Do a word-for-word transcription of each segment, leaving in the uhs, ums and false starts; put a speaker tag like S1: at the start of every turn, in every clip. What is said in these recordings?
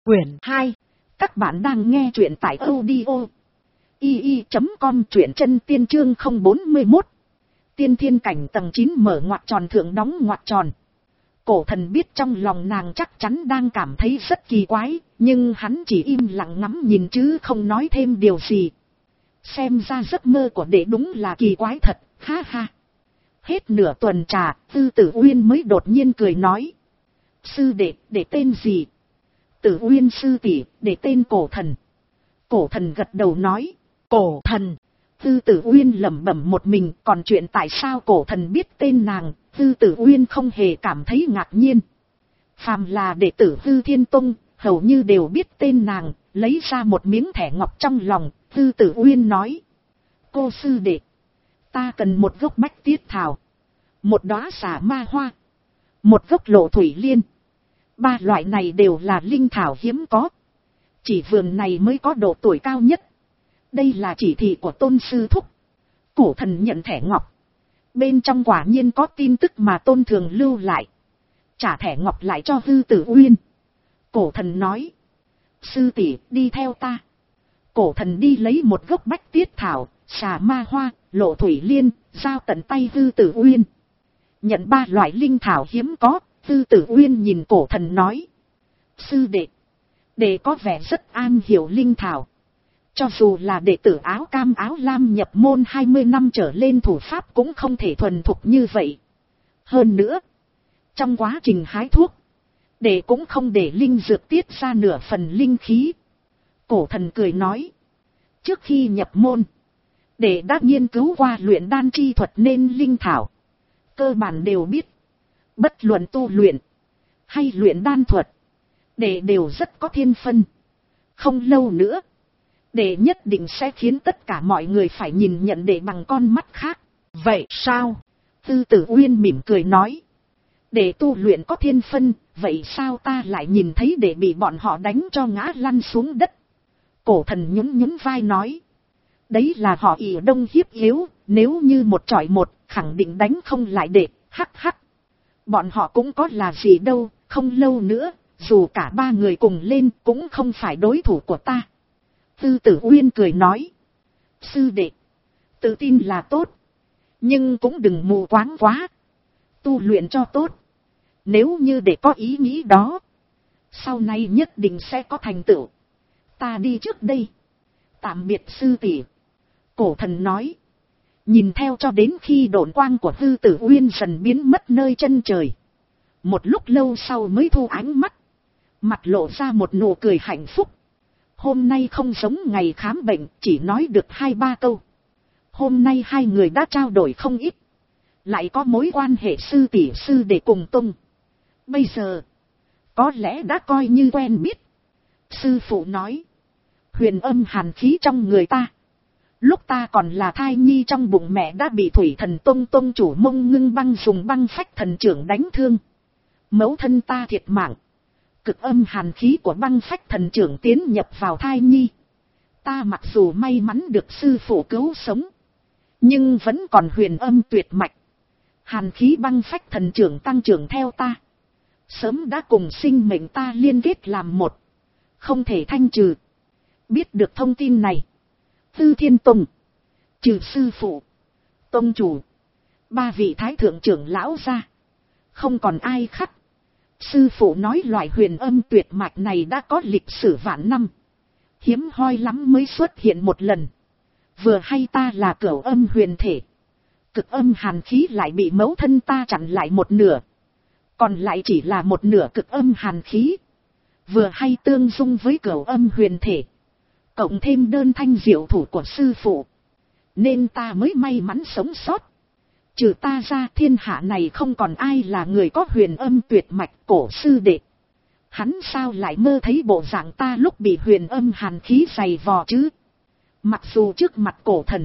S1: Quyển hai. Các bạn đang nghe truyện tại audio i i chấm com, truyện chân tiên chương không bốn mốt. Tiên thiên cảnh tầng chín mở ngoặc tròn thượng đóng ngoặc tròn. Cổ thần biết trong lòng nàng chắc chắn đang cảm thấy rất kỳ quái, nhưng hắn chỉ im lặng ngắm nhìn chứ không nói thêm điều gì. Xem ra giấc mơ của đệ đúng là kỳ quái thật, ha ha. Hết nửa tuần trà, Tư Tử Uyên mới đột nhiên cười nói. Sư đệ, đệ tên gì? Tử Uyên sư tỷ, đệ tên Cổ Thần. Cổ Thần gật đầu nói. Cổ Thần. Tư Tử Uyên lẩm bẩm một mình, còn chuyện tại sao Cổ Thần biết tên nàng, Tư Tử Uyên không hề cảm thấy ngạc nhiên. Phàm là đệ tử Tư Thiên Tông, hầu như đều biết tên nàng, lấy ra một miếng thẻ ngọc trong lòng, Tư Tử Uyên nói. Cô sư đệ, ta cần một gốc bách tiết thảo, một đóa xà ma hoa, một gốc lộ thủy liên. Ba loại này đều là linh thảo hiếm có. Chỉ vườn này mới có độ tuổi cao nhất. Đây là chỉ thị của tôn sư thúc. Cổ Thần nhận thẻ ngọc. Bên trong quả nhiên có tin tức mà tôn thường lưu lại. Trả thẻ ngọc lại cho Tư Tử Uyên. Cổ Thần nói. Sư tỷ, đi theo ta. Cổ Thần đi lấy một gốc bách tiết thảo, xà ma hoa, lộ thủy liên, giao tận tay Tư Tử Uyên. Nhận ba loại linh thảo hiếm có. Tư Tử Uyên nhìn Cổ Thần nói. Sư đệ, đệ có vẻ rất an hiểu linh thảo. Cho dù là đệ tử áo cam áo lam nhập môn hai mươi năm trở lên thủ pháp cũng không thể thuần thục như vậy. Hơn nữa, trong quá trình hái thuốc, đệ cũng không để linh dược tiết ra nửa phần linh khí. Cổ Thần cười nói. Trước khi nhập môn, đệ đã nghiên cứu qua luyện đan chi thuật nên linh thảo cơ bản đều biết. Bất luận tu luyện hay luyện đan thuật, đệ đều rất có thiên phân. Không lâu nữa, đệ nhất định sẽ khiến tất cả mọi người phải nhìn nhận đệ bằng con mắt khác. Vậy sao? Tư Tử Uyên mỉm cười nói. Đệ tu luyện có thiên phân, vậy sao ta lại nhìn thấy đệ bị bọn họ đánh cho ngã lăn xuống đất? Cổ Thần nhún nhún vai nói. Đấy là họ ỷ đông hiếp yếu, nếu như một chọi một, khẳng định đánh không lại đệ, hắc hắc. Bọn họ cũng có là gì đâu, không lâu nữa, dù cả ba người cùng lên cũng không phải đối thủ của ta. Tư Tử Uyên cười nói. Sư đệ, tự tin là tốt, nhưng cũng đừng mù quáng quá. Tu luyện cho tốt. Nếu như để có ý nghĩ đó, sau này nhất định sẽ có thành tựu. Ta đi trước đây. Tạm biệt sư tỷ. Cổ Thần nói. Nhìn theo cho đến khi độn quang của Tư Tử Uyên dần biến mất nơi chân trời. Một lúc lâu sau mới thu ánh mắt. Mặt lộ ra một nụ cười hạnh phúc. Hôm nay không giống ngày khám bệnh, chỉ nói được hai ba câu. Hôm nay hai người đã trao đổi không ít. Lại có mối quan hệ sư tỷ sư để cùng tung. Bây giờ, có lẽ đã coi như quen biết. Sư phụ nói. Huyền âm hàn khí trong người ta. Lúc ta còn là thai nhi trong bụng mẹ đã bị Thủy Thần Tông Tông chủ Mông Ngưng Băng dùng băng phách thần trưởng đánh thương. Mẫu thân ta thiệt mạng. Cực âm hàn khí của băng phách thần trưởng tiến nhập vào thai nhi. Ta mặc dù may mắn được sư phụ cứu sống, nhưng vẫn còn huyền âm tuyệt mạch. Hàn khí băng phách thần trưởng tăng trưởng theo ta. Sớm đã cùng sinh mệnh ta liên kết làm một. Không thể thanh trừ. Biết được thông tin này, Tư Thiên Tông, trừ sư phụ, tông chủ, ba vị thái thượng trưởng lão ra, không còn ai khác. Sư phụ nói loại huyền âm tuyệt mạch này đã có lịch sử vạn năm. Hiếm hoi lắm mới xuất hiện một lần. Vừa hay ta là cửu âm huyền thể. Cực âm hàn khí lại bị mẫu thân ta chặn lại một nửa. Còn lại chỉ là một nửa cực âm hàn khí. Vừa hay tương dung với cửu âm huyền thể. Cộng thêm đơn thanh diệu thủ của sư phụ. Nên ta mới may mắn sống sót. Trừ ta ra thiên hạ này không còn ai là người có huyền âm tuyệt mạch. Cổ sư đệ, hắn sao lại mơ thấy bộ dạng ta lúc bị huyền âm hàn khí dày vò chứ? Mặc dù trước mặt Cổ Thần,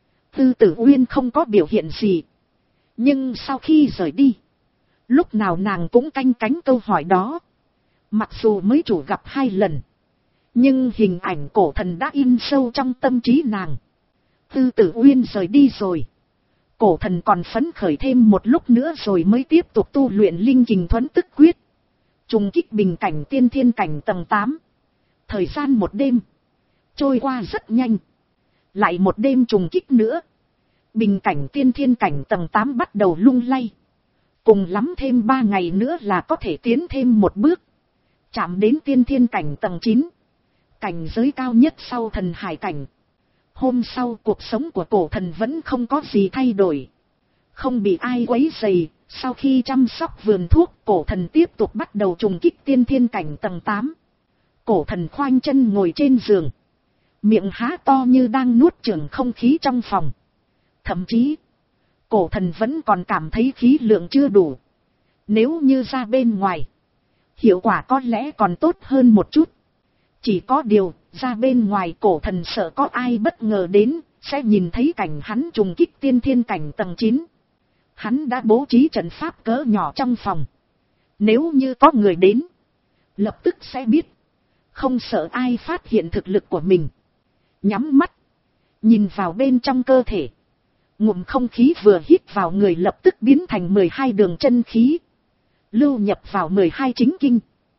S1: Tư Tử Uyên không có biểu hiện gì. Nhưng sau khi rời đi, lúc nào nàng cũng canh cánh câu hỏi đó. Mặc dù mới chủ gặp hai lần, nhưng hình ảnh Cổ Thần đã in sâu trong tâm trí nàng. Tư Tử Uyên rời đi rồi, Cổ Thần còn phấn khởi thêm một lúc nữa rồi mới tiếp tục tu luyện linh kình thuẫn tức quyết. Trùng kích bình cảnh tiên thiên cảnh tầng tám. Thời gian một đêm. Trôi qua rất nhanh. Lại một đêm trùng kích nữa. Bình cảnh tiên thiên cảnh tầng tám bắt đầu lung lay. Cùng lắm thêm ba ngày nữa là có thể tiến thêm một bước. Chạm đến tiên thiên cảnh tầng chín. Cảnh giới cao nhất sau thần hải cảnh. Hôm sau cuộc sống của cổ thần vẫn không có gì thay đổi. Không bị ai quấy rầy. Sau khi chăm sóc vườn thuốc, cổ thần tiếp tục bắt đầu trùng kích tiên thiên cảnh tầng tám. Cổ thần khoanh chân ngồi trên giường. Miệng há to như đang nuốt chửng không khí trong phòng. Thậm chí, cổ thần vẫn còn cảm thấy khí lượng chưa đủ. Nếu như ra bên ngoài, hiệu quả có lẽ còn tốt hơn một chút. Chỉ có điều, ra bên ngoài cổ thần sợ có ai bất ngờ đến, sẽ nhìn thấy cảnh hắn trùng kích tiên thiên cảnh tầng chín. Hắn đã bố trí trận pháp cỡ nhỏ trong phòng. Nếu như có người đến, lập tức sẽ biết. Không sợ ai phát hiện thực lực của mình. Nhắm mắt, nhìn vào bên trong cơ thể. Ngụm không khí vừa hít vào người lập tức biến thành mười hai đường chân khí. Lưu nhập vào mười hai chính kinh.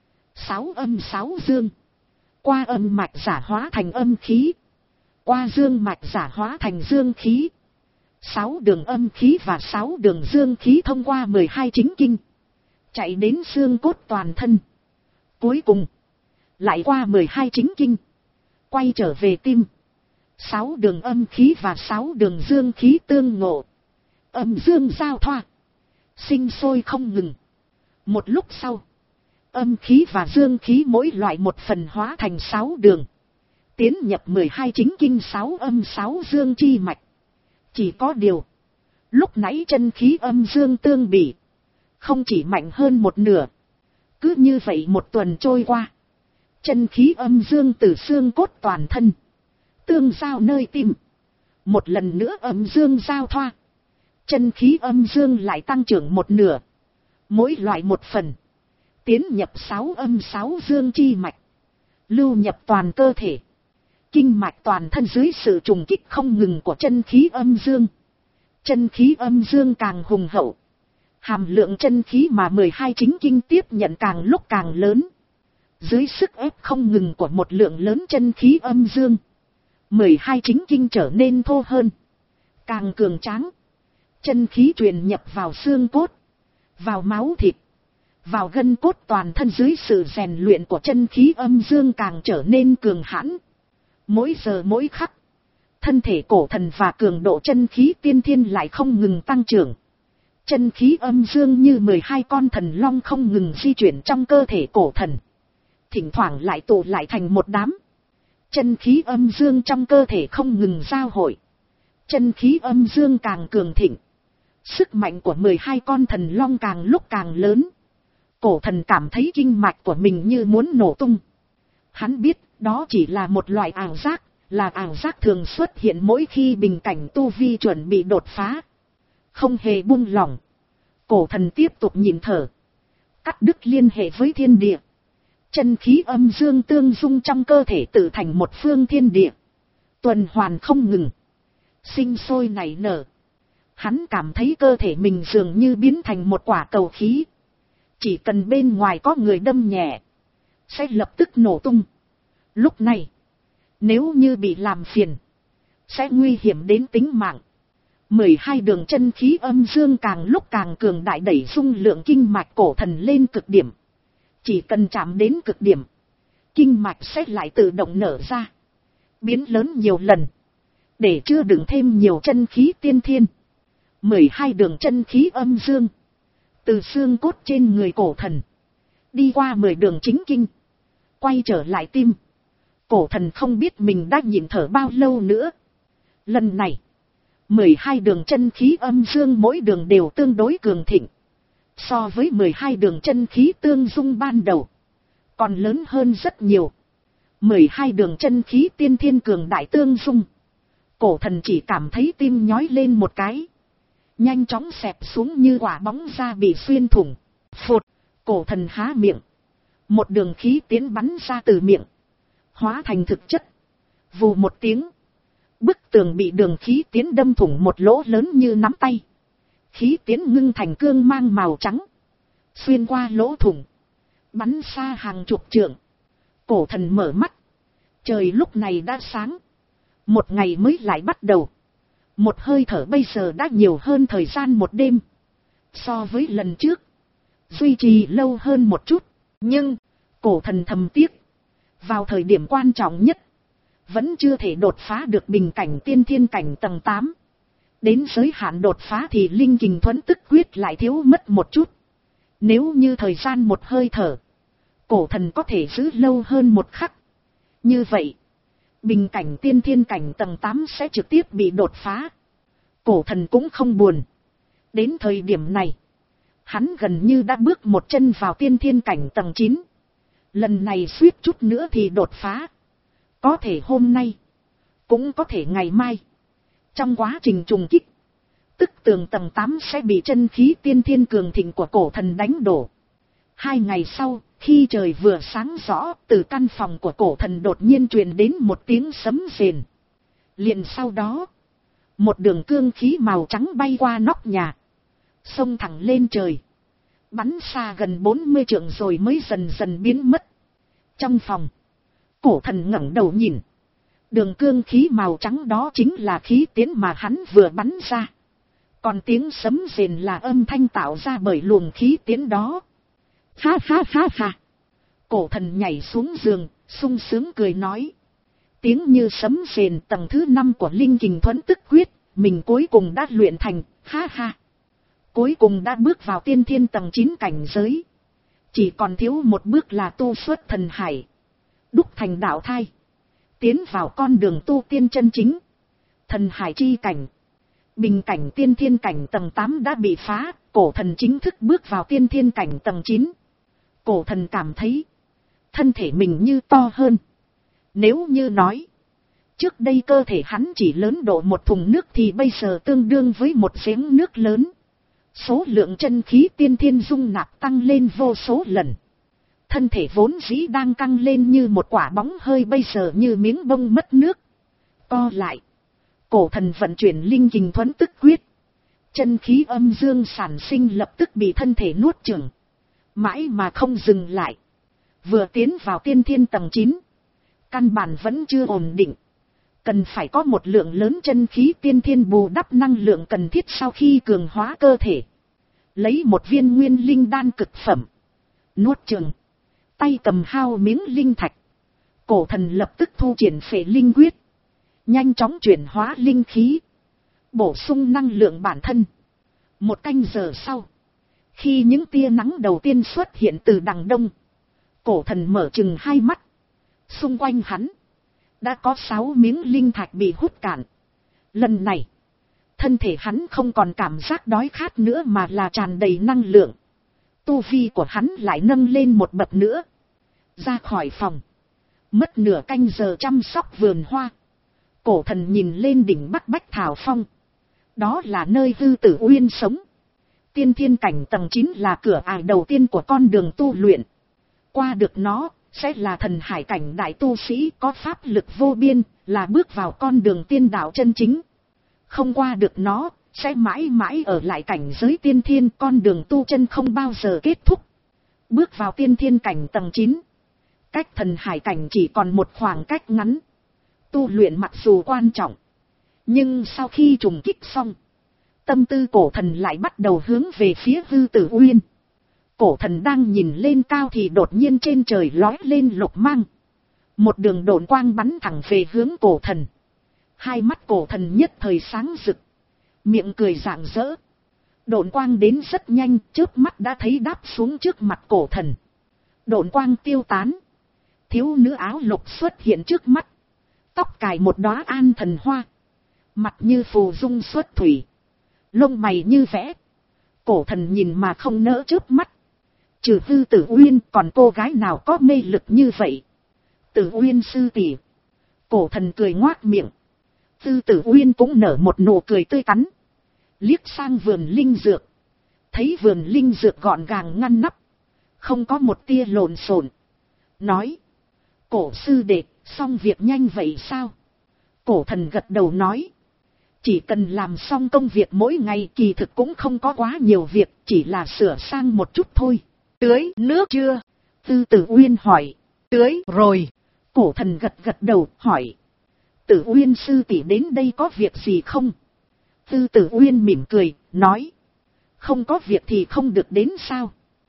S1: Sáu âm sáu dương. Qua âm mạch giả hóa thành âm khí. Qua dương mạch giả hóa thành dương khí. Sáu đường âm khí và sáu đường dương khí thông qua mười hai chính kinh. Chạy đến xương cốt toàn thân. Cuối cùng, lại qua mười hai chính kinh. Quay trở về tim. Sáu đường âm khí và sáu đường dương khí tương ngộ. Âm dương giao thoa. Sinh sôi không ngừng. Một lúc sau, âm khí và dương khí mỗi loại một phần hóa thành sáu đường. Tiến nhập mười hai chính kinh sáu âm sáu dương chi mạch. Chỉ có điều, lúc nãy chân khí âm dương tương bị. Không chỉ mạnh hơn một nửa. Cứ như vậy một tuần trôi qua. Chân khí âm dương từ xương cốt toàn thân. Tương giao nơi tim. Một lần nữa âm dương giao thoa. Chân khí âm dương lại tăng trưởng một nửa. Mỗi loại một phần. Tiến nhập sáu âm sáu dương chi mạch. Lưu nhập toàn cơ thể. Kinh mạch toàn thân dưới sự trùng kích không ngừng của chân khí âm dương. Chân khí âm dương càng hùng hậu. Hàm lượng chân khí mà mười hai chính kinh tiếp nhận càng lúc càng lớn. Dưới sức ép không ngừng của một lượng lớn chân khí âm dương. mười hai chính kinh trở nên thô hơn. Càng cường tráng. Chân khí truyền nhập vào xương cốt. Vào máu thịt. Vào gân cốt toàn thân dưới sự rèn luyện của chân khí âm dương càng trở nên cường hãn. Mỗi giờ mỗi khắc. Thân thể cổ thần và cường độ chân khí tiên thiên lại không ngừng tăng trưởng. Chân khí âm dương như mười hai con thần long không ngừng di chuyển trong cơ thể cổ thần. Thỉnh thoảng lại tụ lại thành một đám. Chân khí âm dương trong cơ thể không ngừng giao hội. Chân khí âm dương càng cường thịnh. Sức mạnh của mười hai con thần long càng lúc càng lớn. Cổ thần cảm thấy kinh mạch của mình như muốn nổ tung. Hắn biết đó chỉ là một loại ảo giác, là ảo giác thường xuất hiện mỗi khi bình cảnh tu vi chuẩn bị đột phá. Không hề buông lỏng. Cổ thần tiếp tục nhìn thở. Cắt đứt liên hệ với thiên địa. Chân khí âm dương tương dung trong cơ thể tự thành một phương thiên địa. Tuần hoàn không ngừng. Sinh sôi nảy nở. Hắn cảm thấy cơ thể mình dường như biến thành một quả cầu khí. Chỉ cần bên ngoài có người đâm nhẹ, sẽ lập tức nổ tung. Lúc này, nếu như bị làm phiền, sẽ nguy hiểm đến tính mạng. mười hai đường chân khí âm dương càng lúc càng cường đại đẩy dung lượng kinh mạch cổ thần lên cực điểm. Chỉ cần chạm đến cực điểm, kinh mạch sẽ lại tự động nở ra. Biến lớn nhiều lần, để chứa đựng thêm nhiều chân khí tiên thiên. mười hai đường chân khí âm dương. Từ xương cốt trên người cổ thần. Đi qua mười đường chính kinh. Quay trở lại tim. Cổ thần không biết mình đã nhịn thở bao lâu nữa. Lần này, mười hai đường chân khí âm dương mỗi đường đều tương đối cường thịnh. So với mười hai đường chân khí tương dung ban đầu, còn lớn hơn rất nhiều. mười hai đường chân khí tiên thiên cường đại tương dung. Cổ thần chỉ cảm thấy tim nhói lên một cái. Nhanh chóng xẹp xuống như quả bóng da bị xuyên thủng. Phụt, cổ thần há miệng. Một đường khí tiến bắn ra từ miệng. Hóa thành thực chất. Vù một tiếng. Bức tường bị đường khí tiến đâm thủng một lỗ lớn như nắm tay. Khí tiến ngưng thành cương mang màu trắng. Xuyên qua lỗ thủng. bắn xa hàng chục trượng. Cổ thần mở mắt, trời lúc này đã sáng, một ngày mới lại bắt đầu. Một hơi thở bây giờ đã nhiều hơn thời gian một đêm, so với lần trước duy trì lâu hơn một chút. Nhưng cổ thần thầm tiếc, vào thời điểm quan trọng nhất vẫn chưa thể đột phá được bình cảnh tiên thiên cảnh tầng tám. Đến giới hạn đột phá thì linh kình thuẫn tức quyết lại thiếu mất một chút. Nếu như thời gian một hơi thở, cổ thần có thể giữ lâu hơn một khắc, như vậy bình cảnh tiên thiên cảnh tầng tám sẽ trực tiếp bị đột phá. Cổ thần cũng không buồn. Đến thời điểm này, hắn gần như đã bước một chân vào tiên thiên cảnh tầng chín. Lần này suýt chút nữa thì đột phá. Có thể hôm nay, cũng có thể ngày mai. Trong quá trình trùng kích, tức tường tầng tám sẽ bị chân khí tiên thiên cường thịnh của cổ thần đánh đổ. Hai ngày sau, khi trời vừa sáng rõ, từ căn phòng của cổ thần đột nhiên truyền đến một tiếng sấm rền. Liền sau đó, một đường cương khí màu trắng bay qua nóc nhà, xông thẳng lên trời, bắn xa gần bốn mươi trượng rồi mới dần dần biến mất. Trong phòng, cổ thần ngẩng đầu nhìn, đường cương khí màu trắng đó chính là khí tiến mà hắn vừa bắn ra. Còn tiếng sấm rền là âm thanh tạo ra bởi luồng khí tiến đó. Ha ha ha ha. Cổ thần nhảy xuống giường, sung sướng cười nói. Tiếng như sấm rền tầng thứ năm của linh kình thuẫn tức quyết, mình cuối cùng đã luyện thành, ha ha. Cuối cùng đã bước vào tiên thiên tầng chín cảnh giới. Chỉ còn thiếu một bước là tu xuất thần hải, đúc thành đạo thai, tiến vào con đường tu tiên chân chính. Thần hải chi cảnh, bình cảnh tiên thiên cảnh tầng tám đã bị phá, cổ thần chính thức bước vào tiên thiên cảnh tầng chín. Cổ thần cảm thấy, thân thể mình như to hơn. Nếu như nói, trước đây cơ thể hắn chỉ lớn độ một thùng nước thì bây giờ tương đương với một giếng nước lớn. Số lượng chân khí tiên thiên dung nạp tăng lên vô số lần. Thân thể vốn dĩ đang căng lên như một quả bóng hơi bây giờ như miếng bông mất nước. Co lại, cổ thần vận chuyển linh kình thuẫn tức quyết. Chân khí âm dương sản sinh lập tức bị thân thể nuốt chửng, mãi mà không dừng lại. Vừa tiến vào tiên thiên tầng chín, căn bản vẫn chưa ổn định. Cần phải có một lượng lớn chân khí tiên thiên bù đắp năng lượng cần thiết sau khi cường hóa cơ thể. Lấy một viên nguyên linh đan cực phẩm, nuốt chửng, tay cầm hao miếng linh thạch. Cổ thần lập tức thu triển phệ linh quyết, nhanh chóng chuyển hóa linh khí, bổ sung năng lượng bản thân. Một canh giờ sau, khi những tia nắng đầu tiên xuất hiện từ đằng đông, cổ thần mở chừng hai mắt. Xung quanh hắn đã có sáu miếng linh thạch bị hút cạn. Lần này, thân thể hắn không còn cảm giác đói khát nữa mà là tràn đầy năng lượng. Tu vi của hắn lại nâng lên một bậc nữa. Ra khỏi phòng, mất nửa canh giờ chăm sóc vườn hoa, cổ thần nhìn lên đỉnh Bắc Bách Thảo Phong. Đó là nơi Hư Tử Uyên sống. Tiên thiên cảnh tầng chín là cửa ải đầu tiên của con đường tu luyện. Qua được nó, sẽ là thần hải cảnh đại tu sĩ có pháp lực vô biên, là bước vào con đường tiên đạo chân chính. Không qua được nó, sẽ mãi mãi ở lại cảnh giới tiên thiên, con đường tu chân không bao giờ kết thúc. Bước vào tiên thiên cảnh tầng chín, cách thần hải cảnh chỉ còn một khoảng cách ngắn. Tu luyện mặc dù quan trọng, nhưng sau khi trùng kích xong, tâm tư cổ thần lại bắt đầu hướng về phía Hư Tử Uyên. Cổ thần đang nhìn lên cao thì đột nhiên trên trời lói lên lục mang. Một đường độn quang bắn thẳng về hướng cổ thần. Hai mắt cổ thần nhất thời sáng rực, miệng cười rạng rỡ. Độn quang đến rất nhanh, trước mắt đã thấy đáp xuống trước mặt cổ thần. Độn quang tiêu tán, thiếu nữ áo lục xuất hiện trước mắt. Tóc cài một đóa an thần hoa, mặt như phù dung xuất thủy, lông mày như vẽ. Cổ thần nhìn mà không nỡ chớp mắt. Trừ Hư Tử Uyên còn cô gái nào có mê lực như vậy? Tử Uyên sư tỷ. Cổ thần cười ngoác miệng. Hư Tử Uyên cũng nở một nụ cười tươi tắn, liếc sang vườn linh dược, thấy vườn linh dược gọn gàng ngăn nắp, không có một tia lộn xộn, nói: Cổ sư đệ, xong việc nhanh vậy sao? Cổ thần gật đầu nói: chỉ cần làm xong công việc mỗi ngày, kỳ thực cũng không có quá nhiều việc, chỉ là sửa sang một chút thôi. Tưới nước chưa? Tư Tử Uyên hỏi. Tưới rồi. Cổ thần gật gật đầu hỏi. Tử Uyên sư tỷ đến đây có việc gì không? Tư Tử Uyên mỉm cười, nói. Không có việc thì không được đến sao?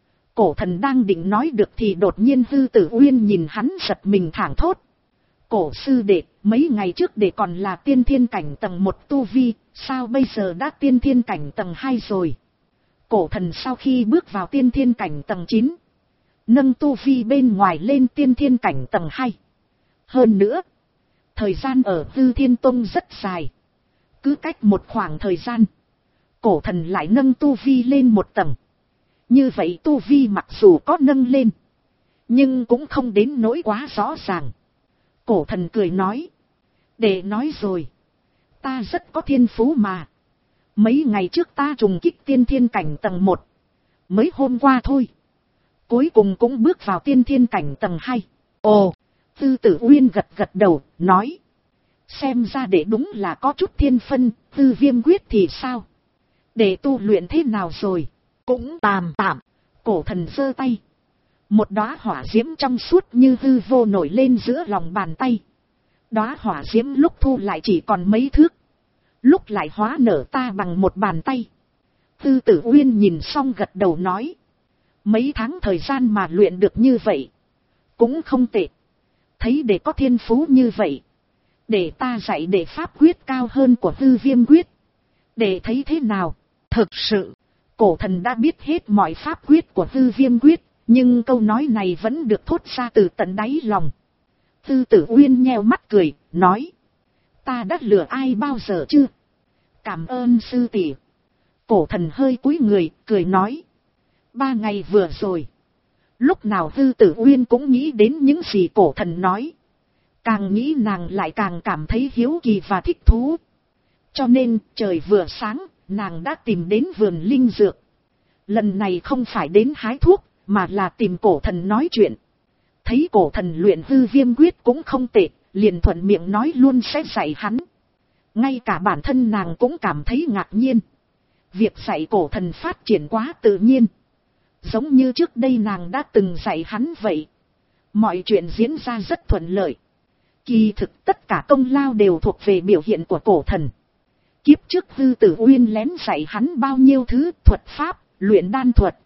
S1: Cổ thần đang định nói được thì đột nhiên Tư Tử Uyên nhìn hắn giật mình thảng thốt. Cổ sư đệ, mấy ngày trước đệ còn là tiên thiên cảnh tầng một tu vi, sao bây giờ đã tiên thiên cảnh tầng hai rồi? Cổ thần sau khi bước vào tiên thiên cảnh tầng chín, nâng tu vi bên ngoài lên tiên thiên cảnh tầng hai. Hơn nữa, thời gian ở Hư Thiên Tông rất dài. Cứ cách một khoảng thời gian, cổ thần lại nâng tu vi lên một tầng. Như vậy tu vi mặc dù có nâng lên, nhưng cũng không đến nỗi quá rõ ràng. Cổ thần cười nói. Để nói rồi, ta rất có thiên phú mà. Mấy ngày trước ta trùng kích tiên thiên cảnh tầng một. Mới hôm qua thôi, cuối cùng cũng bước vào tiên thiên cảnh tầng hai. Ồ, Tư Tử Uyên gật gật đầu, nói. Xem ra để đúng là có chút thiên phân. Tư Viêm quyết thì sao? Để tu luyện thế nào rồi? Cũng tạm tạm. Cổ thần giơ tay. Một đóa hỏa diễm trong suốt như hư vô nổi lên giữa lòng bàn tay. Đóa hỏa diễm lúc thu lại chỉ còn mấy thước, lúc lại hóa nở ta bằng một bàn tay. Tư Tử Uyên nhìn xong gật đầu nói. Mấy tháng thời gian mà luyện được như vậy, cũng không tệ. Thấy để có thiên phú như vậy, để ta dạy để pháp quyết cao hơn của Hư Viêm quyết. Để thấy thế nào? Thực sự, cổ thần đã biết hết mọi pháp quyết của Hư Viêm quyết, nhưng câu nói này vẫn được thốt ra từ tận đáy lòng. Tư Tử Uyên nheo mắt cười, nói. Ta đã lừa ai bao giờ chưa? Cảm ơn sư tỷ. Cổ thần hơi cúi người, cười nói. Ba ngày vừa rồi, lúc nào Tư Tử Uyên cũng nghĩ đến những gì cổ thần nói. Càng nghĩ nàng lại càng cảm thấy hiếu kỳ và thích thú. Cho nên, trời vừa sáng, nàng đã tìm đến vườn linh dược. Lần này không phải đến hái thuốc, mà là tìm cổ thần nói chuyện. Thấy cổ thần luyện Hư Viêm quyết cũng không tệ, liền thuận miệng nói luôn sẽ dạy hắn. Ngay cả bản thân nàng cũng cảm thấy ngạc nhiên. Việc dạy cổ thần phát triển quá tự nhiên. Giống như trước đây nàng đã từng dạy hắn vậy. Mọi chuyện diễn ra rất thuận lợi. Kỳ thực tất cả công lao đều thuộc về biểu hiện của cổ thần. Kiếp trước Tư Tử Uyên lén dạy hắn bao nhiêu thứ thuật pháp, luyện đan thuật,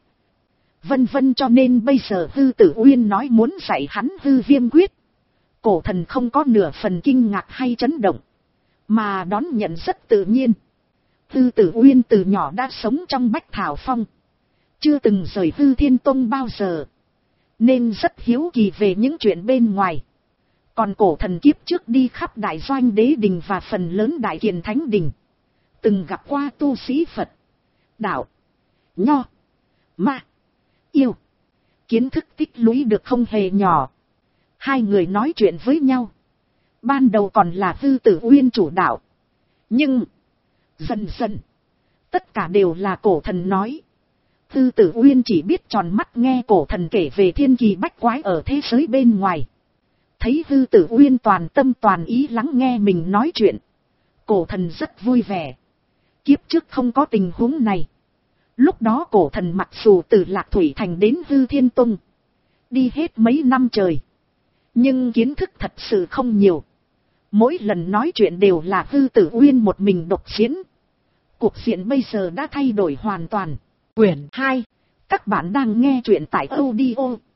S1: vân vân, cho nên bây giờ Tư Tử Uyên nói muốn dạy hắn Hư Viêm quyết. Cổ thần không có nửa phần kinh ngạc hay chấn động, mà đón nhận rất tự nhiên. Tư Tử Uyên từ nhỏ đã sống trong Bách Thảo Phong, chưa từng rời Hư Thiên Tông bao giờ, nên rất hiếu kỳ về những chuyện bên ngoài. Còn cổ thần kiếp trước đi khắp Đại Doanh Đế Đình và phần lớn Đại Kiền Thánh Đình, từng gặp qua tu sĩ Phật, Đạo, Nho, Ma, Yêu, kiến thức tích lũy được không hề nhỏ. Hai người nói chuyện với nhau, ban đầu còn là Tư Tử Uyên chủ đạo, nhưng dần dần tất cả đều là cổ thần nói. Tư Tử Uyên chỉ biết tròn mắt nghe cổ thần kể về thiên kỳ bách quái ở thế giới bên ngoài. Thấy Tư Tử Uyên toàn tâm toàn ý lắng nghe mình nói chuyện, cổ thần rất vui vẻ. Kiếp trước không có tình huống này. Lúc đó cổ thần mặc dù từ Lạc Thủy Thành đến Hư Thiên Tông, đi hết mấy năm trời, nhưng kiến thức thật sự không nhiều. Mỗi lần nói chuyện đều là Tư Tử Uyên một mình độc diễn. Cuộc diện bây giờ đã thay đổi hoàn toàn. Quyển hai. Các bạn đang nghe chuyện tại audio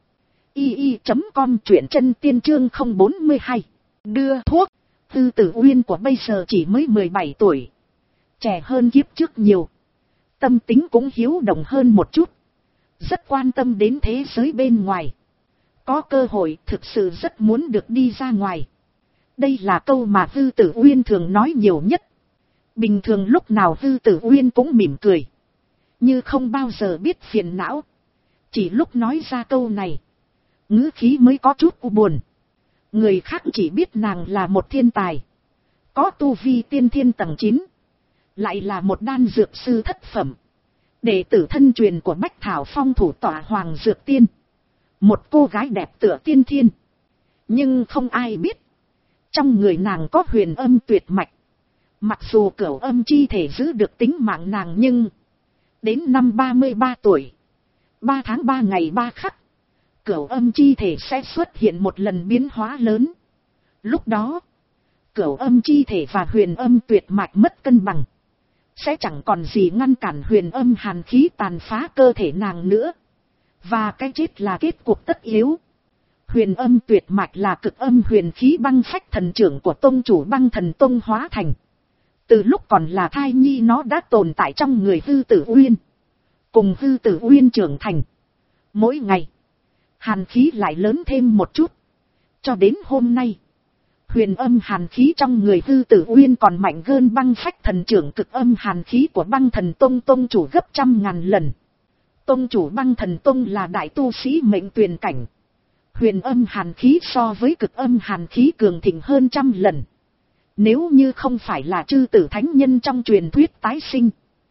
S1: i i chấm com, truyện chân tiên chương không bốn hai. Đưa thuốc. Tư Tử Uyên của bây giờ chỉ mới mười bảy tuổi. Trẻ hơn kiếp trước nhiều. Tâm tính cũng hiếu động hơn một chút. Rất quan tâm đến thế giới bên ngoài. Có cơ hội thực sự rất muốn được đi ra ngoài. Đây là câu mà Tư Tử Uyên thường nói nhiều nhất. Bình thường lúc nào Tư Tử Uyên cũng mỉm cười, như không bao giờ biết phiền não. Chỉ lúc nói ra câu này, ngữ khí mới có chút u buồn. Người khác chỉ biết nàng là một thiên tài, có tu vi tiên thiên tầng chín, lại là một đan dược sư thất phẩm, đệ tử thân truyền của Bách Thảo Phong thủ tọa Hoàng Dược Tiên, một cô gái đẹp tựa tiên thiên. Nhưng không ai biết, trong người nàng có huyền âm tuyệt mạch. Mặc dù cửu âm chi thể giữ được tính mạng nàng, nhưng đến năm ba mươi ba tuổi, ba tháng ba ngày ba khắc, Cửu âm chi thể sẽ xuất hiện một lần biến hóa lớn. Lúc đó, cửu âm chi thể và huyền âm tuyệt mạch mất cân bằng. Sẽ chẳng còn gì ngăn cản huyền âm hàn khí tàn phá cơ thể nàng nữa. Và cái chết là kết cục tất yếu. Huyền âm tuyệt mạch là cực âm huyền khí băng phách thần trưởng của tông chủ băng thần tông hóa thành. Từ lúc còn là thai nhi nó đã tồn tại trong người Hư Tử Uyên. Cùng Hư Tử Uyên trưởng thành. Mỗi ngày, hàn khí lại lớn thêm một chút. Cho đến hôm nay, huyền âm hàn khí trong người Hư Tử Uyên còn mạnh hơn băng phách thần trưởng cực âm hàn khí của băng thần tông tông chủ gấp trăm ngàn lần. Tông chủ băng thần tông là đại tu sĩ mệnh tuyền cảnh. Huyền âm hàn khí so với cực âm hàn khí cường thịnh hơn trăm lần. Nếu như không phải là chư tử thánh nhân trong truyền thuyết tái sinh,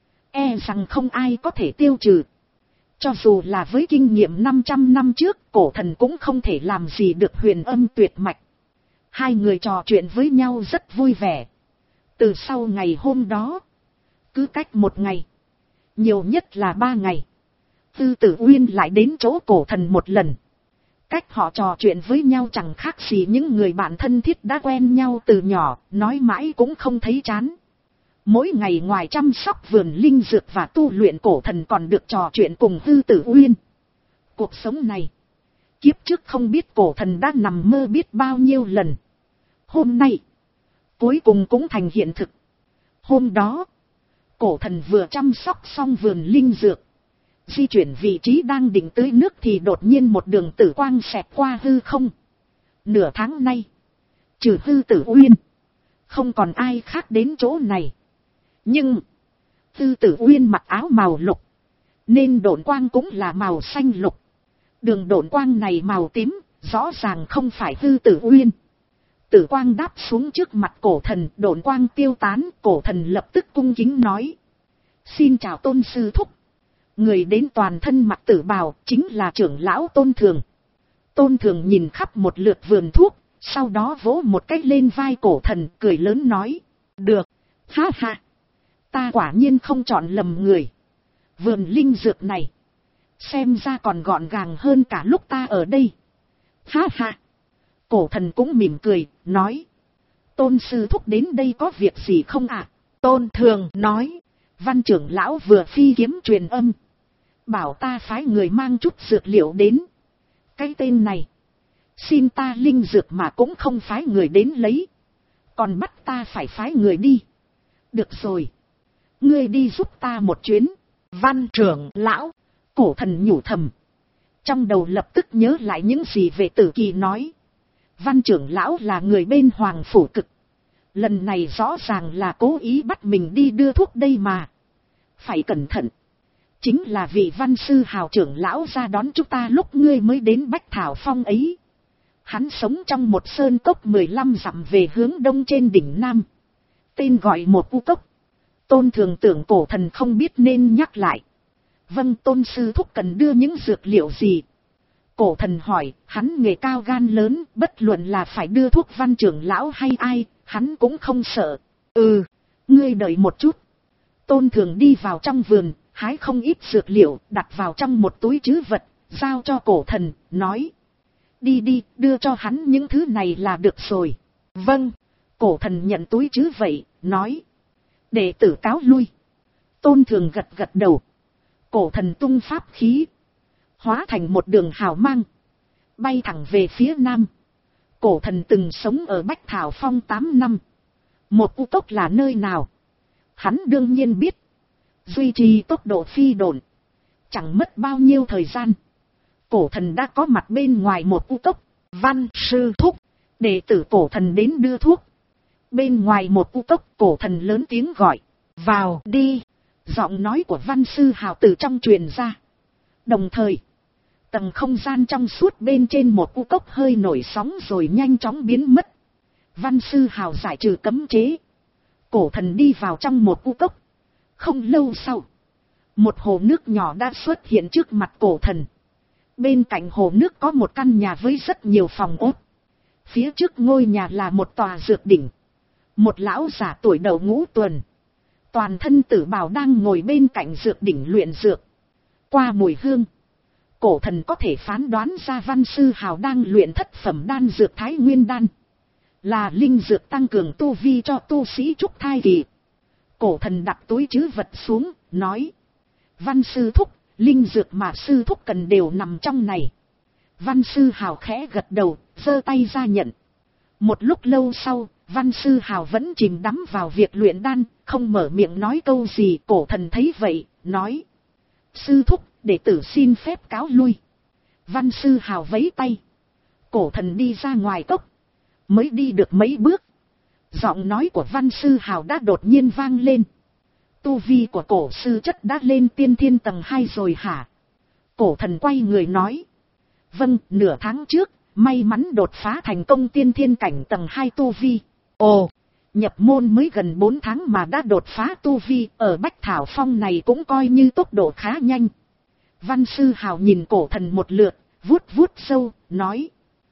S1: e rằng không ai có thể tiêu trừ. Cho dù là với kinh nghiệm năm trăm năm trước, cổ thần cũng không thể làm gì được huyền âm tuyệt mạch. Hai người trò chuyện với nhau rất vui vẻ. Từ sau ngày hôm đó, cứ cách một ngày, nhiều nhất là ba ngày, Hư Tử Uyên lại đến chỗ cổ thần một lần. Cách họ trò chuyện với nhau chẳng khác gì những người bạn thân thiết đã quen nhau từ nhỏ, nói mãi cũng không thấy chán. Mỗi ngày ngoài chăm sóc vườn linh dược và tu luyện, cổ thần còn được trò chuyện cùng Hư Tử Uyên. Cuộc sống này, kiếp trước không biết cổ thần đã nằm mơ biết bao nhiêu lần. Hôm nay, cuối cùng cũng thành hiện thực. Hôm đó, cổ thần vừa chăm sóc xong vườn linh dược, di chuyển vị trí đang định tưới nước thì đột nhiên một đường tử quang xẹt qua hư không. Nửa tháng nay, trừ Hư Tử Uyên, không còn ai khác đến chỗ này. Nhưng, Hư Tử Uyên mặc áo màu lục, nên độn quang cũng là màu xanh lục. Đường độn quang này màu tím, rõ ràng không phải Hư Tử Uyên. Tử quang đáp xuống trước mặt cổ thần, độn quang tiêu tán, cổ thần lập tức cung kính nói: xin chào tôn sư thúc. Người đến toàn thân mặc tử bào chính là trưởng lão Tôn Thường. Tôn Thường nhìn khắp một lượt vườn thuốc, sau đó vỗ một cái lên vai cổ thần, cười lớn nói: được, ha ha, ta quả nhiên không chọn lầm người. Vườn linh dược này, xem ra còn gọn gàng hơn cả lúc ta ở đây. Ha ha. Cổ thần cũng mỉm cười, nói: Tôn sư thúc đến đây có việc gì không ạ? À? Tôn Thường nói: Văn trưởng lão vừa phi kiếm truyền âm, bảo ta phái người mang chút dược liệu đến. Cái tên này, xin ta linh dược mà cũng không phái người đến lấy, còn bắt ta phải phái người đi. Được rồi, ngươi đi giúp ta một chuyến. Văn trưởng lão, cổ thần nhủ thầm, trong đầu lập tức nhớ lại những gì về Tử Kỳ nói. Văn trưởng lão là người bên Hoàng Phủ Cực, lần này rõ ràng là cố ý bắt mình đi đưa thuốc đây mà. Phải cẩn thận, chính là vị Văn sư hào trưởng lão ra đón chúng ta lúc ngươi mới đến Bách Thảo Phong ấy. Hắn sống trong một sơn cốc mười lăm dặm về hướng đông trên đỉnh Nam, tên gọi một u cốc. Tôn Thường tưởng cổ thần không biết nên nhắc lại. Vâng, tôn sư thúc cần đưa những dược liệu gì? Cổ thần hỏi, hắn nghề cao gan lớn, bất luận là phải đưa thuốc Văn trưởng lão hay ai, hắn cũng không sợ. Ừ, ngươi đợi một chút. Tôn Thường đi vào trong vườn, hái không ít dược liệu, đặt vào trong một túi trữ vật, giao cho cổ thần, nói: đi đi, đưa cho hắn những thứ này là được rồi. Vâng. Cổ thần nhận túi trữ vậy, nói: đệ tử cáo lui. Tôn Thường gật gật đầu. Cổ thần tung pháp khí, hóa thành một đường hào mang, bay thẳng về phía nam. Cổ thần từng sống ở Bách Thảo Phong tám năm. Một u cốc là nơi nào, hắn đương nhiên biết. Duy trì tốc độ phi độn, chẳng mất bao nhiêu thời gian, cổ thần đã có mặt bên ngoài một u cốc. Văn sư thúc, đệ tử cổ thần đến đưa thuốc. Bên ngoài một u cốc, cổ thần lớn tiếng gọi: vào đi. Giọng nói của Văn sư hào từ trong truyền ra. Đồng thời, tầng không gian trong suốt bên trên một u cốc hơi nổi sóng rồi nhanh chóng biến mất. Văn sư hào giải trừ cấm chế, cổ thần đi vào trong một u cốc. Không lâu sau, một hồ nước nhỏ đã xuất hiện trước mặt cổ thần. Bên cạnh hồ nước có một căn nhà với rất nhiều phòng ốt. Phía trước ngôi nhà là một tòa dược đỉnh. Một lão giả tuổi đầu ngũ tuần, toàn thân tử bào đang ngồi bên cạnh dược đỉnh luyện dược. Qua mùi hương, cổ thần có thể phán đoán ra Văn Sư Hào đang luyện thất phẩm đan dược Thái Nguyên đan. Là linh dược tăng cường tu vi cho tu sĩ trúc thai kỳ. Cổ thần đặt túi trữ vật xuống, nói. Văn Sư Thúc, linh dược mà Sư Thúc cần đều nằm trong này. Văn Sư Hào khẽ gật đầu, giơ tay ra nhận. Một lúc lâu sau, Văn Sư Hào vẫn chìm đắm vào việc luyện đan, không mở miệng nói câu gì. Cổ thần thấy vậy, nói. Sư Thúc, đệ tử xin phép cáo lui. Văn Sư Hào vẫy tay. Cổ thần đi ra ngoài cốc. Mới đi được mấy bước. Giọng nói của Văn Sư Hào đã đột nhiên vang lên. Tu vi của cổ sư chất đã lên tiên thiên tầng hai rồi hả? Cổ thần quay người nói. Vâng, nửa tháng trước, may mắn đột phá thành công tiên thiên cảnh tầng hai tu vi. Ồ, nhập môn mới gần bốn tháng mà đã đột phá tu vi, ở Bách Thảo Phong này cũng coi như tốc độ khá nhanh. Văn Sư Hào nhìn cổ thần một lượt, vuốt vuốt sâu, nói.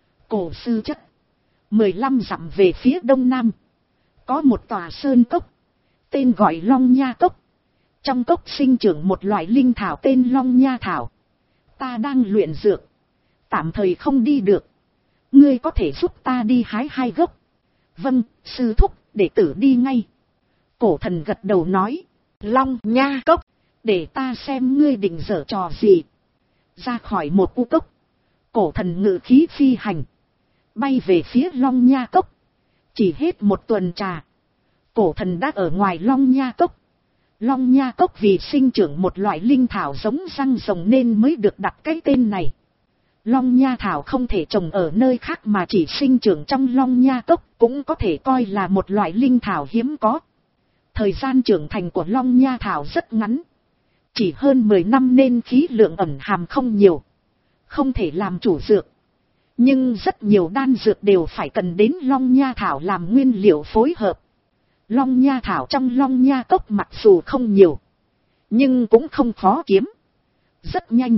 S1: Cổ sư chất, mười lăm dặm về phía đông nam. Có một tòa sơn cốc, tên gọi Long Nha Cốc. Trong cốc sinh trưởng một loại linh thảo tên Long Nha Thảo. Ta đang luyện dược, tạm thời không đi được. Ngươi có thể giúp ta đi hái hai gốc. Vâng, sư thúc, đệ tử đi ngay. Cổ thần gật đầu nói. Long Nha Cốc, để ta xem ngươi định giở trò gì. Ra khỏi một u cốc, cổ thần ngự khí phi hành, bay về phía Long Nha Cốc. Chỉ hết một tuần trà, cổ thần đã ở ngoài Long Nha Cốc. Long Nha Cốc vì sinh trưởng một loại linh thảo giống răng rồng nên mới được đặt cái tên này. Long Nha Thảo không thể trồng ở nơi khác mà chỉ sinh trưởng trong Long Nha Cốc, cũng có thể coi là một loại linh thảo hiếm có. Thời gian trưởng thành của Long Nha Thảo rất ngắn, chỉ hơn mười năm nên khí lượng ẩn hàm không nhiều, không thể làm chủ dược. Nhưng rất nhiều đan dược đều phải cần đến Long Nha Thảo làm nguyên liệu phối hợp. Long Nha Thảo trong Long Nha Cốc mặc dù không nhiều, nhưng cũng không khó kiếm. Rất nhanh,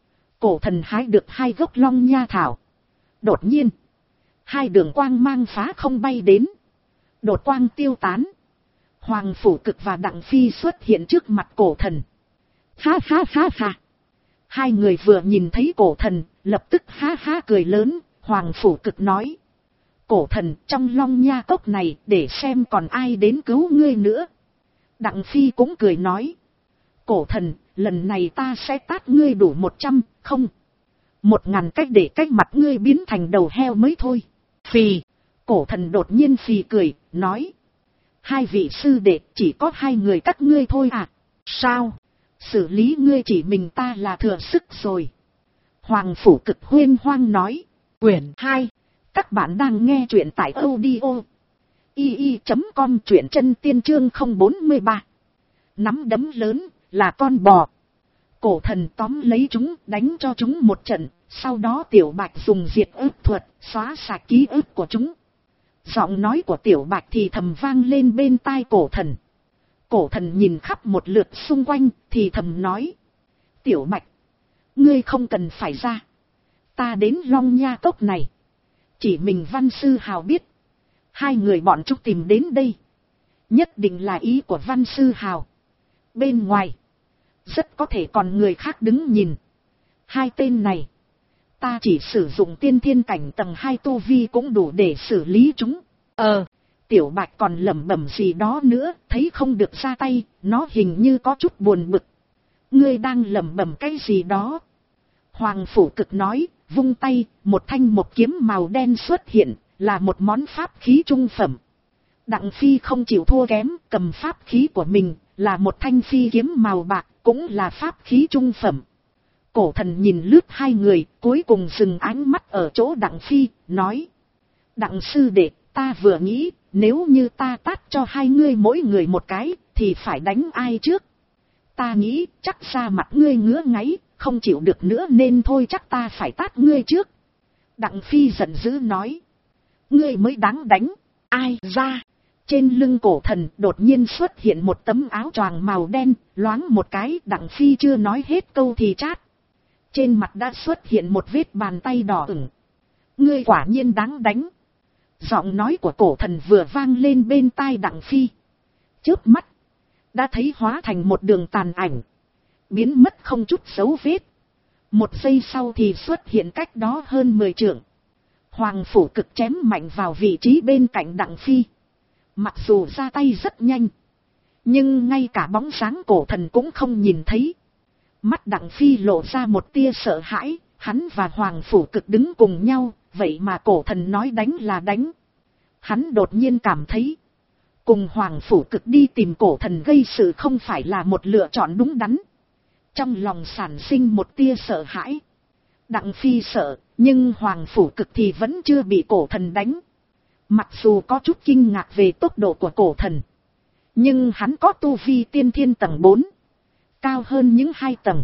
S1: cổ thần hái được hai gốc Long Nha Thảo. Đột nhiên, hai đường quang mang phá không bay đến. Đột quang tiêu tán. Hoàng Phủ Cực và Đặng Phi xuất hiện trước mặt cổ thần. Ha ha ha ha. Hai người vừa nhìn thấy cổ thần, lập tức ha ha cười lớn. Hoàng Phủ Cực nói. Cổ thần, trong Long Nha Cốc này để xem còn ai đến cứu ngươi nữa. Đặng Phi cũng cười nói. Cổ thần, lần này ta sẽ tát ngươi đủ một trăm, không. Một ngàn cách để cách mặt ngươi biến thành đầu heo mới thôi. Phì. Cổ thần đột nhiên phì cười, nói. Hai vị sư đệ chỉ có hai người các ngươi thôi à? Sao? Xử lý ngươi chỉ mình ta là thừa sức rồi. Hoàng Phủ Cực huyên hoang nói. Quyển hai. Các bạn đang nghe truyện tại audio i i chấm com, truyện chân tiên chương không bốn ba. Nắm đấm lớn là con bò. Cổ thần tóm lấy chúng, đánh cho chúng một trận, sau đó Tiểu Bạch dùng diệt ức thuật xóa sạch ký ức của chúng. Giọng nói của Tiểu Bạch thì thầm vang lên bên tai cổ thần. Cổ thần nhìn khắp một lượt xung quanh thì thầm nói. Tiểu Bạch, ngươi không cần phải ra. Ta đến Long Nha Cốc này, chỉ mình Văn Sư Hào biết. Hai người bọn chúng tìm đến đây, nhất định là ý của Văn Sư Hào. Bên ngoài, rất có thể còn người khác đứng nhìn. Hai tên này, ta chỉ sử dụng tiên thiên cảnh tầng hai tu vi cũng đủ để xử lý chúng. Ờ, Tiểu Bạch còn lẩm bẩm gì đó nữa, thấy không được ra tay, nó hình như có chút buồn bực. Ngươi đang lẩm bẩm cái gì đó? Hoàng Phủ Cực nói, vung tay, một thanh một kiếm màu đen xuất hiện, là một món pháp khí trung phẩm. Đặng Phi không chịu thua kém, cầm pháp khí của mình, là một thanh phi kiếm màu bạc, cũng là pháp khí trung phẩm. Cổ thần nhìn lướt hai người, cuối cùng dừng ánh mắt ở chỗ Đặng Phi, nói. Đặng sư đệ, ta vừa nghĩ, nếu như ta tát cho hai ngươi mỗi người một cái, thì phải đánh ai trước? Ta nghĩ, chắc ra mặt ngươi ngứa ngáy, không chịu được nữa nên thôi chắc ta phải tát ngươi trước. Đặng Phi giận dữ nói. Ngươi mới đáng đánh, ai ra? Trên lưng cổ thần đột nhiên xuất hiện một tấm áo choàng màu đen, loáng một cái. Đặng Phi chưa nói hết câu thì chát. Trên mặt đã xuất hiện một vết bàn tay đỏ ửng. Ngươi quả nhiên đáng đánh. Giọng nói của cổ thần vừa vang lên bên tai Đặng Phi. Chớp mắt, đã thấy hóa thành một đường tàn ảnh, biến mất không chút dấu vết. Một giây sau thì xuất hiện cách đó hơn mười trượng. Hoàng Phủ Cực chém mạnh vào vị trí bên cạnh Đặng Phi. Mặc dù ra tay rất nhanh, nhưng ngay cả bóng dáng cổ thần cũng không nhìn thấy. Mắt Đặng Phi lộ ra một tia sợ hãi, hắn và Hoàng Phủ Cực đứng cùng nhau, vậy mà cổ thần nói đánh là đánh. Hắn đột nhiên cảm thấy, cùng Hoàng Phủ Cực đi tìm cổ thần gây sự không phải là một lựa chọn đúng đắn. Trong lòng sản sinh một tia sợ hãi. Đặng Phi sợ, nhưng Hoàng Phủ Cực thì vẫn chưa bị cổ thần đánh. Mặc dù có chút kinh ngạc về tốc độ của cổ thần, nhưng hắn có tu vi tiên thiên tầng bốn, cao hơn những hai tầng.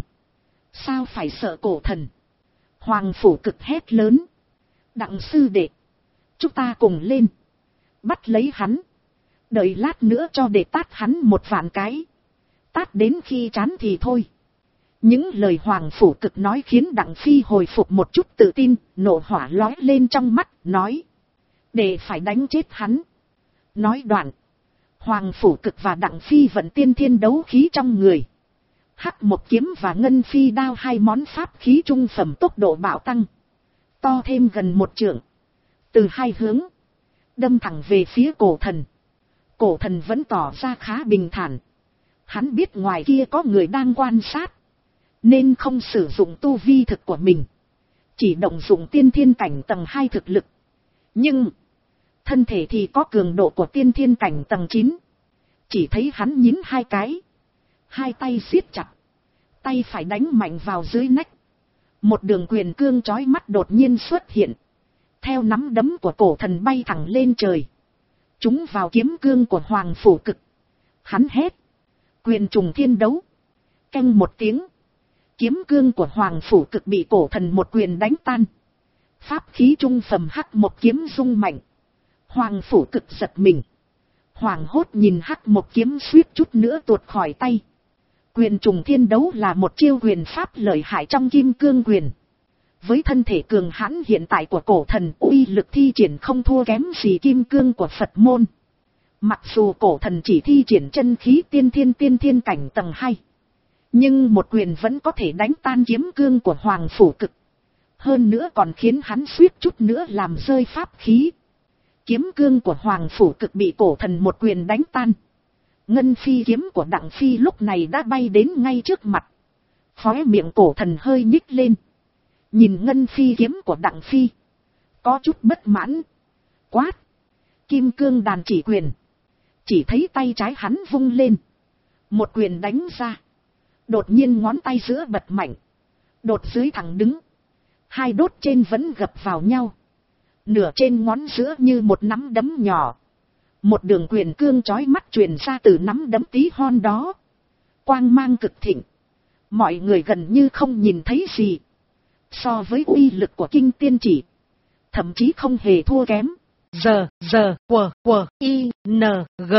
S1: Sao phải sợ cổ thần? Hoàng Phủ Cực hét lớn. Đặng sư đệ, chúng ta cùng lên, bắt lấy hắn, đợi lát nữa cho để tát hắn một vạn cái, tát đến khi chán thì thôi. Những lời Hoàng Phủ Cực nói khiến Đặng Phi hồi phục một chút tự tin, nộ hỏa lói lên trong mắt, nói. Để phải đánh chết hắn. Nói đoạn, Hoàng Phủ Cực và Đặng Phi vận tiên thiên đấu khí trong người. Hắc một kiếm và ngân phi đao hai món pháp khí trung phẩm tốc độ bạo tăng. To thêm gần một trượng. Từ hai hướng, đâm thẳng về phía cổ thần. Cổ thần vẫn tỏ ra khá bình thản. Hắn biết ngoài kia có người đang quan sát, nên không sử dụng tu vi thực của mình, chỉ động dụng tiên thiên cảnh tầng hai thực lực. Nhưng thân thể thì có cường độ của tiên thiên cảnh tầng chín. Chỉ thấy hắn nhín hai cái, hai tay siết chặt, tay phải đánh mạnh vào dưới nách. Một đường quyền cương chói mắt đột nhiên xuất hiện, theo nắm đấm của cổ thần bay thẳng lên trời, trúng vào kiếm cương của Hoàng Phủ Cực. Hắn hét, quyền trùng thiên đấu. Canh một tiếng, kiếm cương của Hoàng Phủ Cực bị cổ thần một quyền đánh tan. Pháp khí trung phẩm hắc một kiếm rung mạnh. Hoàng Phủ Cực giật mình, hoảng hốt nhìn hắc một kiếm suýt chút nữa tuột khỏi tay. Quyền trùng thiên đấu là một chiêu quyền pháp lợi hại trong kim cương quyền. Với thân thể cường hãn hiện tại của cổ thần, uy lực thi triển không thua kém gì kim cương của Phật môn. Mặc dù cổ thần chỉ thi triển chân khí tiên thiên tiên thiên cảnh tầng hai, nhưng một quyền vẫn có thể đánh tan kiếm cương của Hoàng Phủ Cực. Hơn nữa còn khiến hắn suýt chút nữa làm rơi pháp khí. Kiếm cương của Hoàng Phủ Cực bị cổ thần một quyền đánh tan. Ngân phi kiếm của Đặng Phi lúc này đã bay đến ngay trước mặt. Khóe miệng cổ thần hơi nhích lên, nhìn ngân phi kiếm của Đặng Phi, có chút bất mãn. Quát, kim cương đàn chỉ quyền. Chỉ thấy tay trái hắn vung lên, một quyền đánh ra. Đột nhiên ngón tay giữa bật mạnh, đột dưới thẳng đứng. Hai đốt trên vẫn gập vào nhau, nửa trên ngón giữa như một nắm đấm nhỏ. Một đường quyền cương chói mắt truyền ra từ nắm đấm tí hon đó, quang mang cực thịnh. Mọi người gần như không nhìn thấy gì. So với uy lực của kinh tiên chỉ, thậm chí không hề thua kém. Giờ, giờ, quờ, quờ, y, n, g.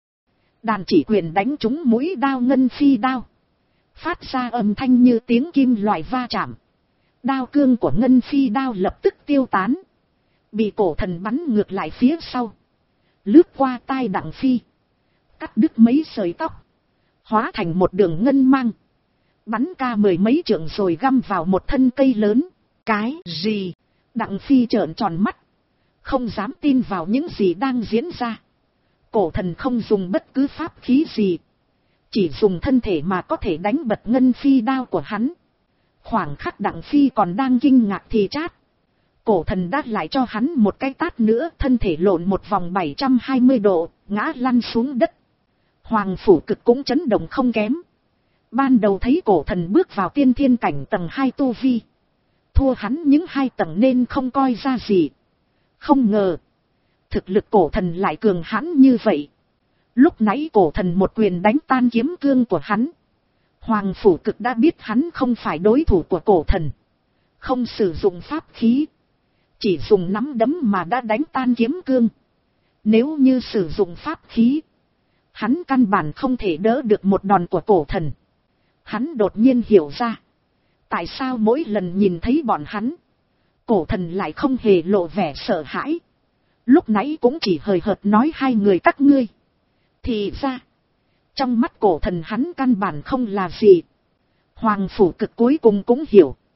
S1: Đàn chỉ quyền đánh trúng mũi đao ngân phi đao, phát ra âm thanh như tiếng kim loại va chạm. Đao cương của ngân phi đao lập tức tiêu tán, bị cổ thần bắn ngược lại phía sau, lướt qua tai Đặng Phi, cắt đứt mấy sợi tóc, hóa thành một đường ngân mang, bắn ca mười mấy trượng rồi găm vào một thân cây lớn. Cái gì? Đặng Phi trợn tròn mắt, không dám tin vào những gì đang diễn ra. Cổ thần không dùng bất cứ pháp khí gì, chỉ dùng thân thể mà có thể đánh bật ngân phi đao của hắn. Khoảng khắc Đặng Phi còn đang kinh ngạc thì chát, cổ thần đát lại cho hắn một cái tát nữa, thân thể lộn một vòng bảy trăm hai mươi độ, ngã lăn xuống đất. Hoàng Phủ Cực cũng chấn động không kém. Ban đầu thấy cổ thần bước vào tiên thiên cảnh tầng hai tu vi, thua hắn những hai tầng nên không coi ra gì. Không ngờ, thực lực cổ thần lại cường hãn như vậy. Lúc nãy cổ thần một quyền đánh tan kiếm cương của hắn, Hoàng Phủ Cực đã biết hắn không phải đối thủ của cổ thần. Không sử dụng pháp khí, chỉ dùng nắm đấm mà đã đánh tan kiếm cương. Nếu như sử dụng pháp khí, hắn căn bản không thể đỡ được một đòn của cổ thần. Hắn đột nhiên hiểu ra, tại sao mỗi lần nhìn thấy bọn hắn, cổ thần lại không hề lộ vẻ sợ hãi. Lúc nãy cũng chỉ hời hợt nói hai người các ngươi. Thì ra, trong mắt cổ thần hắn căn bản không là gì. Hoàng Phủ Cực cuối cùng cũng hiểu,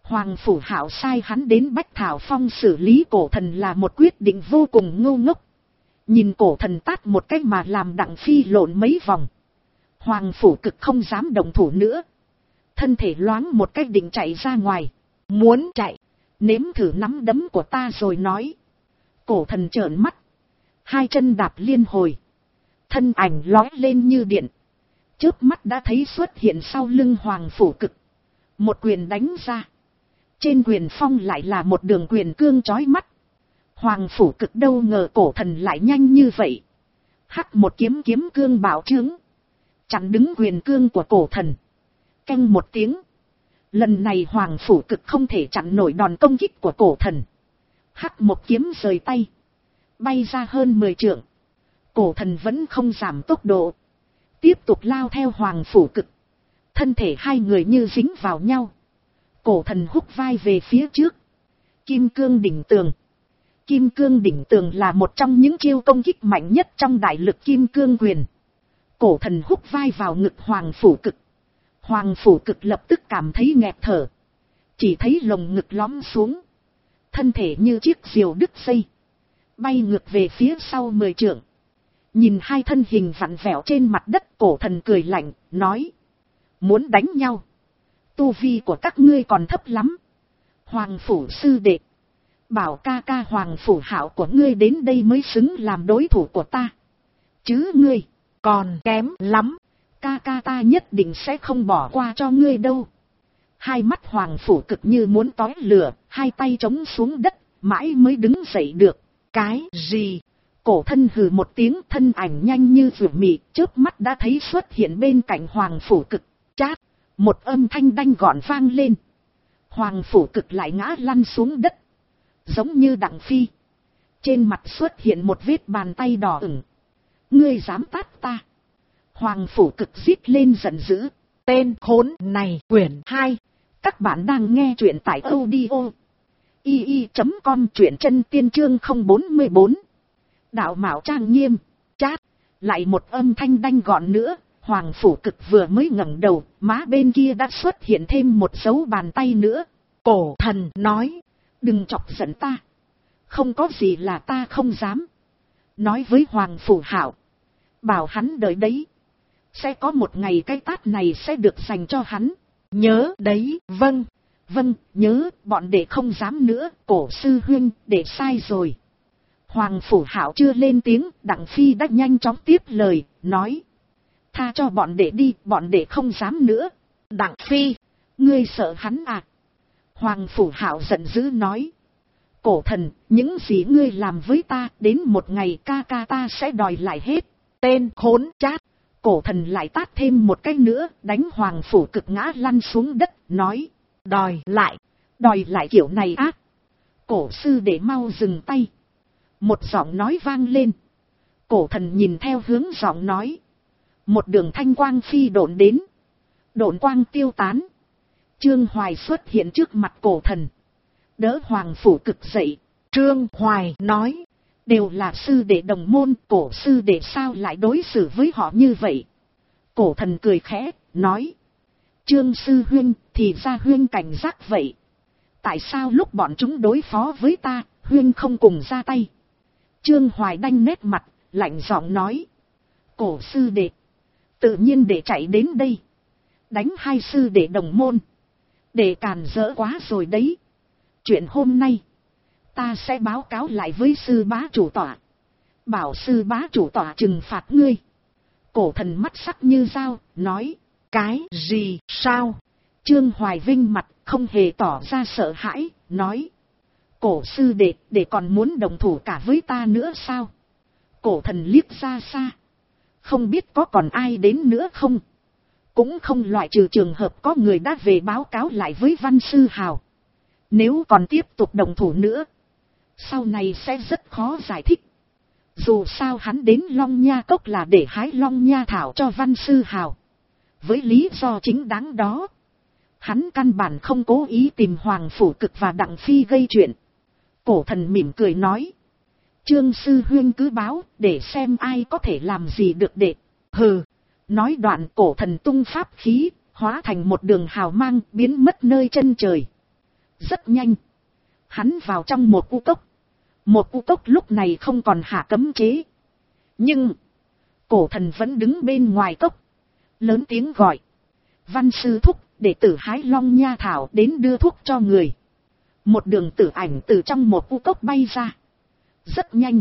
S1: Hoàng Phủ Hạo sai hắn đến Bách Thảo Phong xử lý cổ thần là một quyết định vô cùng ngu ngốc. Nhìn cổ thần tát một cách mà làm Đặng Phi lộn mấy vòng. Hoàng Phủ Cực không dám động thủ nữa. Thân thể loáng một cách định chạy ra ngoài. Muốn chạy, nếm thử nắm đấm của ta rồi nói. Cổ thần trợn mắt. Hai chân đạp liên hồi. Thân ảnh lói lên như điện. Chớp mắt đã thấy xuất hiện sau lưng Hoàng Phủ Cực. Một quyền đánh ra. Trên quyền phong lại là một đường quyền cương chói mắt. Hoàng Phủ Cực đâu ngờ cổ thần lại nhanh như vậy. Hắc một kiếm kiếm cương bảo trướng. Chặn đứng quyền cương của cổ thần. Canh một tiếng. Lần này Hoàng Phủ Cực không thể chặn nổi đòn công kích của cổ thần. Hắc một kiếm rời tay. Bay ra hơn mười trượng. Cổ thần vẫn không giảm tốc độ. Tiếp tục lao theo Hoàng Phủ Cực. Thân thể hai người như dính vào nhau. Cổ thần húc vai về phía trước. Kim cương đỉnh tường. Kim cương đỉnh tường là một trong những chiêu công kích mạnh nhất trong đại lực kim cương quyền. Cổ thần húc vai vào ngực Hoàng Phủ Cực. Hoàng Phủ Cực lập tức cảm thấy nghẹt thở. Chỉ thấy lồng ngực lõm xuống. Thân thể như chiếc diều đứt dây. Bay ngược về phía sau mười trượng. Nhìn hai thân hình vặn vẹo trên mặt đất, cổ thần cười lạnh, nói. Muốn đánh nhau. Tu vi của các ngươi còn thấp lắm. Hoàng Phủ sư đệ. Bảo ca ca Hoàng Phủ Hạo của ngươi đến đây mới xứng làm đối thủ của ta. Chứ ngươi, còn kém lắm. Ca ca ta nhất định sẽ không bỏ qua cho ngươi đâu. Hai mắt Hoàng Phủ Cực như muốn tói lửa, hai tay chống xuống đất, mãi mới đứng dậy được. Cái gì? Cổ thân hừ một tiếng, thân ảnh nhanh như vượt mị, chớp mắt đã thấy xuất hiện bên cạnh Hoàng Phủ Cực. Chát, một âm thanh đanh gọn vang lên. Hoàng Phủ Cực lại ngã lăn xuống đất. Giống như Đặng Phi. Trên mặt xuất hiện một vết bàn tay đỏ ửng. Ngươi dám tát ta? Hoàng Phủ Cực rít lên giận dữ. Tên khốn này. Quyển hai. Các bạn đang nghe truyện tại audio i i chấm com, truyện chân tiên chương không bốn bốn. Đạo mạo trang nghiêm. Chát. Lại một âm thanh đanh gọn nữa. Hoàng Phủ Cực vừa mới ngẩng đầu, má bên kia đã xuất hiện thêm một dấu bàn tay nữa. Cổ thần nói. Đừng chọc giận ta. Không có gì là ta không dám. Nói với Hoàng Phủ Hạo. Bảo hắn đợi đấy. Sẽ có một ngày cái tát này sẽ được dành cho hắn. Nhớ đấy. Vâng. Vâng, nhớ, bọn đệ không dám nữa. Cổ sư huynh, đệ sai rồi. Hoàng Phủ Hạo chưa lên tiếng, Đặng Phi đã nhanh chóng tiếp lời, nói. Tha cho bọn đệ đi, bọn đệ không dám nữa. Đặng Phi, ngươi sợ hắn à? Hoàng Phủ Hạo giận dữ nói. Cổ thần, những gì ngươi làm với ta, đến một ngày ca ca ta sẽ đòi lại hết. Tên khốn chát. Cổ thần lại tát thêm một cái nữa, đánh Hoàng Phủ Cực ngã lăn xuống đất, nói. Đòi lại, đòi lại kiểu này ác. Cổ sư để mau dừng tay. Một giọng nói vang lên. Cổ thần nhìn theo hướng giọng nói. Một đường thanh quang phi độn đến. Độn quang tiêu tán. Trương Hoài xuất hiện trước mặt cổ thần. Đỡ Hoàng Phủ Cực dậy. Trương Hoài nói. Đều là sư đệ đồng môn, cổ sư đệ sao lại đối xử với họ như vậy? Cổ thần cười khẽ, nói. Trương sư huynh, thì ra huynh cảnh giác vậy. Tại sao lúc bọn chúng đối phó với ta, huynh không cùng ra tay? Trương Hoài đanh nét mặt, lạnh giọng nói. Cổ sư đệ. Tự nhiên để chạy đến đây. Đánh hai sư đệ đồng môn. Để càn rỡ quá rồi đấy. Chuyện hôm nay. Ta sẽ báo cáo lại với sư bá chủ tọa. Bảo sư bá chủ tọa trừng phạt ngươi. Cổ thần mắt sắc như dao, nói. Cái gì sao? Trương Hoài Vinh mặt không hề tỏ ra sợ hãi, nói. Cổ sư đệ, để còn muốn đồng thủ cả với ta nữa sao? Cổ thần liếc ra xa. Không biết có còn ai đến nữa không? Cũng không loại trừ trường hợp có người đã về báo cáo lại với Văn Sư Hào. Nếu còn tiếp tục đồng thủ nữa, sau này sẽ rất khó giải thích. Dù sao hắn đến Long Nha Cốc là để hái Long Nha Thảo cho Văn Sư Hào. Với lý do chính đáng đó, hắn căn bản không cố ý tìm Hoàng Phủ Cực và Đặng Phi gây chuyện. Cổ thần mỉm cười nói. Trương sư huynh cứ báo, để xem ai có thể làm gì được đệ. Hừ. Nói đoạn cổ thần tung pháp khí, hóa thành một đường hào mang biến mất nơi chân trời. Rất nhanh. Hắn vào trong một u cốc. Một u cốc lúc này không còn hạ cấm chế. Nhưng. Cổ thần vẫn đứng bên ngoài cốc. Lớn tiếng gọi. Văn sư thúc, để tử hái long nha thảo đến đưa thuốc cho người. Một đường tử ảnh từ trong một u cốc bay ra. Rất nhanh.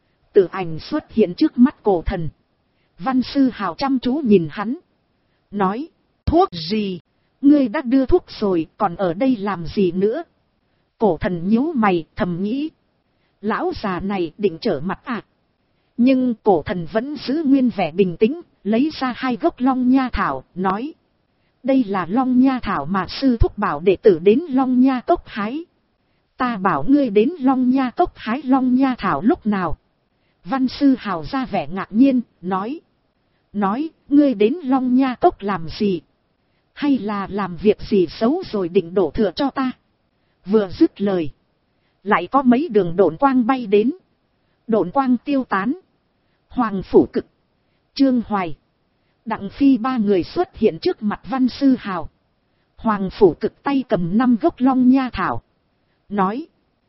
S1: Tử ảnh xuất hiện trước mắt cổ thần. Văn sư hào chăm chú nhìn hắn. Nói. Thuốc gì? Ngươi đã đưa thuốc rồi, còn ở đây làm gì nữa? Cổ thần nhíu mày, thầm nghĩ. Lão già này định trở mặt à? Nhưng cổ thần vẫn giữ nguyên vẻ bình tĩnh, lấy ra hai gốc long nha thảo, nói. Đây là long nha thảo mà sư thúc bảo đệ tử đến long nha cốc hái. Ta bảo ngươi đến long nha cốc hái long nha thảo lúc nào? Văn sư hào ra vẻ ngạc nhiên, nói. Nói, ngươi đến long nha cốc làm gì? Hay là làm việc gì xấu rồi định đổ thừa cho ta? Vừa dứt lời. Lại có mấy đường độn quang bay đến. Độn quang tiêu tán. Hoàng Phủ Cực, Trương Hoài, Đặng Phi ba người xuất hiện trước mặt Văn sư hào. Hoàng Phủ Cực tay cầm năm gốc long nha thảo. Nói.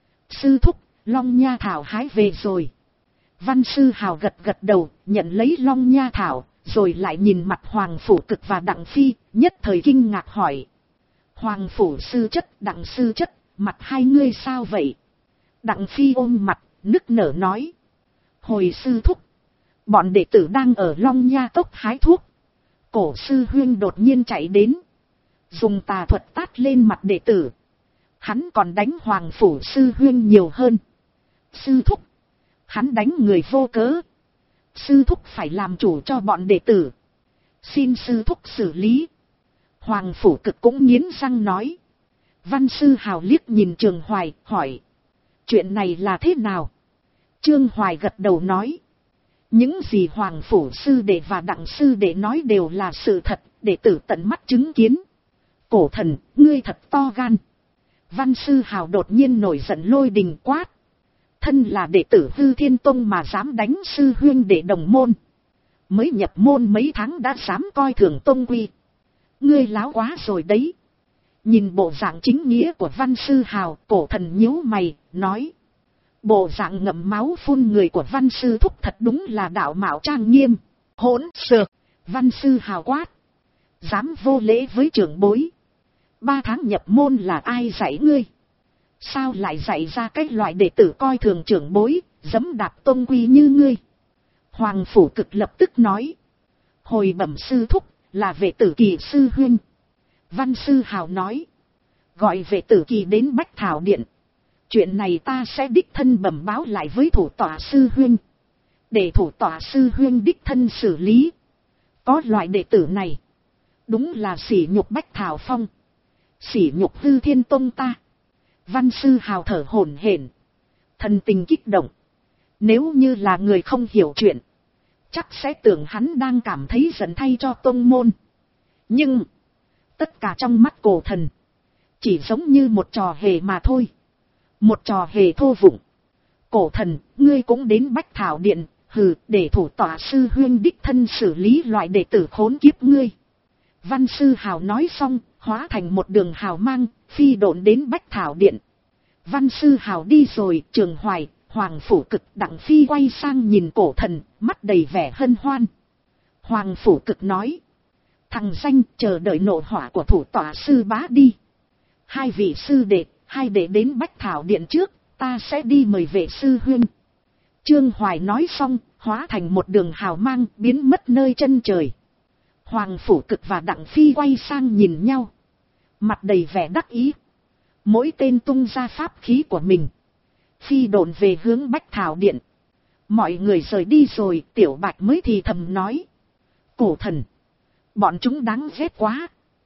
S1: Sư thúc, long nha thảo hái về rồi. Văn sư hào gật gật đầu, nhận lấy long nha thảo, rồi lại nhìn mặt Hoàng Phủ Cực và Đặng Phi, nhất thời kinh ngạc hỏi. Hoàng Phủ sư chất, Đặng sư chất, mặt hai ngươi sao vậy? Đặng Phi ôm mặt, nức nở nói. Hồi sư thúc, bọn đệ tử đang ở long nha cốc hái thuốc. Cổ sư huyên đột nhiên chạy đến. Dùng tà thuật tát lên mặt đệ tử. Hắn còn đánh Hoàng Phủ sư huyên nhiều hơn. Sư thúc. Hắn đánh người vô cớ. Sư thúc phải làm chủ cho bọn đệ tử. Xin sư thúc xử lý. Hoàng Phủ Cực cũng nghiến răng nói. Văn sư hào liếc nhìn Trường Hoài, hỏi. Chuyện này là thế nào? Trương Hoài gật đầu nói. Những gì Hoàng Phủ sư đệ và Đặng sư đệ nói đều là sự thật, đệ tử tận mắt chứng kiến. Cổ thần, ngươi thật to gan. Văn sư hào đột nhiên nổi giận lôi đình quát. Thân là đệ tử Hư Thiên Tông mà dám đánh sư huyên đệ đồng môn. Mới nhập môn mấy tháng đã dám coi thường tông quy. Ngươi láo quá rồi đấy. Nhìn bộ dạng chính nghĩa của Văn sư hào, cổ thần nhíu mày, nói. Bộ dạng ngậm máu phun người của Văn sư thúc thật đúng là đạo mạo trang nghiêm. Hỗn xược, Văn sư hào quát. Dám vô lễ với trưởng bối. Ba tháng nhập môn là ai dạy ngươi? Sao lại dạy ra cái loại đệ tử coi thường trưởng bối, dẫm đạp tông quy như ngươi? Hoàng Phủ Cực lập tức nói. Hồi bẩm sư thúc, là vệ tử Kỳ sư huynh. Văn sư hào nói. Gọi vệ tử Kỳ đến Bách Thảo Điện. Chuyện này ta sẽ đích thân bẩm báo lại với thủ tọa sư huynh. Để thủ tọa sư huynh đích thân xử lý. Có loại đệ tử này. Đúng là sỉ nhục Bách Thảo Phong. Sỉ nhục Hư Thiên Tông ta. Văn sư hào thở hổn hển. Thần tình kích động. Nếu như là người không hiểu chuyện. Chắc sẽ tưởng hắn đang cảm thấy giận thay cho tông môn. Nhưng. Tất cả trong mắt cổ thần. Chỉ giống như một trò hề mà thôi. Một trò hề thô vụng. Cổ thần, ngươi cũng đến Bách Thảo Điện, hừ, để thủ tọa sư huyên đích thân xử lý loại đệ tử khốn kiếp ngươi. Văn sư hào nói xong, hóa thành một đường hào mang, phi độn đến Bách Thảo Điện. Văn sư hào đi rồi, Trường Hoài, Hoàng Phủ Cực, Đặng Phi quay sang nhìn cổ thần, mắt đầy vẻ hân hoan. Hoàng Phủ Cực nói. Thằng danh chờ đợi nộ hỏa của thủ tọa sư bá đi. Hai vị sư đệ, hai đệ đến Bách Thảo Điện trước, ta sẽ đi mời vệ sư huynh. Trương Hoài nói xong, hóa thành một đường hào mang, biến mất nơi chân trời. Hoàng Phủ Cực và Đặng Phi quay sang nhìn nhau. Mặt đầy vẻ đắc ý. Mỗi tên tung ra pháp khí của mình. Phi độn về hướng Bách Thảo Điện. Mọi người rời đi rồi, Tiểu Bạch mới thì thầm nói. Cổ thần. Bọn chúng đáng ghét quá.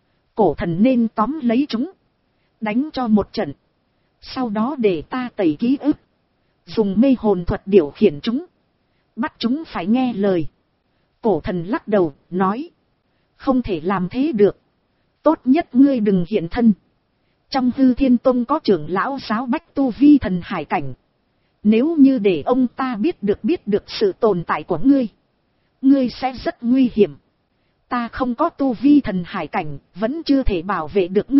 S1: Cổ thần nên tóm lấy chúng. Đánh cho một trận. Sau đó để ta tẩy ký ức. Dùng mê hồn thuật điều khiển chúng. Bắt chúng phải nghe lời. Cổ thần lắc đầu, nói. Không thể làm thế được. Tốt nhất ngươi đừng hiện thân. Trong Hư Thiên Tông có trưởng lão giáo bách tu vi thần hải cảnh. Nếu như để ông ta biết được biết được sự tồn tại của ngươi. Ngươi sẽ rất nguy hiểm. Ta không có tu vi thần hải cảnh, vẫn chưa thể bảo vệ được ngươi.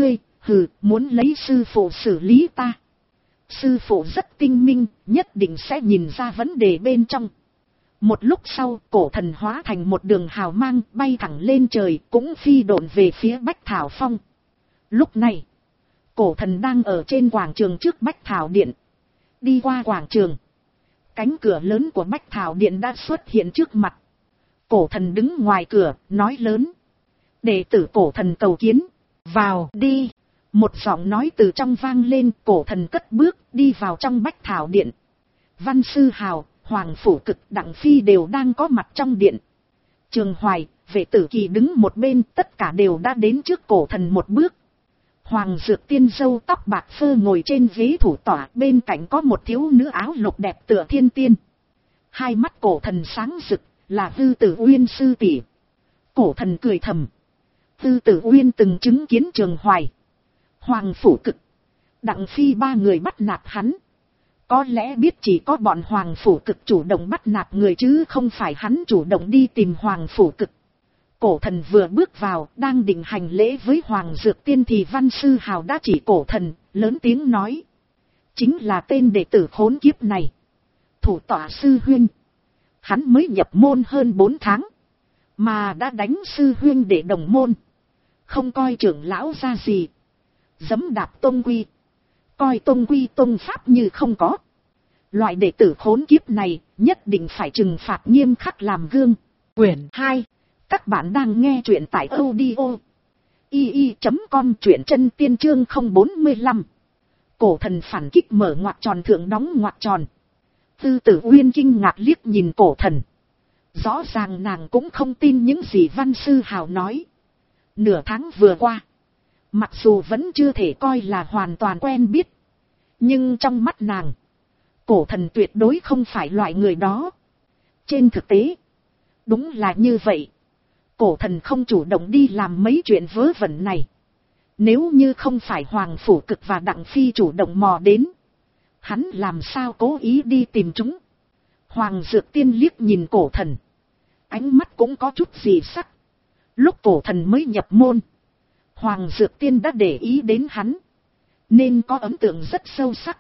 S1: Hừ, muốn lấy sư phụ xử lý ta. Sư phụ rất tinh minh, nhất định sẽ nhìn ra vấn đề bên trong. Một lúc sau, cổ thần hóa thành một đường hào mang bay thẳng lên trời, cũng phi độn về phía Bách Thảo Phong. Lúc này, cổ thần đang ở trên quảng trường trước Bách Thảo Điện. Đi qua quảng trường, cánh cửa lớn của Bách Thảo Điện đã xuất hiện trước mặt. Cổ thần đứng ngoài cửa, nói lớn. Đệ tử cổ thần cầu kiến, vào đi. Một giọng nói từ trong vang lên, cổ thần cất bước, đi vào trong Bách Thảo Điện. Văn Sư Hào, Hoàng Phủ Cực, Đặng Phi đều đang có mặt trong điện. Trường Hoài, Vệ Tử Kỳ đứng một bên, tất cả đều đã đến trước cổ thần một bước. Hoàng Dược Tiên râu tóc bạc phơ ngồi trên ghế thủ tọa, bên cạnh có một thiếu nữ áo lục đẹp tựa thiên tiên. Hai mắt cổ thần sáng rực, là Tư Tử Uyên sư tỷ. Cổ thần cười thầm. Tư Tử Uyên từng chứng kiến Trường Hoài, Hoàng Phủ Cực, Đặng Phi ba người bắt nạt hắn. Có lẽ biết chỉ có bọn Hoàng Phủ Cực chủ động bắt nạt người chứ không phải hắn chủ động đi tìm Hoàng Phủ Cực. Cổ thần vừa bước vào, đang định hành lễ với Hoàng Dược Tiên thì Văn Sư Hào đã chỉ cổ thần, lớn tiếng nói. Chính là tên đệ tử khốn kiếp này. Thủ tọa sư huynh. Hắn mới nhập môn hơn bốn tháng. Mà đã đánh sư huynh để đồng môn. Không coi trưởng lão ra gì. Dẫm đạp tôn quy. Coi tôn quy tôn pháp như không có. Loại đệ tử khốn kiếp này nhất định phải trừng phạt nghiêm khắc làm gương. Quyển hai. Các bạn đang nghe truyện tại audio i i chấm com, truyện chân tiên chương không bốn lăm. Cổ thần phản kích mở ngoặc tròn thượng đóng ngoặc tròn. Tư Tử Uyên kinh ngạc liếc nhìn cổ thần. Rõ ràng nàng cũng không tin những gì Văn Sư Hào nói. Nửa tháng vừa qua, mặc dù vẫn chưa thể coi là hoàn toàn quen biết, nhưng trong mắt nàng, cổ thần tuyệt đối không phải loại người đó. Trên thực tế, đúng là như vậy. Cổ thần không chủ động đi làm mấy chuyện vớ vẩn này. Nếu như không phải Hoàng Phủ Cực và Đặng Phi chủ động mò đến, hắn làm sao cố ý đi tìm chúng. Hoàng Dược Tiên liếc nhìn cổ thần, ánh mắt cũng có chút gì sắc. Lúc cổ thần mới nhập môn, Hoàng Dược Tiên đã để ý đến hắn, nên có ấn tượng rất sâu sắc.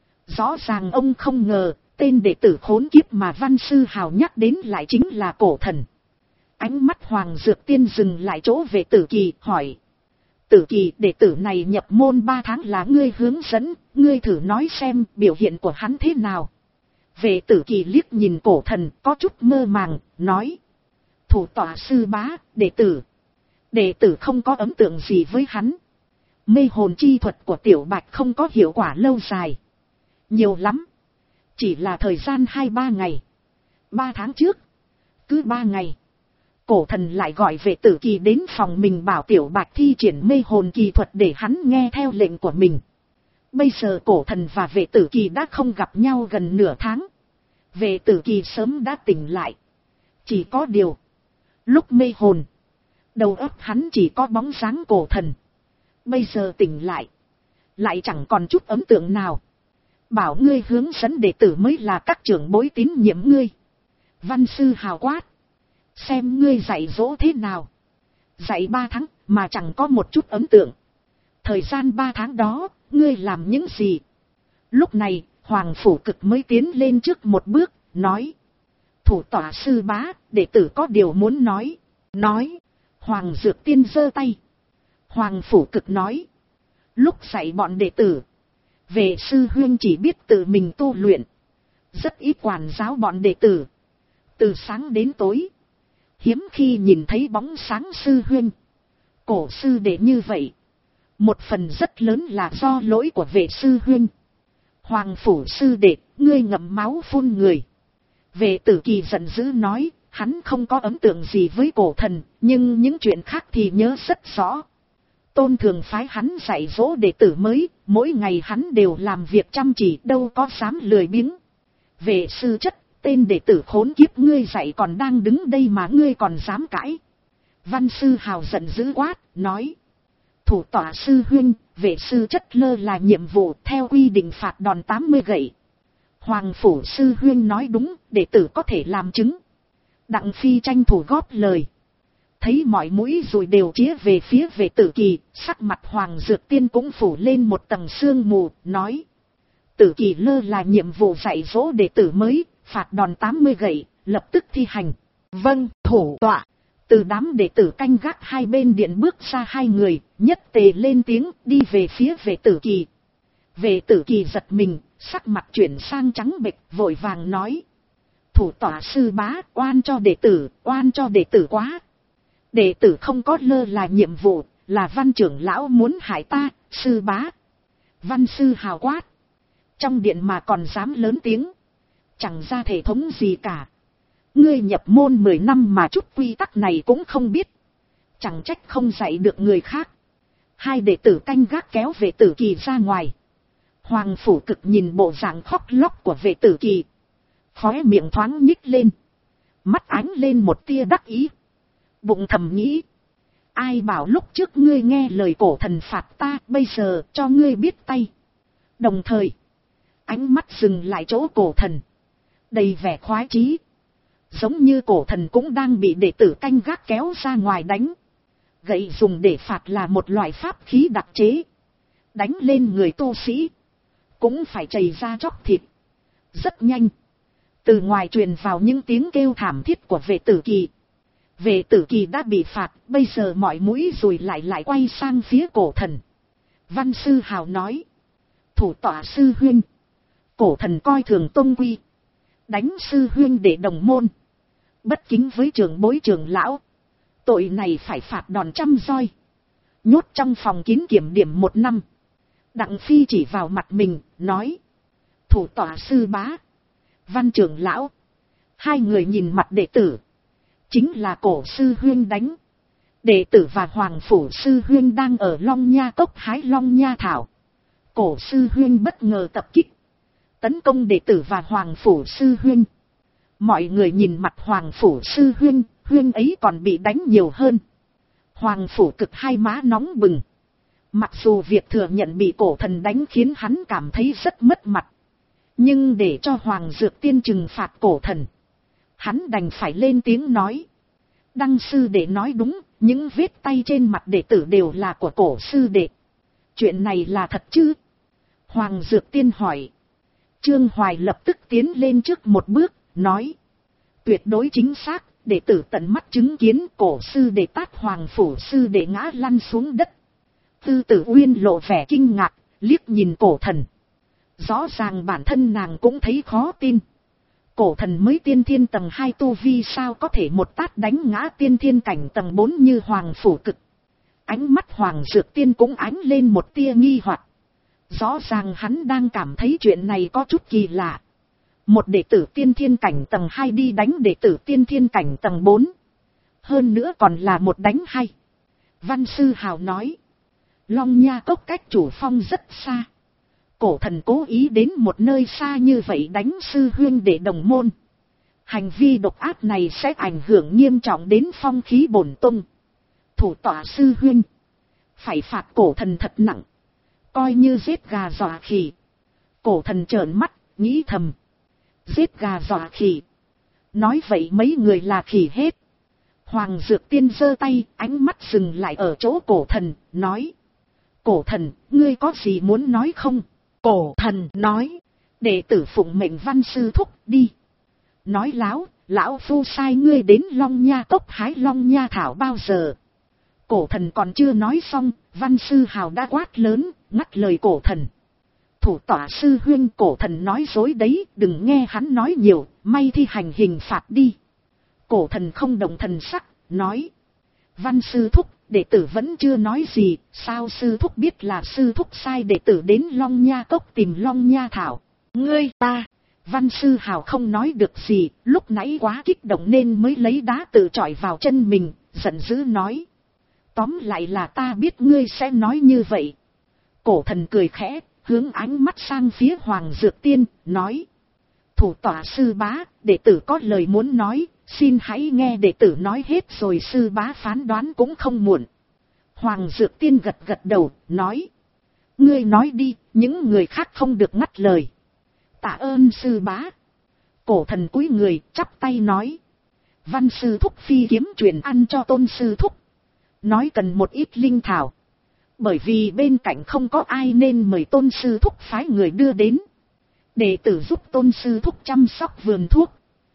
S1: Rõ ràng ông không ngờ, tên đệ tử khốn kiếp mà Văn Sư Hào nhắc đến lại chính là cổ thần. Ánh mắt Hoàng Dược Tiên dừng lại chỗ Vệ Tử Kỳ, hỏi. Tử Kỳ, đệ tử này nhập môn ba tháng là ngươi hướng dẫn, ngươi thử nói xem biểu hiện của hắn thế nào. Vệ Tử Kỳ liếc nhìn cổ thần, có chút mơ màng, nói. Thủ tọa sư bá, đệ tử. Đệ tử không có ấn tượng gì với hắn. Mê hồn chi thuật của Tiểu Bạch không có hiệu quả lâu dài. Nhiều lắm. Chỉ là thời gian hai ba ngày. Ba tháng trước. Cứ ba ngày. Cổ thần lại gọi Vệ Tử Kỳ đến phòng mình bảo Tiểu Bạch thi triển mê hồn kỳ thuật để hắn nghe theo lệnh của mình. Bây giờ cổ thần và Vệ Tử Kỳ đã không gặp nhau gần nửa tháng. Vệ Tử Kỳ sớm đã tỉnh lại. Chỉ có điều, lúc mê hồn, đầu óc hắn chỉ có bóng dáng cổ thần. Bây giờ tỉnh lại, lại chẳng còn chút ấn tượng nào. Bảo ngươi hướng dẫn đệ tử mới là các trưởng bối tín nhiệm ngươi. Văn Sư Hào quát. Xem ngươi dạy dỗ thế nào. Dạy ba tháng mà chẳng có một chút ấn tượng. Thời gian ba tháng đó, ngươi làm những gì? Lúc này, Hoàng Phủ Cực mới tiến lên trước một bước, nói. Thủ tọa sư bá, đệ tử có điều muốn nói. Nói. Hoàng Dược Tiên giơ tay. Hoàng Phủ Cực nói. Lúc dạy bọn đệ tử, về sư huynh chỉ biết tự mình tu luyện. Rất ít quản giáo bọn đệ tử. Từ sáng đến tối, hiếm khi nhìn thấy bóng sáng sư huynh. Cổ sư đệ như vậy, một phần rất lớn là do lỗi của vệ sư huynh. Hoàng Phủ sư đệ, ngươi ngậm máu phun người. Vệ Tử Kỳ giận dữ nói, hắn không có ấn tượng gì với cổ thần, nhưng những chuyện khác thì nhớ rất rõ. Tôn thường phái hắn dạy dỗ đệ tử mới, mỗi ngày hắn đều làm việc chăm chỉ, đâu có dám lười biếng. Vệ sư chất, tên đệ tử khốn kiếp ngươi dạy còn đang đứng đây mà ngươi còn dám cãi. Văn Sư Hào giận dữ quát, nói. Thủ tọa sư huynh, vệ sư chất lơ là nhiệm vụ, theo quy định phạt đòn tám mươi gậy. Hoàng Phủ sư huynh nói đúng, đệ tử có thể làm chứng. Đặng Phi tranh thủ góp lời. Thấy mọi mũi rồi đều chĩa về phía Vệ Tử Kỳ, sắc mặt Hoàng Dược Tiên cũng phủ lên một tầng sương mù, nói. Tử Kỳ lơ là nhiệm vụ dạy dỗ đệ tử mới, phạt đòn tám mươi gậy, lập tức thi hành. Vâng, thủ tọa. Từ đám đệ tử canh gác hai bên điện bước ra hai người, nhất tề lên tiếng đi về phía Vệ Tử Kỳ. Vệ Tử Kỳ giật mình, sắc mặt chuyển sang trắng bệch, vội vàng nói. Thủ tọa sư bá, oan cho đệ tử, oan cho đệ tử quá. Đệ tử không có lơ là nhiệm vụ, là Văn trưởng lão muốn hại ta, sư bá. Văn sư hào quát. Trong điện mà còn dám lớn tiếng. Chẳng ra thể thống gì cả. Ngươi nhập môn mười năm mà chút quy tắc này cũng không biết. Chẳng trách không dạy được người khác. Hai đệ tử canh gác kéo Vệ Tử Kỳ ra ngoài. Hoàng Phủ Cực nhìn bộ dạng khóc lóc của Vệ Tử Kỳ. Khóe miệng thoáng nhích lên. Mắt ánh lên một tia đắc ý. Bụng thầm nghĩ. Ai bảo lúc trước ngươi nghe lời cổ thần phạt ta, bây giờ cho ngươi biết tay. Đồng thời, ánh mắt dừng lại chỗ cổ thần. Đầy vẻ khoái chí. Giống như cổ thần cũng đang bị đệ tử canh gác kéo ra ngoài đánh. Gậy dùng để phạt là một loại pháp khí đặc chế. Đánh lên người tu sĩ. Cũng phải chảy ra chóc thịt. Rất nhanh. Từ ngoài truyền vào những tiếng kêu thảm thiết của Vệ Tử Kỳ. Vệ Tử Kỳ đã bị phạt, bây giờ mọi mũi rồi lại lại quay sang phía cổ thần. Văn sư hào nói. Thủ tọa sư huynh. Cổ thần coi thường tôn quy. Đánh sư huynh để đồng môn. Bất kính với trưởng bối trưởng lão. Tội này phải phạt đòn trăm roi. Nhốt trong phòng kín kiểm điểm một năm. Đặng Phi chỉ vào mặt mình, nói. Thủ tọa sư bá. Văn trưởng lão. Hai người nhìn mặt đệ tử. Chính là cổ sư huyên đánh. Đệ tử và Hoàng Phủ sư huyên đang ở Long Nha Cốc hái Long Nha Thảo. Cổ sư huyên bất ngờ tập kích. Tấn công đệ tử và Hoàng Phủ sư huyên. Mọi người nhìn mặt Hoàng Phủ sư huyên, huyên ấy còn bị đánh nhiều hơn. Hoàng Phủ Cực hai má nóng bừng. Mặc dù việc thừa nhận bị cổ thần đánh khiến hắn cảm thấy rất mất mặt. Nhưng để cho Hoàng Dược Tiên trừng phạt cổ thần. Hắn đành phải lên tiếng nói. Đăng sư đệ nói đúng, những vết tay trên mặt đệ tử đều là của cổ sư đệ. Chuyện này là thật chứ? Hoàng Dược Tiên hỏi. Trương Hoài lập tức tiến lên trước một bước, nói. Tuyệt đối chính xác, đệ tử tận mắt chứng kiến cổ sư đệ tát Hoàng Phủ sư đệ ngã lăn xuống đất. Tư Tử Uyên lộ vẻ kinh ngạc, liếc nhìn cổ thần. Rõ ràng bản thân nàng cũng thấy khó tin. Cổ thần mới tiên thiên tầng hai tu vi sao có thể một tát đánh ngã tiên thiên cảnh tầng bốn như Hoàng Phủ Cực. Ánh mắt Hoàng Dược Tiên cũng ánh lên một tia nghi hoặc. Rõ ràng hắn đang cảm thấy chuyện này có chút kỳ lạ. Một đệ tử tiên thiên cảnh tầng hai đi đánh đệ tử tiên thiên cảnh tầng bốn. Hơn nữa còn là một đánh hay. Văn sư hào nói. Long Nha Cốc cách chủ phong rất xa. Cổ thần cố ý đến một nơi xa như vậy đánh sư huyên để đồng môn. Hành vi độc ác này sẽ ảnh hưởng nghiêm trọng đến phong khí bổn tông. Thủ tọa sư huyên. Phải phạt cổ thần thật nặng. Coi như giết gà dọa khỉ. Cổ thần trợn mắt, nghĩ thầm. Giết gà dọa khỉ. Nói vậy mấy người là khỉ hết. Hoàng Dược Tiên giơ tay, ánh mắt dừng lại ở chỗ cổ thần, nói. Cổ thần, ngươi có gì muốn nói không? Cổ thần nói. Đệ tử phụng mệnh văn sư thúc đi. Nói láo, lão phu sai ngươi đến Long Nha Cốc hái Long Nha Thảo bao giờ? Cổ thần còn chưa nói xong, văn sư hào đã quát lớn, ngắt lời cổ thần. Thủ tọa sư huyên, cổ thần nói dối đấy, đừng nghe hắn nói nhiều, may thi hành hình phạt đi. Cổ thần không động thần sắc, nói. Văn sư thúc, đệ tử vẫn chưa nói gì, sao sư thúc biết là sư thúc sai đệ tử đến Long Nha Cốc tìm Long Nha Thảo? Ngươi ta, văn sư hào không nói được gì, lúc nãy quá kích động nên mới lấy đá tự chọi vào chân mình, giận dữ nói. Tóm lại là ta biết ngươi sẽ nói như vậy. Cổ thần cười khẽ, hướng ánh mắt sang phía Hoàng Dược Tiên, nói. Thủ tọa sư bá, đệ tử có lời muốn nói, xin hãy nghe đệ tử nói hết rồi sư bá phán đoán cũng không muộn. Hoàng Dược Tiên gật gật đầu, nói. Ngươi nói đi, những người khác không được ngắt lời. Tạ ơn sư bá. Cổ thần cúi người, chắp tay nói. Văn sư thúc phi kiếm truyền ăn cho tôn sư thúc. Nói cần một ít linh thảo. Bởi vì bên cạnh không có ai nên mời tôn sư thúc phái người đưa đến. Đệ tử giúp tôn sư thúc chăm sóc vườn thuốc.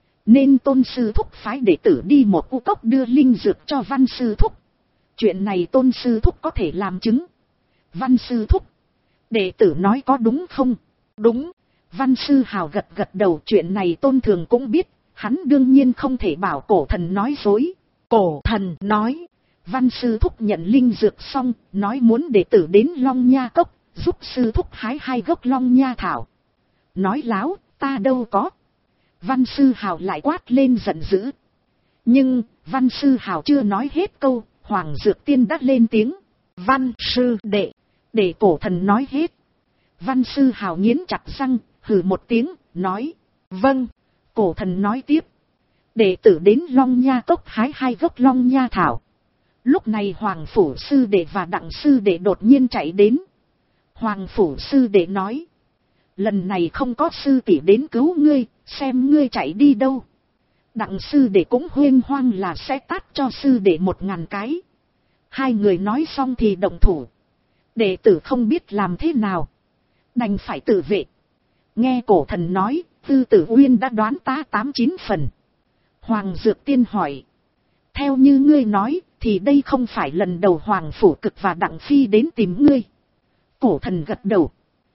S1: Nên tôn sư thúc phái đệ tử đi một u cốc đưa linh dược cho văn sư thúc. Chuyện này tôn sư thúc có thể làm chứng. Văn sư thúc. Đệ tử nói có đúng không? Đúng. Văn sư hào gật gật đầu, chuyện này tôn thường cũng biết. Hắn đương nhiên không thể bảo cổ thần nói dối. Cổ thần nói. Văn sư thúc nhận linh dược xong, nói muốn đệ tử đến Long Nha Cốc, giúp sư thúc hái hai gốc Long Nha Thảo. Nói láo, ta đâu có. Văn sư hào lại quát lên giận dữ. Nhưng, văn sư hào chưa nói hết câu, Hoàng Dược Tiên đã lên tiếng. Văn sư đệ, để cổ thần nói hết. Văn sư hào nghiến chặt răng, hừ một tiếng, nói. Vâng, cổ thần nói tiếp. Đệ tử đến Long Nha Cốc hái hai gốc Long Nha Thảo. Lúc này Hoàng Phủ sư đệ và Đặng sư đệ đột nhiên chạy đến. Hoàng Phủ sư đệ nói. Lần này không có sư tỷ đến cứu ngươi, xem ngươi chạy đi đâu. Đặng sư đệ cũng huyên hoang là sẽ tát cho sư đệ một ngàn cái. Hai người nói xong thì động thủ. Đệ tử không biết làm thế nào. Đành phải tự vệ. Nghe cổ thần nói, Tư Tử Uyên đã đoán ta tám chín phần. Hoàng Dược Tiên hỏi. Theo như ngươi nói, thì đây không phải lần đầu Hoàng Phủ Cực và Đặng Phi đến tìm ngươi. Cổ thần gật đầu.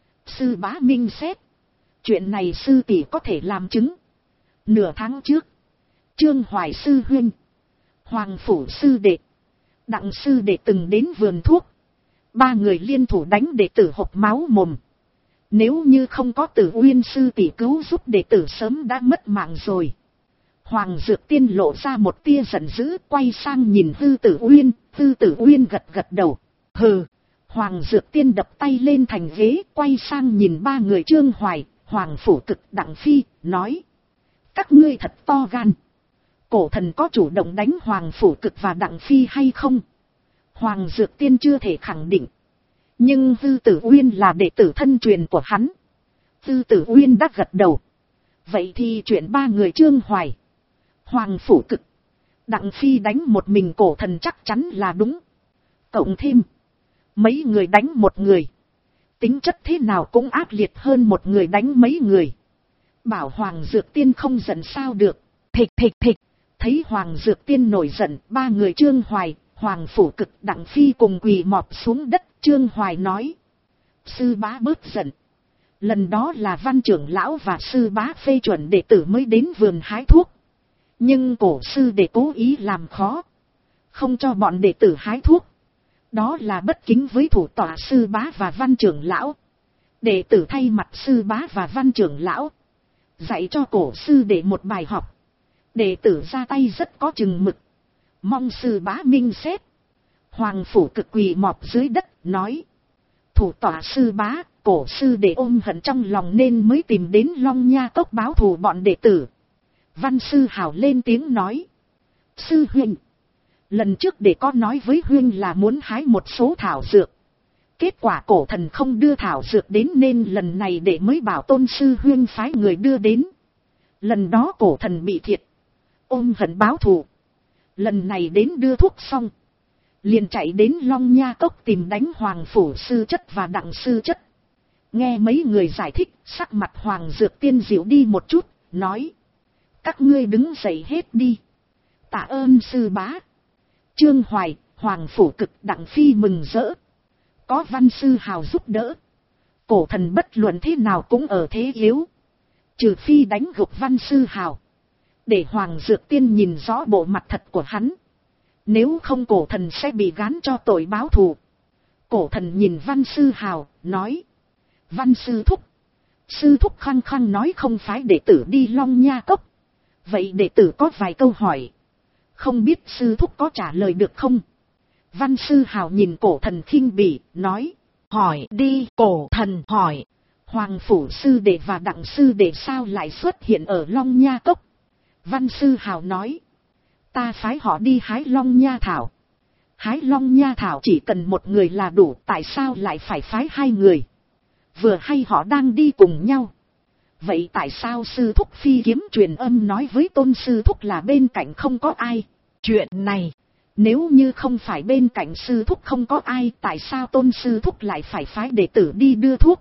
S1: Sư bá minh xét. Chuyện này sư tỷ có thể làm chứng. Nửa tháng trước, Trương Hoài sư huynh, Hoàng Phủ sư đệ, Đặng sư đệ từng đến vườn thuốc. Ba người liên thủ đánh đệ tử hộc máu mồm. Nếu như không có Tử Uyên sư tỷ cứu giúp, đệ tử sớm đã mất mạng rồi. Hoàng Dược Tiên lộ ra một tia giận dữ, quay sang nhìn Tư Tử Uyên. Tư Tử Uyên gật gật đầu. Hừ. Hoàng Dược Tiên đập tay lên thành ghế, quay sang nhìn ba người Trương Hoài, Hoàng Phủ Cực, Đặng Phi, nói. Các ngươi thật to gan. Cổ thần có chủ động đánh Hoàng Phủ Cực và Đặng Phi hay không? Hoàng Dược Tiên chưa thể khẳng định. Nhưng Tư Tử Uyên là đệ tử thân truyền của hắn. Tư Tử Uyên đã gật đầu. Vậy thì chuyện ba người Trương Hoài, Hoàng Phủ Cực, Đặng Phi đánh một mình cổ thần chắc chắn là đúng. Cộng thêm, mấy người đánh một người, tính chất thế nào cũng ác liệt hơn một người đánh mấy người. Bảo Hoàng Dược Tiên không giận sao được. Thịch thịch thịch. Thấy Hoàng Dược Tiên nổi giận, ba người Trương Hoài, Hoàng Phủ Cực, Đặng Phi cùng quỳ mọp xuống đất. Trương Hoài nói. Sư bá bớt giận. Lần đó là Văn trưởng lão và sư bá phê chuẩn đệ tử mới đến vườn hái thuốc. Nhưng cổ sư đệ cố ý làm khó, không cho bọn đệ tử hái thuốc. Đó là bất kính với thủ tọa sư bá và Văn trưởng lão. Đệ tử thay mặt sư bá và Văn trưởng lão, dạy cho cổ sư đệ một bài học. Đệ tử ra tay rất có chừng mực, mong sư bá minh xét. Hoàng Phủ Cực quỳ mọp dưới đất, nói. Thủ tọa sư bá, cổ sư đệ ôm hận trong lòng nên mới tìm đến Long Nha Cốc báo thù bọn đệ tử. Văn sư hào lên tiếng nói. Sư huynh, lần trước đệ có nói với huynh là muốn hái một số thảo dược. Kết quả cổ thần không đưa thảo dược đến nên lần này đệ mới bảo tôn sư huynh phái người đưa đến. Lần đó cổ thần bị thiệt, ôm hận báo thù. Lần này đến đưa thuốc xong, liền chạy đến Long Nha Cốc tìm đánh Hoàng Phủ sư chất và Đặng sư chất. Nghe mấy người giải thích, sắc mặt Hoàng Dược Tiên dịu đi một chút, nói. Các ngươi đứng dậy hết đi. Tạ ơn sư bá. Trương Hoài, Hoàng Phủ Cực, Đặng Phi mừng rỡ. Có Văn sư hào giúp đỡ, cổ thần bất luận thế nào cũng ở thế yếu. Trừ phi đánh gục Văn sư hào, để Hoàng Dược Tiên nhìn rõ bộ mặt thật của hắn. Nếu không cổ thần sẽ bị gán cho tội báo thù. Cổ thần nhìn Văn sư hào, nói. Văn sư thúc. Sư thúc khăng khăng nói không phái đệ tử đi Long Nha Cốc. Vậy đệ tử có vài câu hỏi, không biết sư thúc có trả lời được không? Văn sư hào nhìn cổ thần khinh bỉ, nói. Hỏi đi. Cổ thần hỏi. Hoàng Phủ sư đệ và Đặng sư đệ sao lại xuất hiện ở Long Nha Cốc? Văn sư hào nói. Ta phái họ đi hái Long Nha Thảo. Hái Long Nha Thảo chỉ cần một người là đủ, tại sao lại phải phái hai người? Vừa hay họ đang đi cùng nhau, Vậy tại sao sư thúc phi kiếm truyền âm nói với tôn sư thúc là bên cạnh không có ai? Chuyện này, nếu như không phải bên cạnh sư thúc không có ai, tại sao tôn sư thúc lại phải phái đệ tử đi đưa thuốc?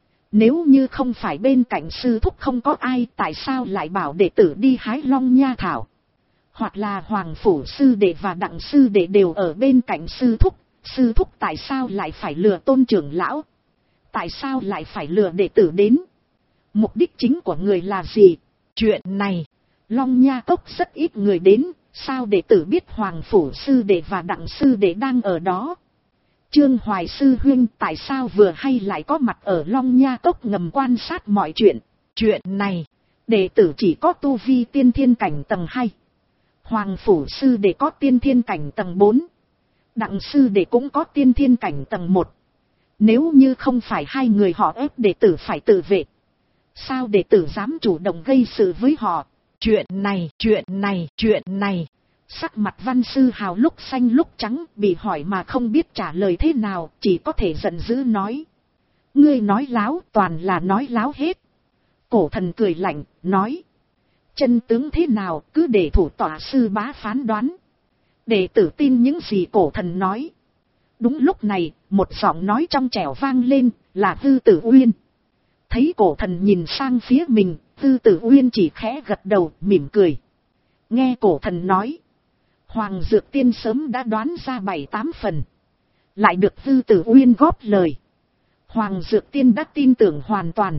S1: Nếu như không phải bên cạnh sư thúc không có ai, tại sao lại bảo đệ tử đi hái long nha thảo? Hoặc là hoàng phủ sư đệ và đặng sư đệ đều ở bên cạnh sư thúc, sư thúc tại sao lại phải lừa tôn trưởng lão? Tại sao lại phải lừa đệ tử đến? Mục đích chính của người là gì? Chuyện này, Long Nha Cốc rất ít người đến, sao đệ tử biết hoàng phủ sư đệ và đặng sư đệ đang ở đó? Trương Hoài sư huynh tại sao vừa hay lại có mặt ở Long Nha Cốc ngầm quan sát mọi chuyện? Chuyện này, đệ tử chỉ có tu vi tiên thiên cảnh tầng hai. Hoàng phủ sư đệ có tiên thiên cảnh tầng bốn. Đặng sư đệ cũng có tiên thiên cảnh tầng một. Nếu như không phải hai người họ ép đệ tử phải tự vệ, sao đệ tử dám chủ động gây sự với họ? Chuyện này, chuyện này, chuyện này. Sắc mặt Văn Sư Hào lúc xanh lúc trắng, bị hỏi mà không biết trả lời thế nào, chỉ có thể giận dữ nói. Ngươi nói láo, toàn là nói láo hết. Cổ thần cười lạnh, nói. Chân tướng thế nào, cứ để thủ tọa sư bá phán đoán. Đệ tử tin những gì cổ thần nói. Đúng lúc này, một giọng nói trong trẻo vang lên, là Tư Tử Uyên. Thấy cổ thần nhìn sang phía mình, Tư Tử Uyên chỉ khẽ gật đầu, mỉm cười. Nghe cổ thần nói. Hoàng Dược Tiên sớm đã đoán ra bảy tám phần. Lại được Tư Tử Uyên góp lời. Hoàng Dược Tiên đã tin tưởng hoàn toàn.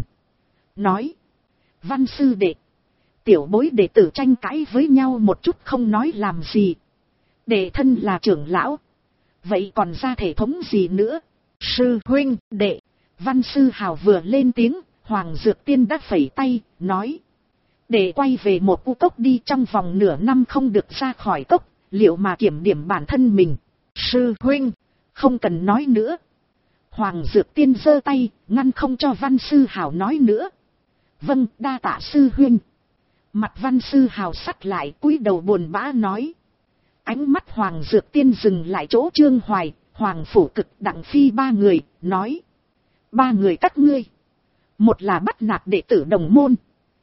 S1: Nói. Văn sư đệ. Tiểu bối đệ tử tranh cãi với nhau một chút không nói làm gì. Đệ thân là trưởng lão. Vậy còn ra thể thống gì nữa? Sư huynh, đệ. Văn Sư Hào vừa lên tiếng, Hoàng Dược Tiên đã phẩy tay, nói. Để quay về một u cốc đi, trong vòng nửa năm không được ra khỏi cốc, liệu mà kiểm điểm bản thân mình. Sư huynh, không cần nói nữa. Hoàng Dược Tiên giơ tay, ngăn không cho Văn Sư Hào nói nữa. Vâng, đa tạ sư huynh. Mặt Văn Sư Hào sắt lại, cúi đầu buồn bã nói. Ánh mắt Hoàng Dược Tiên dừng lại chỗ Trương Hoài, Hoàng Phủ Cực, Đặng Phi ba người, nói. Ba người các ngươi. Một là bắt nạt đệ tử đồng môn.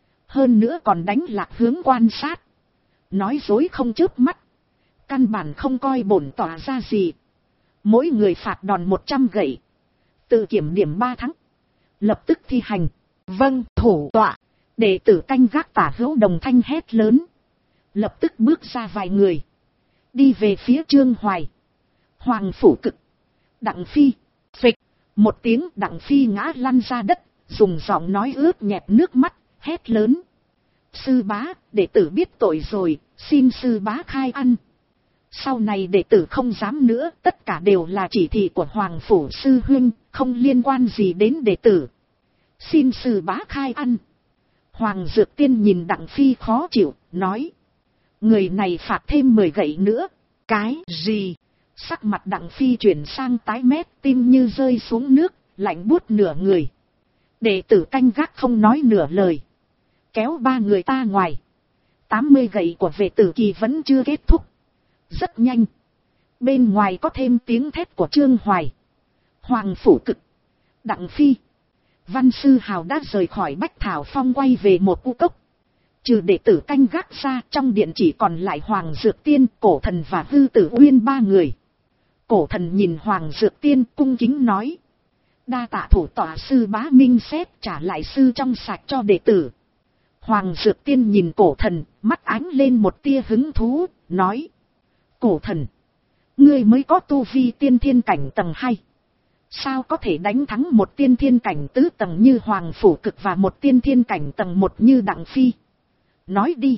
S1: Hơn nữa còn đánh lạc hướng quan sát. Nói dối không chớp mắt. Căn bản không coi bổn tỏa ra gì. Mỗi người phạt đòn một trăm gậy. Tự kiểm điểm ba tháng. Lập tức thi hành. Vâng, thủ tọa. Đệ tử canh gác tả hữu đồng thanh hét lớn. Lập tức bước ra vài người. Đi về phía Trương Hoài. Hoàng Phủ Cực. Đặng Phi. Phịch. Một tiếng Đặng Phi ngã lăn ra đất. Dùng giọng nói ướt nhẹp nước mắt. Hét lớn. Sư bá, đệ tử biết tội rồi. Xin sư bá khai ăn. Sau này đệ tử không dám nữa. Tất cả đều là chỉ thị của Hoàng Phủ sư huynh. Không liên quan gì đến đệ tử. Xin sư bá khai ăn. Hoàng Dược Tiên nhìn Đặng Phi khó chịu. Nói. Người này phạt thêm mười gậy nữa. Cái gì? Sắc mặt Đặng Phi chuyển sang tái mét, tim như rơi xuống nước, lạnh buốt nửa người. Đệ tử canh gác không nói nửa lời. Kéo ba người ta ngoài. tám mươi gậy của vệ tử Kỳ vẫn chưa kết thúc. Rất nhanh. Bên ngoài có thêm tiếng thét của Trương Hoài. Hoàng Phủ Cực. Đặng Phi. Văn Sư Hào đã rời khỏi Bách Thảo Phong quay về một u cốc. Trừ đệ tử canh gác ra, trong điện chỉ còn lại Hoàng Dược Tiên, Cổ Thần và Tư Tử Uyên ba người. Cổ Thần nhìn Hoàng Dược Tiên cung kính nói. Đa tạ thủ tọa sư bá minh xét trả lại sư trong sạch cho đệ tử. Hoàng Dược Tiên nhìn Cổ Thần, mắt ánh lên một tia hứng thú, nói. Cổ Thần, ngươi mới có tu vi tiên thiên cảnh tầng hai. Sao có thể đánh thắng một tiên thiên cảnh tứ tầng như Hoàng Phủ Cực và một tiên thiên cảnh tầng một như Đặng Phi? Nói đi.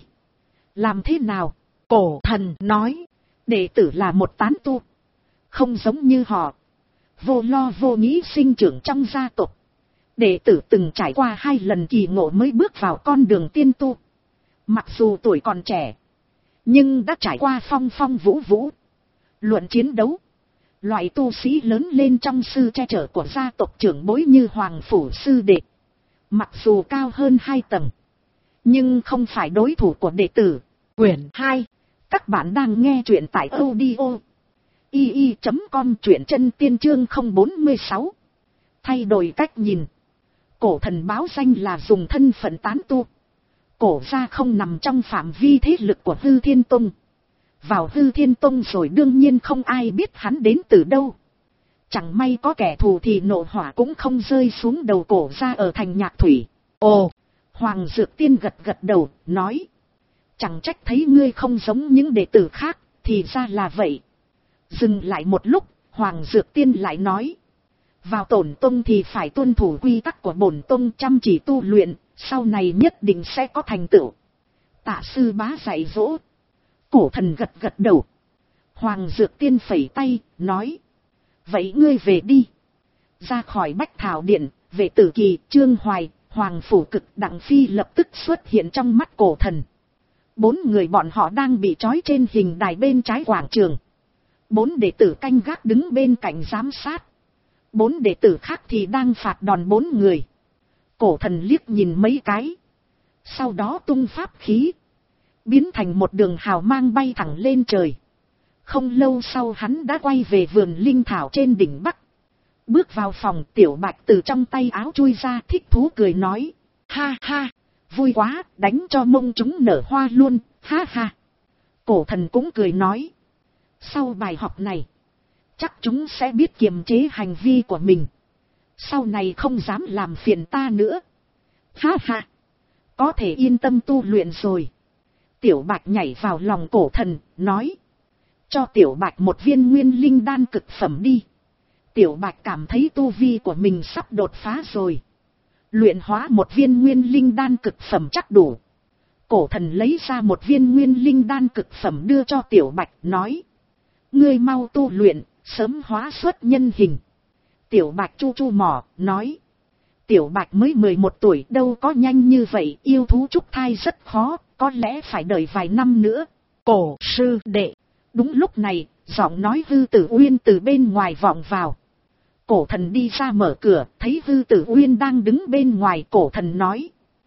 S1: Làm thế nào? Cổ Thần nói. Đệ tử là một tán tu. Không giống như họ. Vô lo vô nghĩ sinh trưởng trong gia tộc. Đệ tử từng trải qua hai lần kỳ ngộ mới bước vào con đường tiên tu. Mặc dù tuổi còn trẻ. Nhưng đã trải qua phong phong vũ vũ. Luận chiến đấu. Loại tu sĩ lớn lên trong sự che chở của gia tộc trưởng bối như Hoàng Phủ sư đệ. Mặc dù cao hơn hai tầng. Nhưng không phải đối thủ của đệ tử. Quyển hai. Các bạn đang nghe truyện tại audio. i i chấm com truyện chân tiên chương không bốn mươi sáu. Thay đổi cách nhìn. Cổ thần báo danh là dùng thân phận tán tu. Cổ gia không nằm trong phạm vi thế lực của Hư Thiên Tông. Vào Hư Thiên Tông rồi đương nhiên không ai biết hắn đến từ đâu. Chẳng may có kẻ thù thì nộ hỏa cũng không rơi xuống đầu cổ gia ở thành Nhạc Thủy. Ồ, Hoàng Dược Tiên gật gật đầu, nói. Chẳng trách thấy ngươi không giống những đệ tử khác, thì ra là vậy. Dừng lại một lúc, Hoàng Dược Tiên lại nói. Vào Tổn Tông thì phải tuân thủ quy tắc của bổn tông, chăm chỉ tu luyện, sau này nhất định sẽ có thành tựu. Tạ sư bá dạy dỗ. Cổ thần gật gật đầu. Hoàng Dược Tiên phẩy tay, nói. Vậy ngươi về đi. Ra khỏi Bách Thảo Điện, Vệ Tử Kỳ, Trương Hoài, Hoàng Phủ Cực, Đặng Phi lập tức xuất hiện trong mắt cổ thần. Bốn người bọn họ đang bị trói trên hình đài bên trái quảng trường. Bốn đệ tử canh gác đứng bên cạnh giám sát. Bốn đệ tử khác thì đang phạt đòn bốn người. Cổ thần liếc nhìn mấy cái. Sau đó tung pháp khí. Biến thành một đường hào mang bay thẳng lên trời. Không lâu sau hắn đã quay về vườn linh thảo trên đỉnh Bắc. Bước vào phòng, Tiểu Bạch từ trong tay áo chui ra, thích thú cười nói. Ha ha, vui quá, đánh cho mông chúng nở hoa luôn, ha ha. Cổ thần cũng cười nói. Sau bài học này, chắc chúng sẽ biết kiềm chế hành vi của mình. Sau này không dám làm phiền ta nữa. Ha ha, có thể yên tâm tu luyện rồi. Tiểu Bạch nhảy vào lòng cổ thần, nói. Cho Tiểu Bạch một viên nguyên linh đan cực phẩm đi. Tiểu Bạch cảm thấy tu vi của mình sắp đột phá rồi. Luyện hóa một viên nguyên linh đan cực phẩm chắc đủ. Cổ thần lấy ra một viên nguyên linh đan cực phẩm đưa cho Tiểu Bạch, nói. Ngươi mau tu luyện, sớm hóa xuất nhân hình. Tiểu Bạch chu chu mỏ, nói. Tiểu Bạch mới mười một tuổi, đâu có nhanh như vậy, yêu thú trúc thai rất khó, có lẽ phải đợi vài năm nữa. Cổ sư đệ. Đúng lúc này, giọng nói Hư Tử Uyên từ bên ngoài vọng vào. Cổ thần đi ra mở cửa, thấy Hư Tử Uyên đang đứng bên ngoài, cổ thần nói.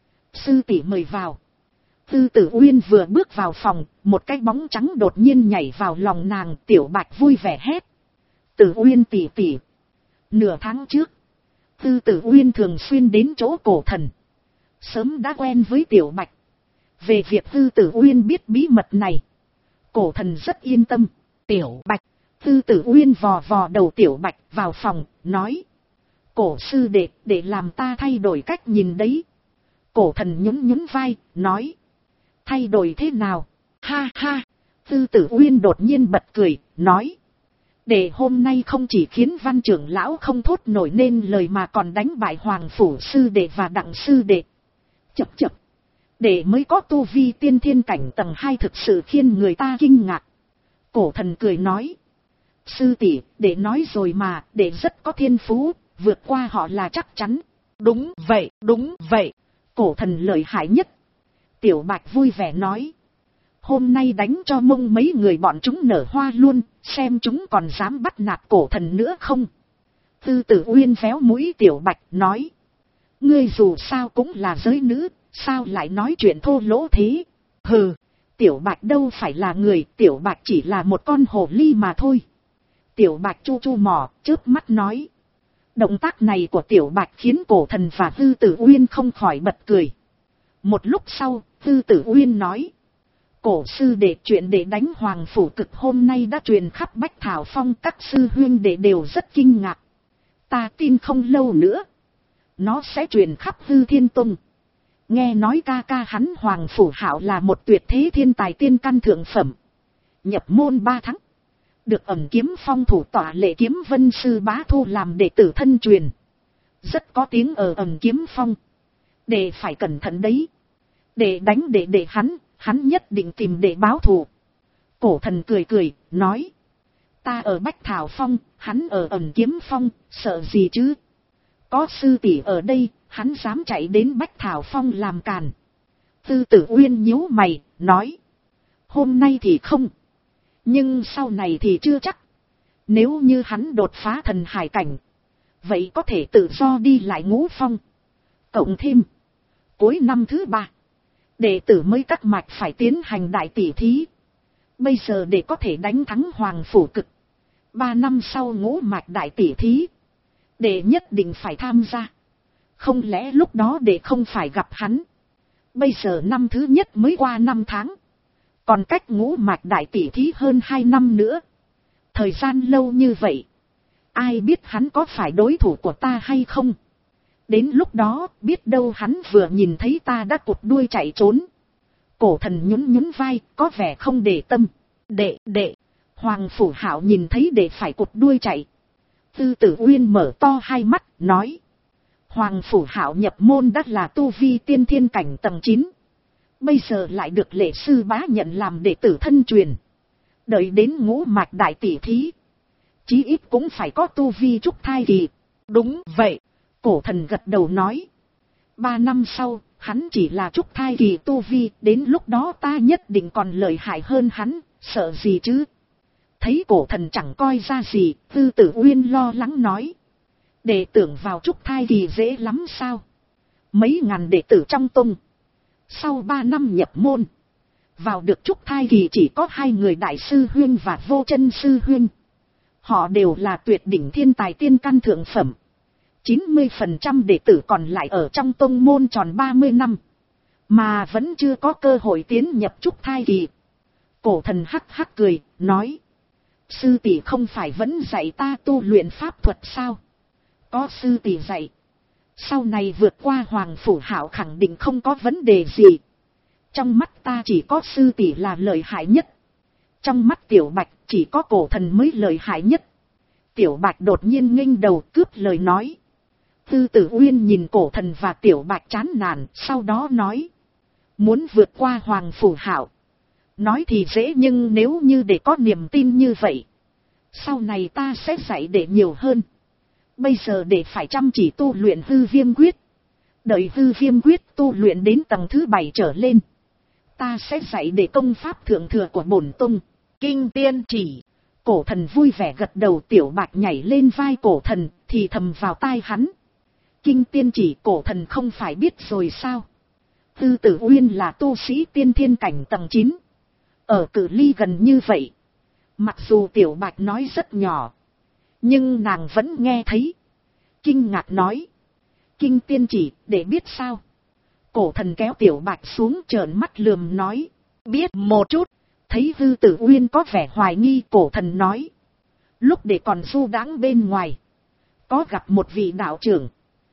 S1: Sư tỷ mời vào. Hư Tử Uyên vừa bước vào phòng, một cái bóng trắng đột nhiên nhảy vào lòng nàng, Tiểu Bạch vui vẻ hét. Tử Uyên tỷ tỷ. Nửa tháng trước, Hư Tử Uyên thường xuyên đến chỗ cổ thần. Sớm đã quen với Tiểu Bạch. Về việc Hư Tử Uyên biết bí mật này, cổ thần rất yên tâm. Tiểu Bạch. Hư Tử Uyên vò vò đầu Tiểu Bạch vào phòng, nói. Cổ sư đệ, để làm ta thay đổi cách nhìn đấy. Cổ thần nhún nhún vai, nói. Thay đổi thế nào? Ha ha. Hư Tử Uyên đột nhiên bật cười, nói. Để hôm nay không chỉ khiến Văn trưởng lão không thốt nổi nên lời mà còn đánh bại Hoàng Phủ sư đệ và Đặng sư đệ. Chập chập. Để mới có tu vi tiên thiên cảnh tầng hai thực sự khiến người ta kinh ngạc. Cổ thần cười nói. Sư tỷ, để nói rồi mà, để rất có thiên phú, vượt qua họ là chắc chắn. Đúng vậy, đúng vậy. Cổ thần lợi hại nhất. Tiểu Bạch vui vẻ nói. Hôm nay đánh cho mông mấy người bọn chúng nở hoa luôn, xem chúng còn dám bắt nạt cổ thần nữa không. Tư Tử Uyên véo mũi Tiểu Bạch, nói. Ngươi dù sao cũng là giới nữ, sao lại nói chuyện thô lỗ thế? Hừ, Tiểu Bạch đâu phải là người, Tiểu Bạch chỉ là một con hồ ly mà thôi. Tiểu Bạch chu chu mỏ, chớp mắt nói. Động tác này của Tiểu Bạch khiến cổ thần và Hư Tử Uyên không khỏi bật cười. Một lúc sau, Hư Tử Uyên nói. Cổ sư đệ, chuyện để đánh Hoàng Phủ Cực hôm nay đã truyền khắp Bách Thảo Phong, các sư huynh đệ đều rất kinh ngạc. Ta tin không lâu nữa, nó sẽ truyền khắp Hư Thiên Tông. Nghe nói ca ca hắn Hoàng Phủ Hạo là một tuyệt thế thiên tài tiên căn thượng phẩm. Nhập môn ba tháng. Được Ẩn Kiếm Phong thủ tọa Lệ Kiếm Vân sư bá thu làm đệ tử thân truyền. Rất có tiếng ở Ẩn Kiếm Phong. Đệ phải cẩn thận đấy. Đệ đánh đệ đệ hắn, hắn nhất định tìm đệ báo thù. Cổ thần cười cười, nói. Ta ở Bách Thảo Phong, hắn ở Ẩn Kiếm Phong, sợ gì chứ? Có sư tỷ ở đây, hắn dám chạy đến Bách Thảo Phong làm càn. Tư Tử Uyên nhíu mày, nói. Hôm nay thì không. Nhưng sau này thì chưa chắc. Nếu như hắn đột phá thần hải cảnh, vậy có thể tự do đi lại Ngũ Phong. Cộng thêm, cuối năm thứ ba, đệ tử mới các mạch phải tiến hành đại tỷ thí. Bây giờ để có thể đánh thắng Hoàng Phủ Cực, ba năm sau ngũ mạch đại tỷ thí, đệ nhất định phải tham gia. Không lẽ lúc đó để không phải gặp hắn. Bây giờ năm thứ nhất mới qua năm tháng. Còn cách ngũ mạch đại tỷ thí hơn hai năm nữa. Thời gian lâu như vậy. Ai biết hắn có phải đối thủ của ta hay không. Đến lúc đó biết đâu hắn vừa nhìn thấy ta đã cụt đuôi chạy trốn. Cổ thần nhún nhún vai, có vẻ không để tâm. Đệ, đệ. Hoàng Phủ Hạo nhìn thấy đệ phải cụt đuôi chạy. Tư Tử Uyên mở to hai mắt, nói. Hoàng Phủ Hạo nhập môn đã là tu vi tiên thiên cảnh tầng chín. Bây giờ lại được lệ sư bá nhận làm đệ tử thân truyền. Đợi đến ngũ mạch đại tỷ thí. Chí ít cũng phải có tu vi trúc thai kỳ. Đúng vậy. Cổ thần gật đầu nói. Ba năm sau, hắn chỉ là trúc thai kỳ tu vi. Đến lúc đó ta nhất định còn lợi hại hơn hắn. Sợ gì chứ? Thấy cổ thần chẳng coi ra gì. Tư Tử Uyên lo lắng nói. Đệ tưởng vào trúc thai kỳ dễ lắm sao? Mấy ngàn đệ tử trong tông. Sau ba năm nhập môn. Vào được trúc thai kỳ chỉ có hai người đại sư huyên và vô chân sư huyên. Họ đều là tuyệt đỉnh thiên tài tiên căn thượng phẩm. chín mươi phần trăm đệ tử còn lại ở trong tông môn tròn ba mươi năm. Mà vẫn chưa có cơ hội tiến nhập trúc thai kỳ. Cổ thần hắc hắc cười, nói. Sư tỷ không phải vẫn dạy ta tu luyện pháp thuật sao? Có sư tỷ dạy. Sau này vượt qua Hoàng Phủ Hạo khẳng định không có vấn đề gì. Trong mắt ta chỉ có sư tỷ là lợi hại nhất. Trong mắt Tiểu Bạch chỉ có cổ thần mới lợi hại nhất. Tiểu Bạch đột nhiên nghênh đầu cướp lời nói. Tư Tử Uyên nhìn cổ thần và Tiểu Bạch chán nản, sau đó nói. Muốn vượt qua Hoàng Phủ Hạo. Nói thì dễ nhưng nếu như để có niềm tin như vậy. Sau này ta sẽ dạy để nhiều hơn. Bây giờ để phải chăm chỉ tu luyện hư viêm quyết. Đợi hư viêm quyết tu luyện đến tầng thứ bảy trở lên. Ta sẽ dạy để công pháp thượng thừa của bổn tông. Kinh tiên chỉ. Cổ thần vui vẻ gật đầu. Tiểu Bạch nhảy lên vai cổ thần, thì thầm vào tai hắn. Kinh tiên chỉ cổ thần không phải biết rồi sao? Tư Tử Uyên là tu sĩ tiên thiên cảnh tầng chín. Ở cự ly gần như vậy. Mặc dù Tiểu Bạch nói rất nhỏ. Nhưng nàng vẫn nghe thấy. Kinh ngạc nói. Kinh tiên chỉ, để biết sao? Cổ thần kéo Tiểu Bạch xuống trợn mắt lườm nói. Biết một chút. Thấy Tư Tử Uyên có vẻ hoài nghi, cổ thần nói. Lúc để còn du đãng bên ngoài. Có gặp một vị đạo trưởng.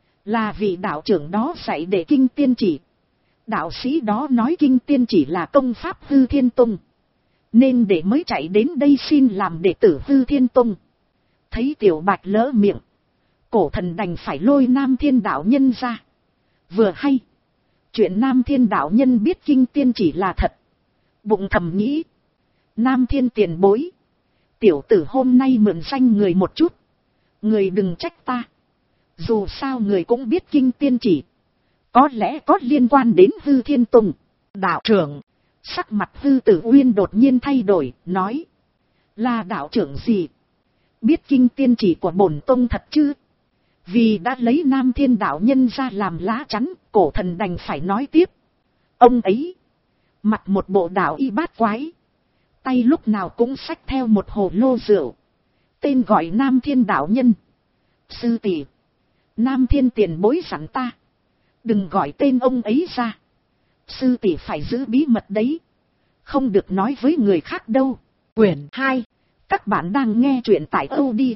S1: Là vị đạo trưởng đó dạy để kinh tiên chỉ. Đạo sĩ đó nói kinh tiên chỉ là công pháp hư thiên tông. Nên để mới chạy đến đây xin làm đệ tử hư thiên tông. Thấy Tiểu Bạch lỡ miệng. Cổ thần đành phải lôi Nam Thiên đạo nhân ra. Vừa hay. Chuyện Nam Thiên đạo nhân biết kinh tiên chỉ là thật. Bụng thầm nghĩ. Nam Thiên tiền bối. Tiểu tử hôm nay mượn danh người một chút. Người đừng trách ta. Dù sao người cũng biết kinh tiên chỉ. Có lẽ có liên quan đến hư thiên tông. Đạo trưởng. Sắc mặt Tư Tử Uyên đột nhiên thay đổi, nói. Là đạo trưởng gì? Biết kinh tiên chỉ của bổn tông thật chứ? Vì đã lấy Nam Thiên đạo nhân ra làm lá chắn, cổ thần đành phải nói tiếp. Ông ấy. Mặc một bộ đạo y bát quái. Tay lúc nào cũng xách theo một hồ lô rượu. Tên gọi Nam Thiên đạo nhân. Sư tỷ. Nam Thiên tiền bối sẵn ta. Đừng gọi tên ông ấy ra. Sư tỷ phải giữ bí mật đấy. Không được nói với người khác đâu. Quyển hai. Các bạn đang nghe truyện tại audio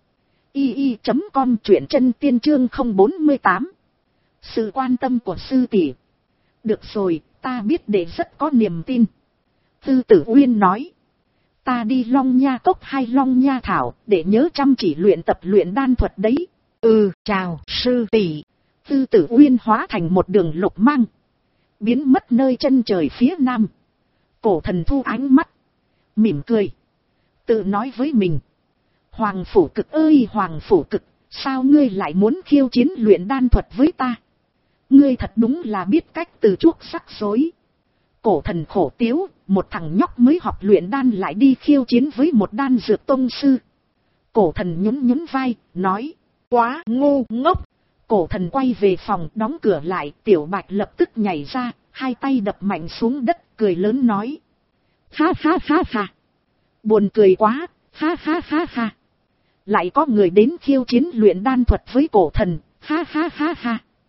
S1: i i chấm com, truyện chân tiên chương không bốn tám. Sự quan tâm của sư tỷ. Được rồi, ta biết để rất có niềm tin. Tư Tử Uyên nói. Ta đi Long Nha Cốc hay Long Nha Thảo để nhớ chăm chỉ luyện tập luyện đan thuật đấy. Ừ, chào sư tỷ. Tư Tử Uyên hóa thành một đường lục mang. Biến mất nơi chân trời phía nam. Cổ thần thu ánh mắt. Mỉm cười. Tự nói với mình. Hoàng Phủ Cực ơi Hoàng Phủ Cực. Sao ngươi lại muốn khiêu chiến luyện đan thuật với ta? Ngươi thật đúng là biết cách từ chuốc sắc rối. Cổ thần khổ tiếu. Một thằng nhóc mới học luyện đan lại đi khiêu chiến với một đan dược tông sư. Cổ thần nhún nhún vai. Nói. Quá ngu ngốc. Cổ thần quay về phòng đóng cửa lại. Tiểu Bạch lập tức nhảy ra. Hai tay đập mạnh xuống đất. Cười lớn nói. Ha ha ha ha. Buồn cười quá. Ha ha ha ha. Lại có người đến khiêu chiến luyện đan thuật với cổ thần. Ha ha ha ha.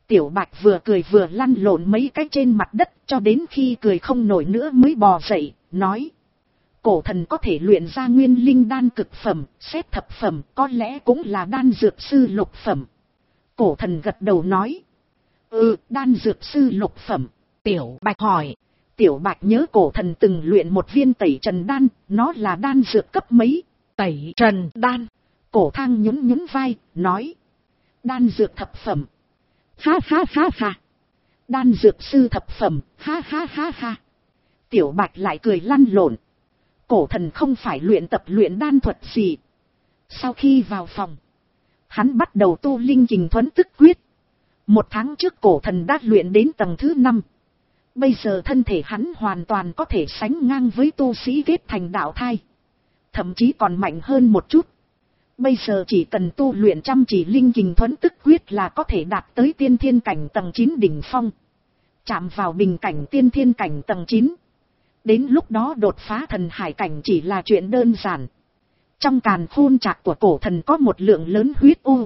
S1: Tiểu Bạch vừa cười vừa lăn lộn mấy cái trên mặt đất cho đến khi cười không nổi nữa mới bò dậy, nói. Cổ thần có thể luyện ra nguyên linh đan cực phẩm, xét thập phẩm, có lẽ cũng là đan dược sư lục phẩm. Cổ thần gật đầu nói. Ừ, đan dược sư lục phẩm. Tiểu Bạch hỏi. Tiểu Bạch nhớ cổ thần từng luyện một viên tẩy trần đan, nó là đan dược cấp mấy? Tẩy trần đan. Cổ thang nhún nhún vai, nói. Đan dược thập phẩm. Ha ha ha ha. Đan dược sư thập phẩm, ha ha ha ha. Tiểu Bạch lại cười lăn lộn. Cổ thần không phải luyện tập luyện đan thuật gì. Sau khi vào phòng, hắn bắt đầu tu linh kình thuẫn tức quyết. Một tháng trước cổ thần đã luyện đến tầng thứ năm. Bây giờ thân thể hắn hoàn toàn có thể sánh ngang với tu sĩ kết thành đạo thai. Thậm chí còn mạnh hơn một chút. Bây giờ chỉ cần tu luyện chăm chỉ linh kình thuẫn tức quyết là có thể đạt tới tiên thiên cảnh tầng chín đỉnh phong. Chạm vào bình cảnh tiên thiên cảnh tầng chín. Đến lúc đó đột phá thần hải cảnh chỉ là chuyện đơn giản. Trong càn khôn trạc của cổ thần có một lượng lớn huyết u,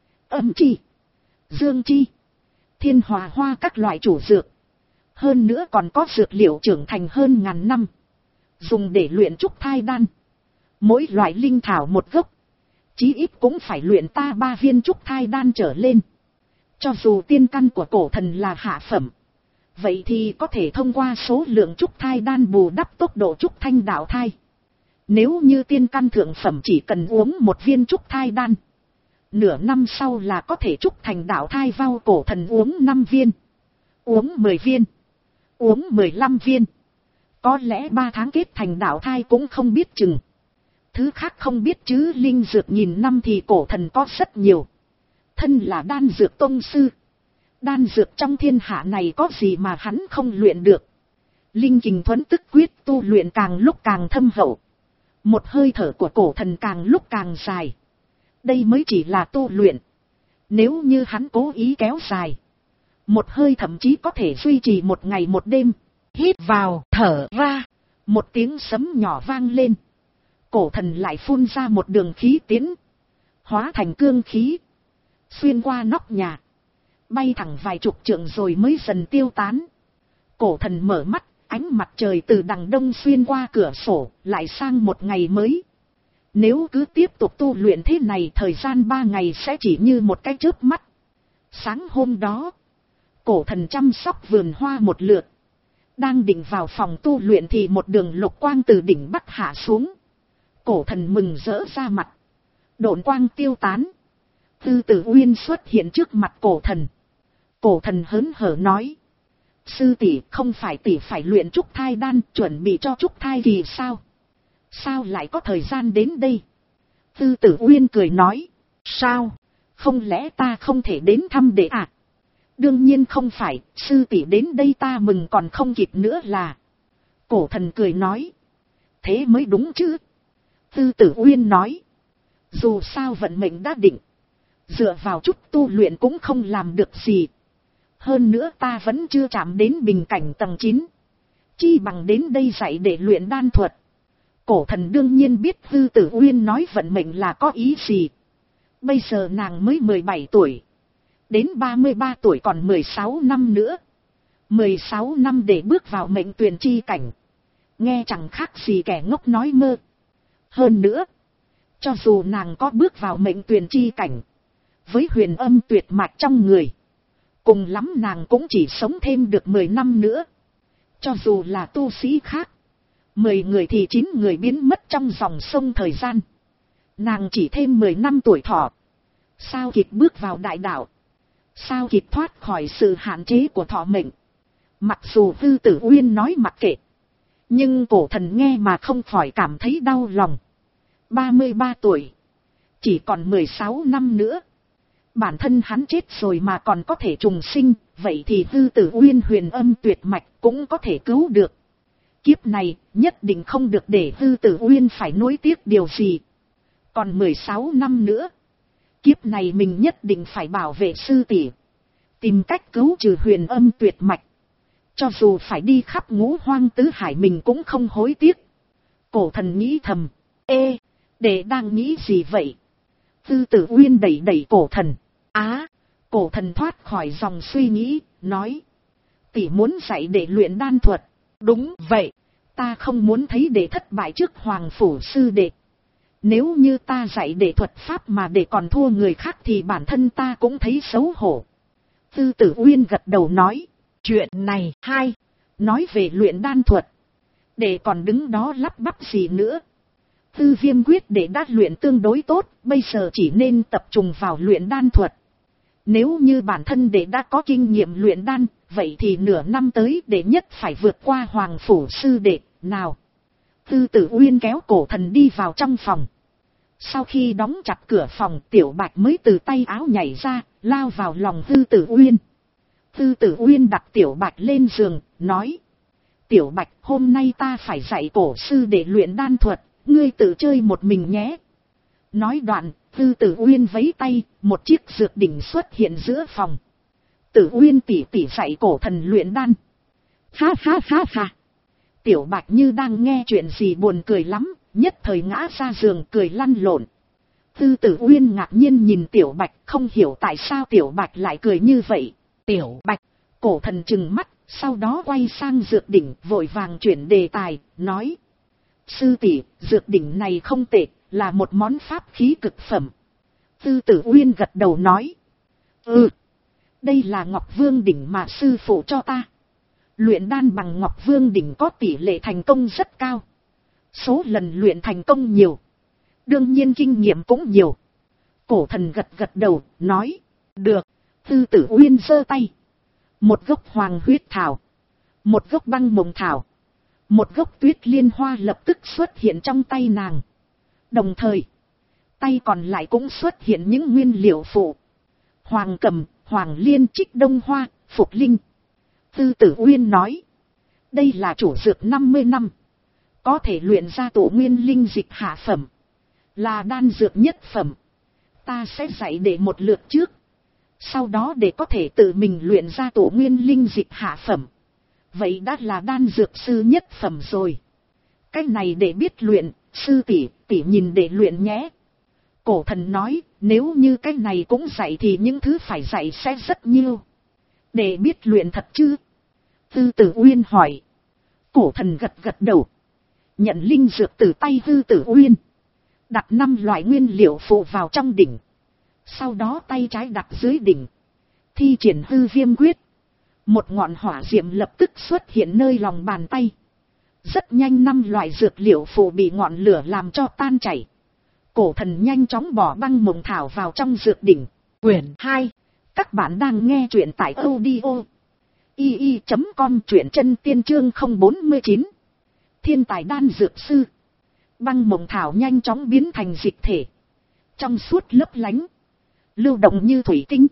S1: âm chi, dương chi, thiên hòa hoa các loại chủ dược. Hơn nữa còn có dược liệu trưởng thành hơn ngàn năm. Dùng để luyện trúc thai đan. Mỗi loại linh thảo một gốc. Chí ít cũng phải luyện ta ba viên trúc thai đan trở lên. Cho dù tiên căn của cổ thần là hạ phẩm. Vậy thì có thể thông qua số lượng trúc thai đan bù đắp tốc độ trúc thanh đạo thai. Nếu như tiên căn thượng phẩm chỉ cần uống một viên trúc thai đan. Nửa năm sau là có thể trúc thành đạo thai vào cổ thần uống năm viên. Uống mười viên. Uống mười lăm viên. Có lẽ ba tháng kết thành đạo thai cũng không biết chừng. Thứ khác không biết chứ linh dược nghìn năm thì cổ thần có rất nhiều. Thân là đan dược tông sư. Đan dược trong thiên hạ này có gì mà hắn không luyện được. Linh kình thuẫn tức quyết tu luyện càng lúc càng thâm hậu. Một hơi thở của cổ thần càng lúc càng dài. Đây mới chỉ là tu luyện. Nếu như hắn cố ý kéo dài. Một hơi thậm chí có thể duy trì một ngày một đêm. Hít vào, thở ra. Một tiếng sấm nhỏ vang lên. Cổ thần lại phun ra một đường khí tiến. Hóa thành cương khí. Xuyên qua nóc nhà. Bay thẳng vài chục trượng rồi mới dần tiêu tán. Cổ thần mở mắt. Ánh mặt trời từ đằng đông xuyên qua cửa sổ. Lại sang một ngày mới. Nếu cứ tiếp tục tu luyện thế này. Thời gian ba ngày sẽ chỉ như một cái chớp mắt. Sáng hôm đó. Cổ thần chăm sóc vườn hoa một lượt. Đang định vào phòng tu luyện thì một đường lục quang từ đỉnh bắc hạ xuống. Cổ thần mừng rỡ ra mặt. Độn quang tiêu tán. Tư Tử Uyên xuất hiện trước mặt cổ thần. Cổ thần hớn hở nói. Sư tỷ, không phải tỷ phải luyện trúc thai đan chuẩn bị cho trúc thai kỳ sao? Sao lại có thời gian đến đây? Tư Tử Uyên cười nói. Sao? Không lẽ ta không thể đến thăm đệ à? Đương nhiên không phải, sư tỷ đến đây ta mừng còn không kịp nữa là. Cổ thần cười nói. Thế mới đúng chứ. Tư Tử Uyên nói. Dù sao vận mệnh đã định. Dựa vào chút tu luyện cũng không làm được gì. Hơn nữa ta vẫn chưa chạm đến bình cảnh tầng chín. Chi bằng đến đây dạy để luyện đan thuật. Cổ thần đương nhiên biết Tư Tử Uyên nói vận mệnh là có ý gì. Bây giờ nàng mới mười bảy tuổi. Đến ba mươi ba tuổi còn mười sáu năm nữa. mười sáu năm để bước vào mệnh tuyền chi cảnh. Nghe chẳng khác gì kẻ ngốc nói mơ. Hơn nữa, cho dù nàng có bước vào mệnh tuyền chi cảnh, với huyền âm tuyệt mạch trong người, cùng lắm nàng cũng chỉ sống thêm được mười năm nữa. Cho dù là tu sĩ khác, mười người thì chín người biến mất trong dòng sông thời gian. Nàng chỉ thêm mười năm tuổi thọ. Sao kịp bước vào đại đạo? Sao kịp thoát khỏi sự hạn chế của thọ mệnh? Mặc dù Tư Tử Uyên nói mặc kệ, nhưng cổ thần nghe mà không khỏi cảm thấy đau lòng. ba mươi ba tuổi. Chỉ còn mười sáu năm nữa. Bản thân hắn chết rồi mà còn có thể trùng sinh. Vậy thì Tư Tử Uyên huyền âm tuyệt mạch cũng có thể cứu được. Kiếp này nhất định không được để Tư Tử Uyên phải nuối tiếc điều gì. Còn mười sáu năm nữa. Kiếp này mình nhất định phải bảo vệ sư tỷ. Tìm cách cứu trừ huyền âm tuyệt mạch. Cho dù phải đi khắp ngũ hoang tứ hải mình cũng không hối tiếc. Cổ thần nghĩ thầm. Ê, đệ đang nghĩ gì vậy? Tư Tử Uyên đẩy đẩy cổ thần. Á, Cổ thần thoát khỏi dòng suy nghĩ, nói. Tỷ muốn dạy để luyện đan thuật. Đúng vậy, ta không muốn thấy để thất bại trước hoàng phủ sư đệ. Nếu như ta dạy để thuật pháp mà để còn thua người khác thì bản thân ta cũng thấy xấu hổ. Tư Tử Uyên gật đầu nói. Chuyện này hay. Nói về luyện đan thuật. Để còn đứng đó lắp bắp gì nữa. Tư Viêm quyết để đã luyện tương đối tốt. Bây giờ chỉ nên tập trung vào luyện đan thuật. Nếu như bản thân để đã có kinh nghiệm luyện đan. Vậy thì nửa năm tới để nhất phải vượt qua hoàng phủ sư đệ. Nào. Tư Tử Uyên kéo cổ thần đi vào trong phòng. Sau khi đóng chặt cửa phòng, Tiểu Bạch mới từ tay áo nhảy ra, lao vào lòng Tư Tử Uyên. Tư Tử Uyên đặt Tiểu Bạch lên giường, nói. Tiểu Bạch, hôm nay ta phải dạy cổ sư để luyện đan thuật, ngươi tự chơi một mình nhé. Nói đoạn, Tư Tử Uyên vẫy tay, một chiếc dược đỉnh xuất hiện giữa phòng. Tử Uyên tỉ tỉ dạy cổ thần luyện đan. Ha ha ha ha. Tiểu Bạch như đang nghe chuyện gì buồn cười lắm, nhất thời ngã ra giường cười lăn lộn. Tư Tử Uyên ngạc nhiên nhìn Tiểu Bạch, không hiểu tại sao Tiểu Bạch lại cười như vậy. Tiểu Bạch, cổ thần trừng mắt, sau đó quay sang dược đỉnh, vội vàng chuyển đề tài, nói. Sư tỷ, dược đỉnh này không tệ, là một món pháp khí cực phẩm. Tư Tử Uyên gật đầu nói. Ừ, đây là Ngọc Vương đỉnh mà sư phụ cho ta. Luyện đan bằng Ngọc Vương đỉnh có tỷ lệ thành công rất cao. Số lần luyện thành công nhiều. Đương nhiên kinh nghiệm cũng nhiều. Cổ thần gật gật đầu, nói. Được. Tư Tử Uyên giơ tay. Một gốc hoàng huyết thảo. Một gốc băng mộng thảo. Một gốc tuyết liên hoa lập tức xuất hiện trong tay nàng. Đồng thời, tay còn lại cũng xuất hiện những nguyên liệu phụ. Hoàng cầm, hoàng liên, trích đông hoa, phục linh. Tư Tử Uyên nói. Đây là chủ dược năm mươi năm. Có thể luyện ra tổ nguyên linh dịch hạ phẩm. Là đan dược nhất phẩm. Ta sẽ dạy để một lượt trước. Sau đó để có thể tự mình luyện ra tổ nguyên linh dịch hạ phẩm. Vậy đã là đan dược sư nhất phẩm rồi. Cái này để biết luyện, sư tỷ, tỷ nhìn để luyện nhé. Cổ thần nói, nếu như cái này cũng dạy thì những thứ phải dạy sẽ rất nhiều. Để biết luyện thật chứ? Tư Tử Uyên hỏi. Cổ thần gật gật đầu. Nhận linh dược từ tay Tư Tử Uyên. Đặt năm loại nguyên liệu phụ vào trong đỉnh. Sau đó tay trái đặt dưới đỉnh. Thi triển hư viêm quyết. Một ngọn hỏa diệm lập tức xuất hiện nơi lòng bàn tay. Rất nhanh năm loại dược liệu phụ bị ngọn lửa làm cho tan chảy. Cổ thần nhanh chóng bỏ băng mộng thảo vào trong dược đỉnh. Quyển hai. Các bạn đang nghe chuyện tại audio i i chấm com, truyện chân tiên chương không bốn chín. Thiên tài đan dược sư. Băng mộng thảo nhanh chóng biến thành dịch thể. Trong suốt lấp lánh. Lưu động như thủy tinh.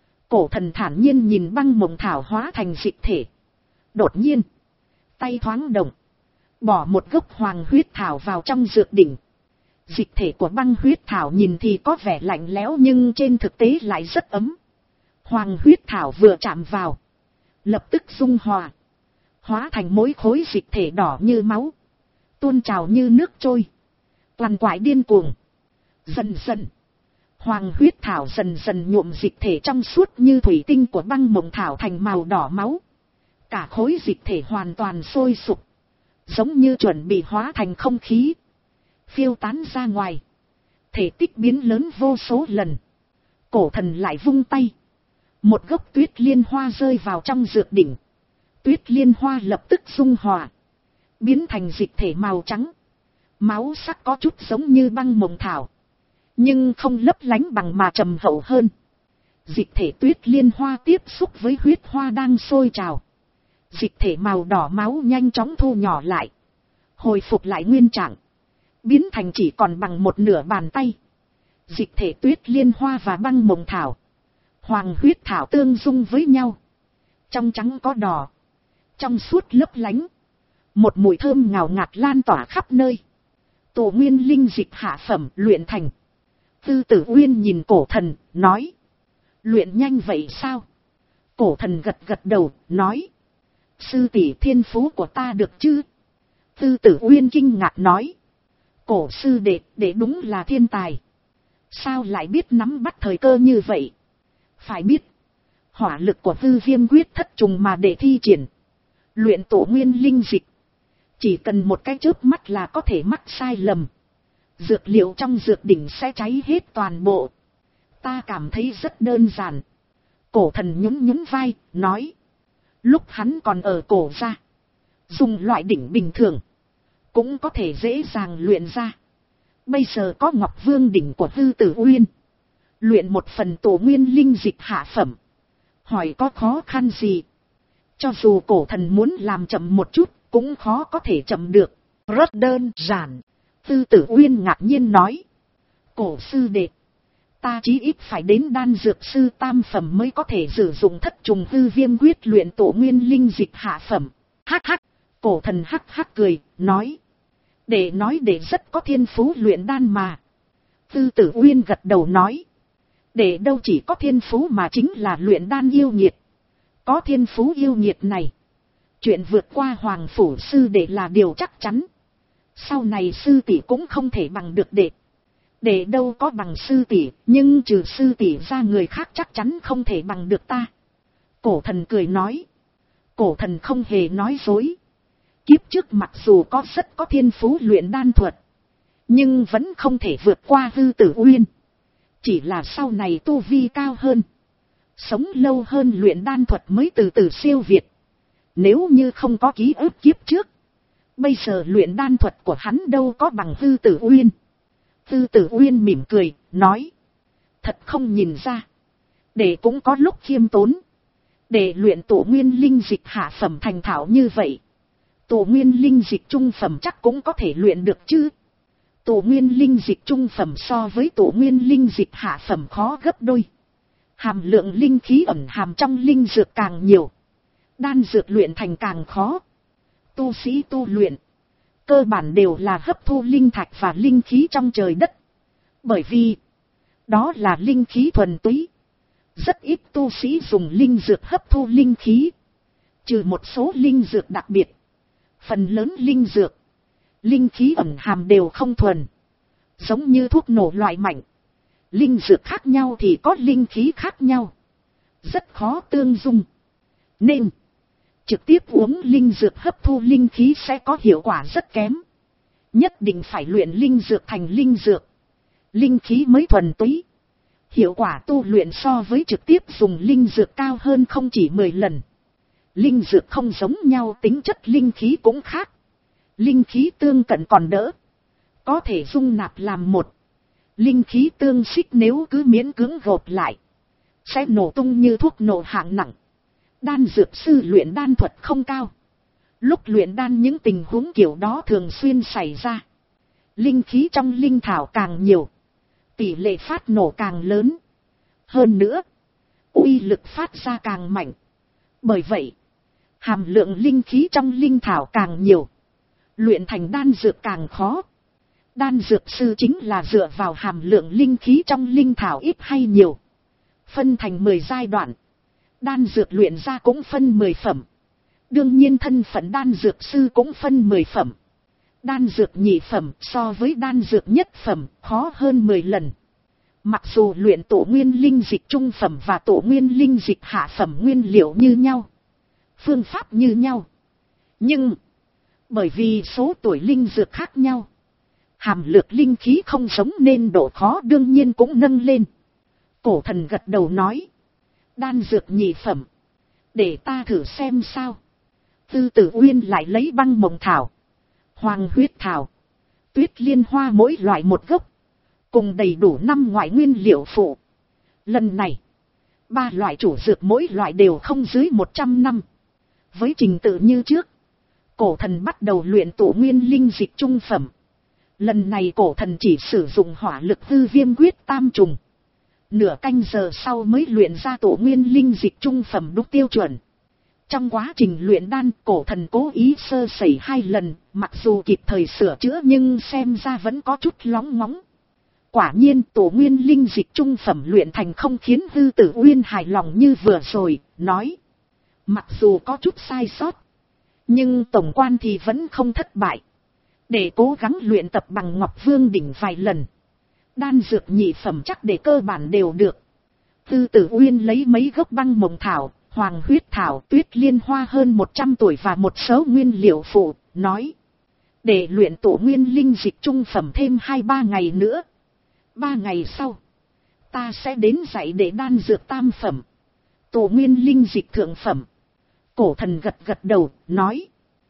S1: Cổ thần thản nhiên nhìn băng mộng thảo hóa thành dịch thể. Đột nhiên. Tay thoáng động. Bỏ một gốc hoàng huyết thảo vào trong dược đỉnh. Dịch thể của băng huyết thảo nhìn thì có vẻ lạnh lẽo nhưng trên thực tế lại rất ấm. Hoàng huyết thảo vừa chạm vào. Lập tức dung hòa. Hóa thành mỗi khối dịch thể đỏ như máu. Tuôn trào như nước trôi. Quằn quại điên cuồng. Dần dần. Hoàng huyết thảo dần dần nhuộm dịch thể trong suốt như thủy tinh của băng mộng thảo thành màu đỏ máu. Cả khối dịch thể hoàn toàn sôi sục. Giống như chuẩn bị hóa thành không khí. Phiêu tán ra ngoài. Thể tích biến lớn vô số lần. Cổ thần lại vung tay. Một gốc tuyết liên hoa rơi vào trong dược đỉnh. Tuyết liên hoa lập tức dung hòa. Biến thành dịch thể màu trắng. Máu sắc có chút giống như băng mộng thảo. Nhưng không lấp lánh bằng mà trầm hậu hơn. Dịch thể tuyết liên hoa tiếp xúc với huyết hoa đang sôi trào. Dịch thể màu đỏ máu nhanh chóng thu nhỏ lại. Hồi phục lại nguyên trạng. Biến thành chỉ còn bằng một nửa bàn tay. Dịch thể tuyết liên hoa và băng mộng thảo. Hoàng huyết thảo tương dung với nhau. Trong trắng có đỏ. Trong suốt lấp lánh. Một mùi thơm ngào ngạt lan tỏa khắp nơi. Tổ nguyên linh dịch hạ phẩm luyện thành. Tư Tử Uyên nhìn cổ thần, nói. Luyện nhanh vậy sao? Cổ thần gật gật đầu, nói. Sư tỷ thiên phú của ta được chứ? Tư Tử Uyên kinh ngạc nói. Cổ sư đệ, đệ đúng là thiên tài. Sao lại biết nắm bắt thời cơ như vậy? Phải biết, hỏa lực của Hư Viêm Quyết thất trùng mà để thi triển. Luyện tổ nguyên linh dịch. Chỉ cần một cái chớp mắt là có thể mắc sai lầm. Dược liệu trong dược đỉnh sẽ cháy hết toàn bộ. Ta cảm thấy rất đơn giản. Cổ thần nhún nhún vai, nói. Lúc hắn còn ở cổ ra. Dùng loại đỉnh bình thường. Cũng có thể dễ dàng luyện ra. Bây giờ có Ngọc Vương đỉnh của Hư Tử Uyên. Luyện một phần tổ nguyên linh dịch hạ phẩm. Hỏi có khó khăn gì? Cho dù cổ thần muốn làm chậm một chút, cũng khó có thể chậm được. Rất đơn giản. Hư Tử Uyên ngạc nhiên nói. Cổ sư đệ. Ta chí ít phải đến đan dược sư tam phẩm mới có thể sử dụng thất trùng hư viêm quyết luyện tổ nguyên linh dịch hạ phẩm. Hắc hắc. Cổ thần hắc hắc cười, nói. Để nói để rất có thiên phú luyện đan mà. Hư Tử Uyên gật đầu nói. Để đâu chỉ có thiên phú mà chính là luyện đan yêu nghiệt. Có thiên phú yêu nghiệt này. Chuyện vượt qua hoàng phủ sư đệ là điều chắc chắn. Sau này sư tỷ cũng không thể bằng được đệ. Đệ đâu có bằng sư tỷ, nhưng trừ sư tỷ ra người khác chắc chắn không thể bằng được ta. Cổ thần cười nói. Cổ thần không hề nói dối. Kiếp trước mặc dù có rất có thiên phú luyện đan thuật, nhưng vẫn không thể vượt qua Hư Tử Uyên. Chỉ là sau này tu vi cao hơn, sống lâu hơn luyện đan thuật mới từ từ siêu việt. Nếu như không có ký ức kiếp trước, bây giờ luyện đan thuật của hắn đâu có bằng Hư Tử Uyên. Hư Tử Uyên mỉm cười, nói. Thật không nhìn ra. Để cũng có lúc khiêm tốn. Để luyện tổ nguyên linh dịch hạ phẩm thành thạo như vậy. Tổ nguyên linh dịch trung phẩm chắc cũng có thể luyện được chứ. Tổ nguyên linh dịch trung phẩm so với tổ nguyên linh dịch hạ phẩm khó gấp đôi. Hàm lượng linh khí ẩn hàm trong linh dược càng nhiều. Đan dược luyện thành càng khó. Tu sĩ tu luyện. Cơ bản đều là hấp thu linh thạch và linh khí trong trời đất. Bởi vì đó là linh khí thuần túy. Rất ít tu sĩ dùng linh dược hấp thu linh khí. Trừ một số linh dược đặc biệt. Phần lớn linh dược, linh khí ẩn hàm đều không thuần. Giống như thuốc nổ loại mạnh. Linh dược khác nhau thì có linh khí khác nhau. Rất khó tương dung. Nên trực tiếp uống linh dược hấp thu linh khí sẽ có hiệu quả rất kém. Nhất định phải luyện linh dược thành linh dược. Linh khí mới thuần túy. Hiệu quả tu luyện so với trực tiếp dùng linh dược cao hơn không chỉ mười lần. Linh dược không giống nhau, tính chất linh khí cũng khác. Linh khí tương cận còn đỡ. Có thể dung nạp làm một. Linh khí tương xích nếu cứ miễn cưỡng gộp lại. Sẽ nổ tung như thuốc nổ hạng nặng. Đan dược sư luyện đan thuật không cao. Lúc luyện đan những tình huống kiểu đó thường xuyên xảy ra. Linh khí trong linh thảo càng nhiều. Tỷ lệ phát nổ càng lớn. Hơn nữa, uy lực phát ra càng mạnh. Bởi vậy, hàm lượng linh khí trong linh thảo càng nhiều. Luyện thành đan dược càng khó. Đan dược sư chính là dựa vào hàm lượng linh khí trong linh thảo ít hay nhiều. Phân thành mười giai đoạn. Đan dược luyện ra cũng phân mười phẩm. Đương nhiên thân phận đan dược sư cũng phân mười phẩm. Đan dược nhị phẩm so với đan dược nhất phẩm khó hơn mười lần. Mặc dù luyện tổ nguyên linh dịch trung phẩm và tổ nguyên linh dịch hạ phẩm nguyên liệu như nhau. Phương pháp như nhau. Nhưng bởi vì số tuổi linh dược khác nhau. Hàm lượng linh khí không giống nên độ khó đương nhiên cũng nâng lên. Cổ thần gật đầu nói. Đan dược nhị phẩm. Để ta thử xem sao. Tư Tử Uyên lại lấy băng mộng thảo, hoàng huyết thảo, tuyết liên hoa mỗi loại một gốc. Cùng đầy đủ năm loại nguyên liệu phụ. Lần này, ba loại chủ dược mỗi loại đều không dưới một trăm năm. Với trình tự như trước, cổ thần bắt đầu luyện tổ nguyên linh dịch trung phẩm. Lần này cổ thần chỉ sử dụng hỏa lực hư viêm quyết tam trùng. Nửa canh giờ sau mới luyện ra tổ nguyên linh dịch trung phẩm đúng tiêu chuẩn. Trong quá trình luyện đan, cổ thần cố ý sơ sẩy hai lần, mặc dù kịp thời sửa chữa nhưng xem ra vẫn có chút lóng ngóng. Quả nhiên tổ nguyên linh dịch trung phẩm luyện thành không khiến Hư Tử Uyên hài lòng như vừa rồi, nói. Mặc dù có chút sai sót, nhưng tổng quan thì vẫn không thất bại. Để cố gắng luyện tập bằng Ngọc Vương đỉnh vài lần. Đan dược nhị phẩm chắc để cơ bản đều được. Tư Tử Uyên lấy mấy gốc băng mộng thảo, hoàng huyết thảo, tuyết liên hoa hơn một trăm tuổi và một số nguyên liệu phụ, nói. Để luyện tổ nguyên linh dịch trung phẩm thêm hai ba ngày nữa. Ba ngày sau, ta sẽ đến dạy để đan dược tam phẩm. Tổ nguyên linh dịch thượng phẩm. Cổ thần gật gật đầu, nói.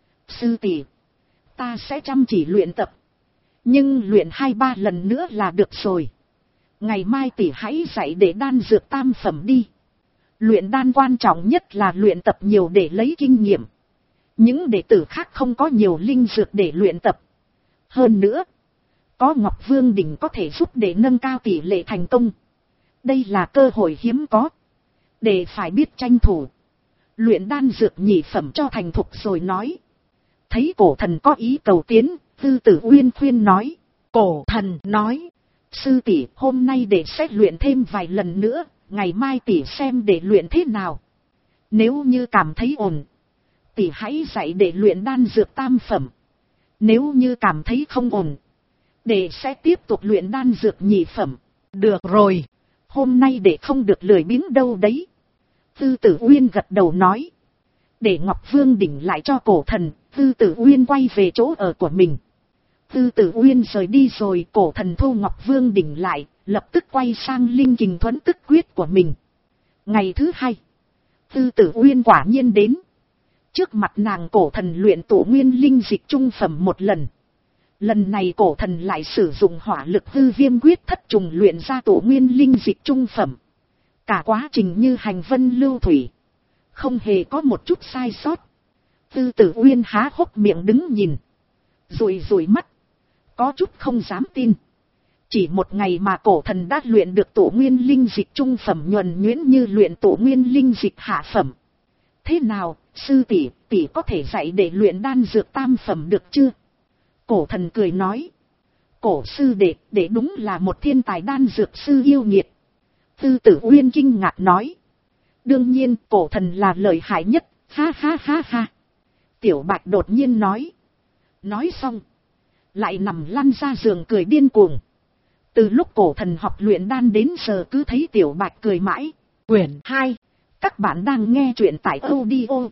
S1: Sư tỷ, ta sẽ chăm chỉ luyện tập. Nhưng luyện hai ba lần nữa là được rồi. Ngày mai tỷ hãy dạy để đan dược tam phẩm đi. Luyện đan quan trọng nhất là luyện tập nhiều để lấy kinh nghiệm. Những đệ tử khác không có nhiều linh dược để luyện tập. Hơn nữa, có Ngọc Vương Đỉnh có thể giúp để nâng cao tỷ lệ thành công. Đây là cơ hội hiếm có. Để phải biết tranh thủ. Luyện đan dược nhị phẩm cho thành thục rồi nói. Thấy cổ thần có ý cầu tiến, Tư Tử Uyên khuyên nói. Cổ thần nói. Sư tỷ, hôm nay để sẽ luyện thêm vài lần nữa, ngày mai tỷ xem để luyện thế nào. Nếu như cảm thấy ổn, tỷ hãy dạy để luyện đan dược tam phẩm. Nếu như cảm thấy không ổn, để sẽ tiếp tục luyện đan dược nhị phẩm. Được rồi, hôm nay để không được lười biếng đâu đấy. Tư Tử Uyên gật đầu nói. Để Ngọc Vương Đỉnh lại cho cổ thần, Tư Tử Uyên quay về chỗ ở của mình. Tư Tử Uyên rời đi rồi, cổ thần thu Ngọc Vương Đỉnh lại, lập tức quay sang linh kình thuẫn tức quyết của mình. Ngày thứ hai, Tư Tử Uyên quả nhiên đến. Trước mặt nàng cổ thần luyện tổ nguyên linh dịch trung phẩm một lần. Lần này cổ thần lại sử dụng hỏa lực hư viêm quyết thất trùng luyện ra tổ nguyên linh dịch trung phẩm. Cả quá trình như hành vân lưu thủy. Không hề có một chút sai sót. Tư Tử Uyên há hốc miệng đứng nhìn. Rủi rủi mắt. Có chút không dám tin. Chỉ một ngày mà cổ thần đã luyện được tổ nguyên linh dịch trung phẩm nhuần nhuyễn như luyện tổ nguyên linh dịch hạ phẩm. Thế nào, sư tỷ, tỷ có thể dạy để luyện đan dược tam phẩm được chưa? Cổ thần cười nói. Cổ sư đệ, đệ đúng là một thiên tài đan dược sư yêu nghiệt. Tư Tử Uyên kinh ngạc nói. Đương nhiên, cổ thần là lợi hại nhất, ha ha ha ha. Tiểu Bạch đột nhiên nói. Nói xong, lại nằm lăn ra giường cười điên cuồng. Từ lúc cổ thần học luyện đan đến giờ cứ thấy Tiểu Bạch cười mãi. Quyển hai. Các bạn đang nghe truyện tại audio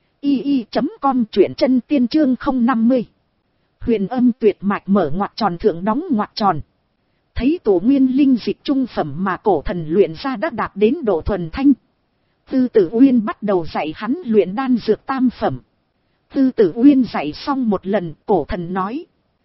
S1: i i chấm com, truyện chân tiên chương không năm mươi. Huyền âm tuyệt mạch mở ngoặc tròn thượng đóng ngoặc tròn. Thấy tổ nguyên linh dịch trung phẩm mà cổ thần luyện ra đã đạt đến độ thuần thanh. Tư Tử Uyên bắt đầu dạy hắn luyện đan dược tam phẩm. Tư Tử Uyên dạy xong một lần, cổ thần nói.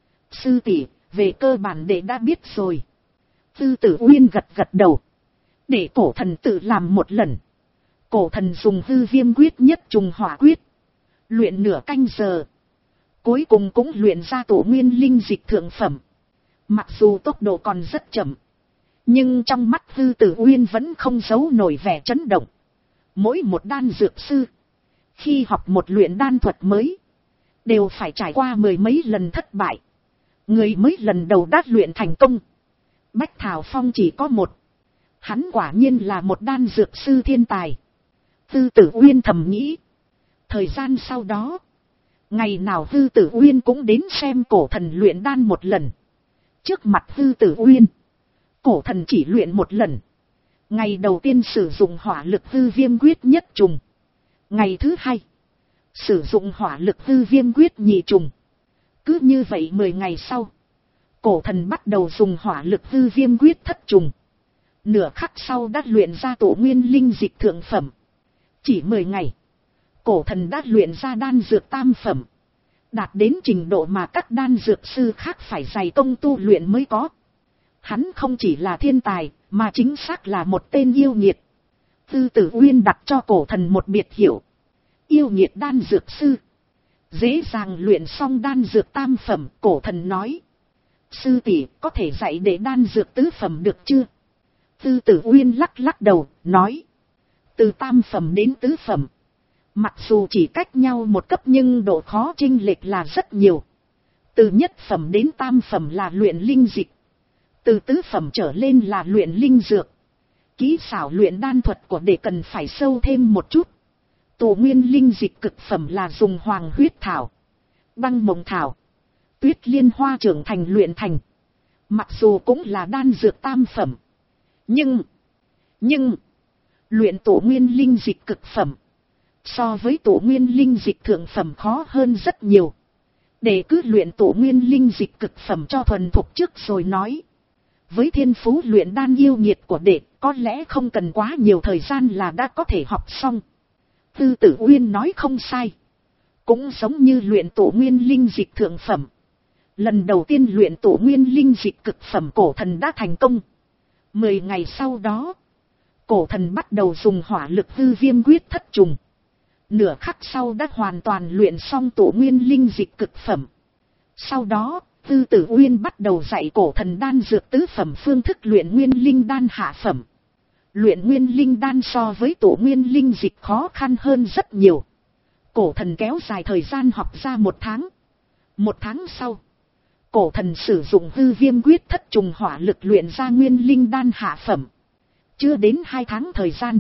S1: Sư tỷ, về cơ bản đệ đã biết rồi. Tư Tử Uyên gật gật đầu. Để cổ thần tự làm một lần. Cổ thần dùng hư viêm quyết nhất trùng hỏa quyết. Luyện nửa canh giờ. Cuối cùng cũng luyện ra tổ nguyên linh dịch thượng phẩm. Mặc dù tốc độ còn rất chậm. Nhưng trong mắt Tư Tử Uyên vẫn không giấu nổi vẻ chấn động. Mỗi một đan dược sư, khi học một luyện đan thuật mới, đều phải trải qua mười mấy lần thất bại. Người mới lần đầu đã luyện thành công. Bách Thảo Phong chỉ có một. Hắn quả nhiên là một đan dược sư thiên tài. Tư Tử Uyên thầm nghĩ. Thời gian sau đó, ngày nào Tư Tử Uyên cũng đến xem cổ thần luyện đan một lần. Trước mặt Tư Tử Uyên, cổ thần chỉ luyện một lần. Ngày đầu tiên sử dụng hỏa lực hư viêm quyết nhất trùng. Ngày thứ hai, sử dụng hỏa lực hư viêm quyết nhị trùng. Cứ như vậy mười ngày sau, cổ thần bắt đầu dùng hỏa lực hư viêm quyết thất trùng. Nửa khắc sau đã luyện ra tổ nguyên linh dịch thượng phẩm. Chỉ mười ngày, cổ thần đã luyện ra đan dược tam phẩm. Đạt đến trình độ mà các đan dược sư khác phải dày công tu luyện mới có. Hắn không chỉ là thiên tài, mà chính xác là một tên yêu nghiệt. Tư Tử Uyên đặt cho cổ thần một biệt hiệu. Yêu nghiệt đan dược sư. Dễ dàng luyện xong đan dược tam phẩm, cổ thần nói. Sư tỷ có thể dạy để đan dược tứ phẩm được chưa? Tư Tử Uyên lắc lắc đầu, nói. Từ tam phẩm đến tứ phẩm. Mặc dù chỉ cách nhau một cấp nhưng độ khó chênh lệch là rất nhiều. Từ nhất phẩm đến tam phẩm là luyện linh dịch. Từ tứ phẩm trở lên là luyện linh dược. Kỹ xảo luyện đan thuật của đệ cần phải sâu thêm một chút. Tổ nguyên linh dịch cực phẩm là dùng hoàng huyết thảo, băng mộng thảo, tuyết liên hoa trưởng thành luyện thành. Mặc dù cũng là đan dược tam phẩm, nhưng Nhưng, luyện tổ nguyên linh dịch cực phẩm, so với tổ nguyên linh dịch thượng phẩm khó hơn rất nhiều. Để cứ luyện tổ nguyên linh dịch cực phẩm cho thuần thục trước rồi nói. Với thiên phú luyện đan yêu nghiệt của đệ, có lẽ không cần quá nhiều thời gian là đã có thể học xong. Tư Tử Uyên nói không sai. Cũng giống như luyện tổ nguyên linh dịch thượng phẩm. Lần đầu tiên luyện tổ nguyên linh dịch cực phẩm cổ thần đã thành công. Mười ngày sau đó, cổ thần bắt đầu dùng hỏa lực hư viêm quyết thất trùng. Nửa khắc sau đã hoàn toàn luyện xong tổ nguyên linh dịch cực phẩm. Sau đó, Tư Tử Uyên bắt đầu dạy cổ thần đan dược tứ phẩm phương thức luyện nguyên linh đan hạ phẩm. Luyện nguyên linh đan so với tổ nguyên linh dịch khó khăn hơn rất nhiều. Cổ thần kéo dài thời gian học ra một tháng. Một tháng sau, cổ thần sử dụng hư viêm quyết thất trùng hỏa lực luyện ra nguyên linh đan hạ phẩm. Chưa đến hai tháng thời gian,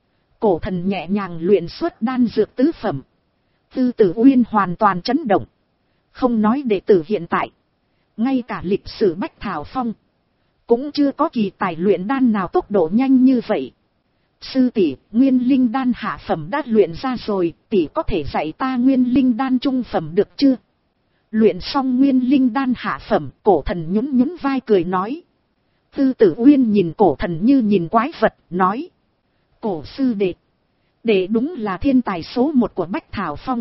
S1: cổ thần nhẹ nhàng luyện xuất đan dược tứ phẩm. Tư Tử Uyên hoàn toàn chấn động. Không nói đệ tử hiện tại, ngay cả lịch sử Bách Thảo Phong cũng chưa có kỳ tài luyện đan nào tốc độ nhanh như vậy. Sư tỷ, nguyên linh đan hạ phẩm đã luyện ra rồi, tỷ có thể dạy ta nguyên linh đan trung phẩm được chưa? Luyện xong nguyên linh đan hạ phẩm, cổ thần nhún nhún vai cười nói. Tư Tử Uyên nhìn cổ thần như nhìn quái vật, nói. Cổ sư đệ, đệ đúng là thiên tài số một của Bách Thảo Phong.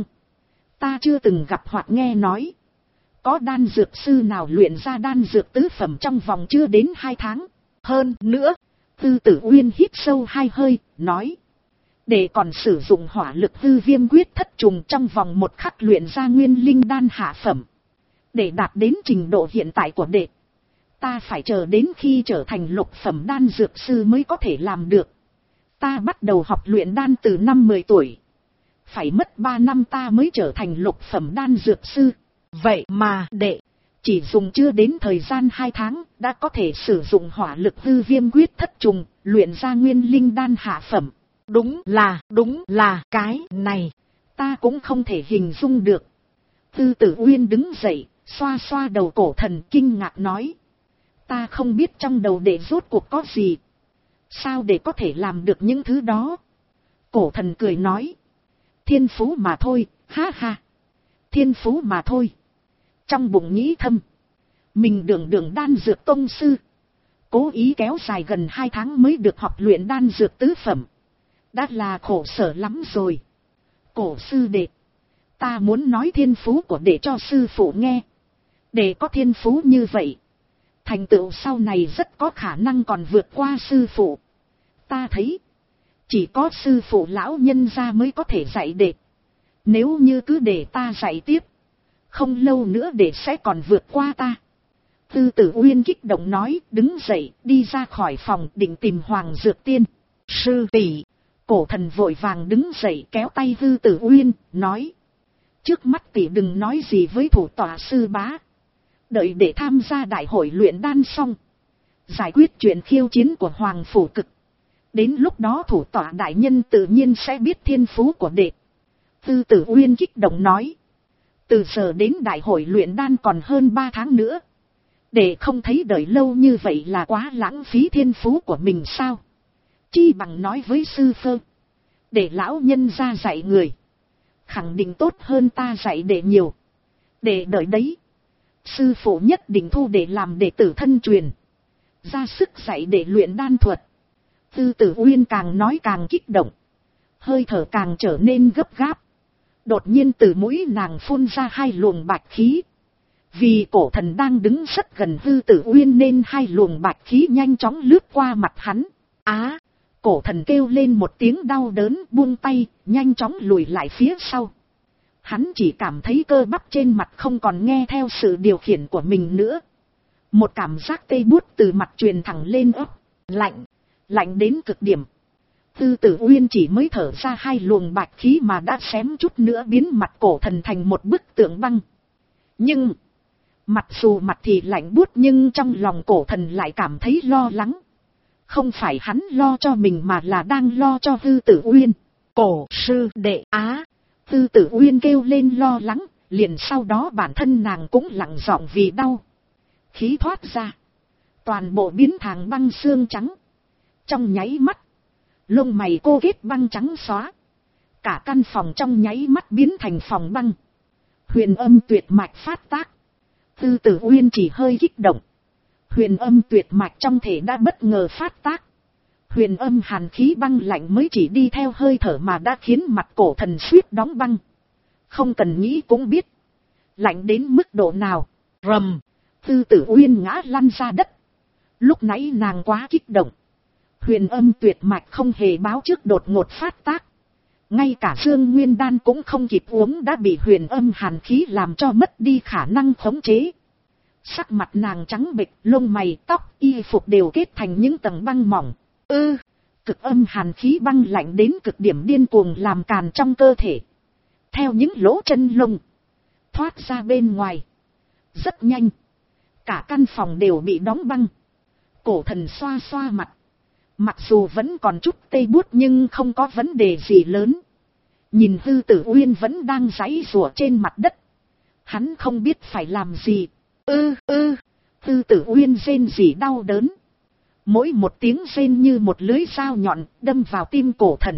S1: Ta chưa từng gặp hoặc nghe nói có đan dược sư nào luyện ra đan dược tứ phẩm trong vòng chưa đến hai tháng. Hơn nữa, Tư Tử Uyên hít sâu hai hơi, nói. Đệ còn sử dụng hỏa lực hư viêm quyết thất trùng trong vòng một khắc luyện ra nguyên linh đan hạ phẩm. Để đạt đến trình độ hiện tại của đệ, ta phải chờ đến khi trở thành lục phẩm đan dược sư mới có thể làm được. Ta bắt đầu học luyện đan từ năm mười tuổi. Phải mất ba năm ta mới trở thành lục phẩm đan dược sư. Vậy mà đệ chỉ dùng chưa đến thời gian hai tháng đã có thể sử dụng hỏa lực hư viêm quyết thất trùng luyện ra nguyên linh đan hạ phẩm. Đúng là, đúng là cái này, ta cũng không thể hình dung được. Tư Tử Uyên đứng dậy, xoa xoa đầu cổ thần kinh ngạc nói. Ta không biết trong đầu đệ rốt cuộc có gì. Sao để có thể làm được những thứ đó? Cổ thần cười nói. Thiên phú mà thôi, ha ha. Thiên phú mà thôi. Trong bụng nghĩ thầm. Mình đường đường đan dược tông sư. Cố ý kéo dài gần hai tháng mới được học luyện đan dược tứ phẩm. Đã là khổ sở lắm rồi. Cổ sư đệ, ta muốn nói thiên phú của đệ cho sư phụ nghe. Đệ có thiên phú như vậy, thành tựu sau này rất có khả năng còn vượt qua sư phụ. Ta thấy, chỉ có sư phụ lão nhân gia mới có thể dạy đệ. Nếu như cứ để ta dạy tiếp, không lâu nữa đệ sẽ còn vượt qua ta. Tư Tử Uyên kích động nói, đứng dậy, đi ra khỏi phòng định tìm Hoàng Dược Tiên. Sư tỷ. Cổ thần vội vàng đứng dậy kéo tay Tư Tử Uyên, nói. Trước mắt tỷ đừng nói gì với thủ tọa sư bá. Đợi để tham gia đại hội luyện đan xong, giải quyết chuyện khiêu chiến của Hoàng Phủ Cực. Đến lúc đó thủ tọa đại nhân tự nhiên sẽ biết thiên phú của đệ. Tư Tử Uyên kích động nói. Từ giờ đến đại hội luyện đan còn hơn ba tháng nữa. Đệ không thấy đợi lâu như vậy là quá lãng phí thiên phú của mình sao? Chi bằng nói với sư phơ. Để lão nhân ra dạy người. Khẳng định tốt hơn ta dạy đệ nhiều. Đệ đợi đấy. Sư phụ nhất định thu đệ làm đệ tử thân truyền. Ra sức dạy đệ luyện đan thuật. Tư Tử Uyên càng nói càng kích động. Hơi thở càng trở nên gấp gáp. Đột nhiên từ mũi nàng phun ra hai luồng bạch khí. Vì cổ thần đang đứng rất gần Tư Tử Uyên nên hai luồng bạch khí nhanh chóng lướt qua mặt hắn. Á! Cổ thần kêu lên một tiếng đau đớn, buông tay, nhanh chóng lùi lại phía sau. Hắn chỉ cảm thấy cơ bắp trên mặt không còn nghe theo sự điều khiển của mình nữa. Một cảm giác tê buốt từ mặt truyền thẳng lên ớt, lạnh, lạnh đến cực điểm. Tư Tử Uyên chỉ mới thở ra hai luồng bạch khí mà đã xém chút nữa biến mặt cổ thần thành một bức tượng băng. Nhưng, mặc dù mặt thì lạnh buốt nhưng trong lòng cổ thần lại cảm thấy lo lắng. Không phải hắn lo cho mình mà là đang lo cho Tư Tử Uyên. Cổ sư đệ á! Tư Tử Uyên kêu lên lo lắng, liền sau đó bản thân nàng cũng lặng giọng vì đau. Khí thoát ra, toàn bộ biến thành băng xương trắng. Trong nháy mắt, Lông mày cô kết băng trắng xóa. Cả căn phòng trong nháy mắt biến thành phòng băng. Huyền âm tuyệt mạch phát tác. Tư Tử Uyên chỉ hơi kích động. Huyền âm tuyệt mạch trong thể đã bất ngờ phát tác. Huyền âm hàn khí băng lạnh mới chỉ đi theo hơi thở mà đã khiến mặt cổ thần suýt đóng băng. Không cần nghĩ cũng biết. Lạnh đến mức độ nào. Rầm. Tư Tử Uyên ngã lăn ra đất. Lúc nãy nàng quá kích động. Huyền âm tuyệt mạch không hề báo trước đột ngột phát tác. Ngay cả Dương Nguyên Đan cũng không kịp uống đã bị huyền âm hàn khí làm cho mất đi khả năng khống chế. Sắc mặt nàng trắng bệch, lông mày, tóc, y phục đều kết thành những tầng băng mỏng. Ư, cực âm hàn khí băng lạnh đến cực điểm điên cuồng làm càn trong cơ thể. Theo những lỗ chân lông, thoát ra bên ngoài. Rất nhanh, cả căn phòng đều bị đóng băng. Cổ thần xoa xoa mặt. Mặc dù vẫn còn chút tê buốt nhưng không có vấn đề gì lớn. Nhìn Tư Tử Uyên vẫn đang giãy giụa trên mặt đất. Hắn không biết phải làm gì. Ư ư, Tư Tử Uyên rên rỉ đau đớn. Mỗi một tiếng rên như một lưới dao nhọn đâm vào tim cổ thần.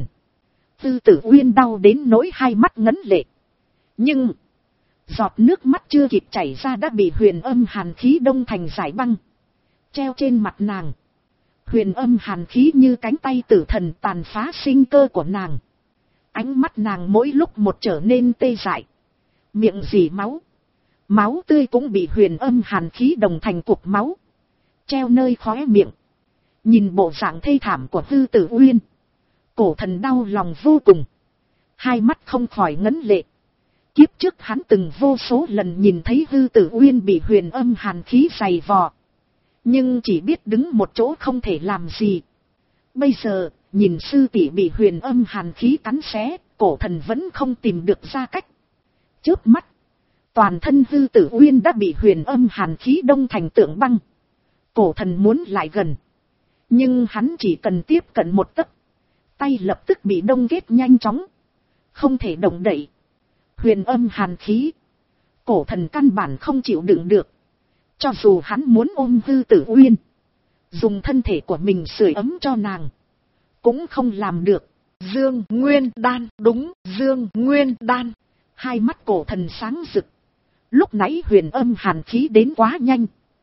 S1: Tư Tử Uyên đau đến nỗi hai mắt ngấn lệ. Nhưng giọt nước mắt chưa kịp chảy ra đã bị huyền âm hàn khí đông thành giải băng. Treo trên mặt nàng. Huyền âm hàn khí như cánh tay tử thần tàn phá sinh cơ của nàng. Ánh mắt nàng mỗi lúc một trở nên tê dại. Miệng rỉ máu. Máu tươi cũng bị huyền âm hàn khí đồng thành cục máu. Treo nơi khóe miệng. Nhìn bộ dạng thê thảm của Tư Tử Uyên. Cổ thần đau lòng vô cùng. Hai mắt không khỏi ngấn lệ. Kiếp trước hắn từng vô số lần nhìn thấy Tư Tử Uyên bị huyền âm hàn khí giày vò. Nhưng chỉ biết đứng một chỗ không thể làm gì. Bây giờ, nhìn sư tỷ bị huyền âm hàn khí cắn xé, cổ thần vẫn không tìm được ra cách. Chớp mắt, toàn thân Tư Tử Uyên đã bị huyền âm hàn khí đông thành tượng băng. Cổ thần muốn lại gần. Nhưng hắn chỉ cần tiếp cận một tấc. Tay lập tức bị đông kết nhanh chóng. Không thể động đậy. Huyền âm hàn khí. Cổ thần căn bản không chịu đựng được. Cho dù hắn muốn ôm Tư Tử Uyên. Dùng thân thể của mình sưởi ấm cho nàng. Cũng không làm được. Dương Nguyên Đan. Đúng, Dương Nguyên Đan. Hai mắt cổ thần sáng rực. Lúc nãy huyền âm hàn khí đến quá nhanh.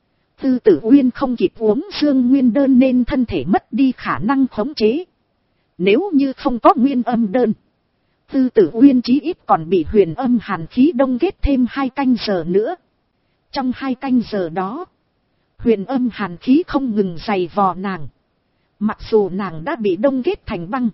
S1: Tư Tử Uyên không kịp uống Dương Nguyên Đơn nên thân thể mất đi khả năng khống chế. Nếu như không có Nguyên Âm Đơn, Tư Tử Uyên chí ít còn bị huyền âm hàn khí đông kết thêm hai canh giờ nữa. Trong hai canh giờ đó, huyền âm hàn khí không ngừng giày vò nàng. Mặc dù nàng đã bị đông kết thành băng,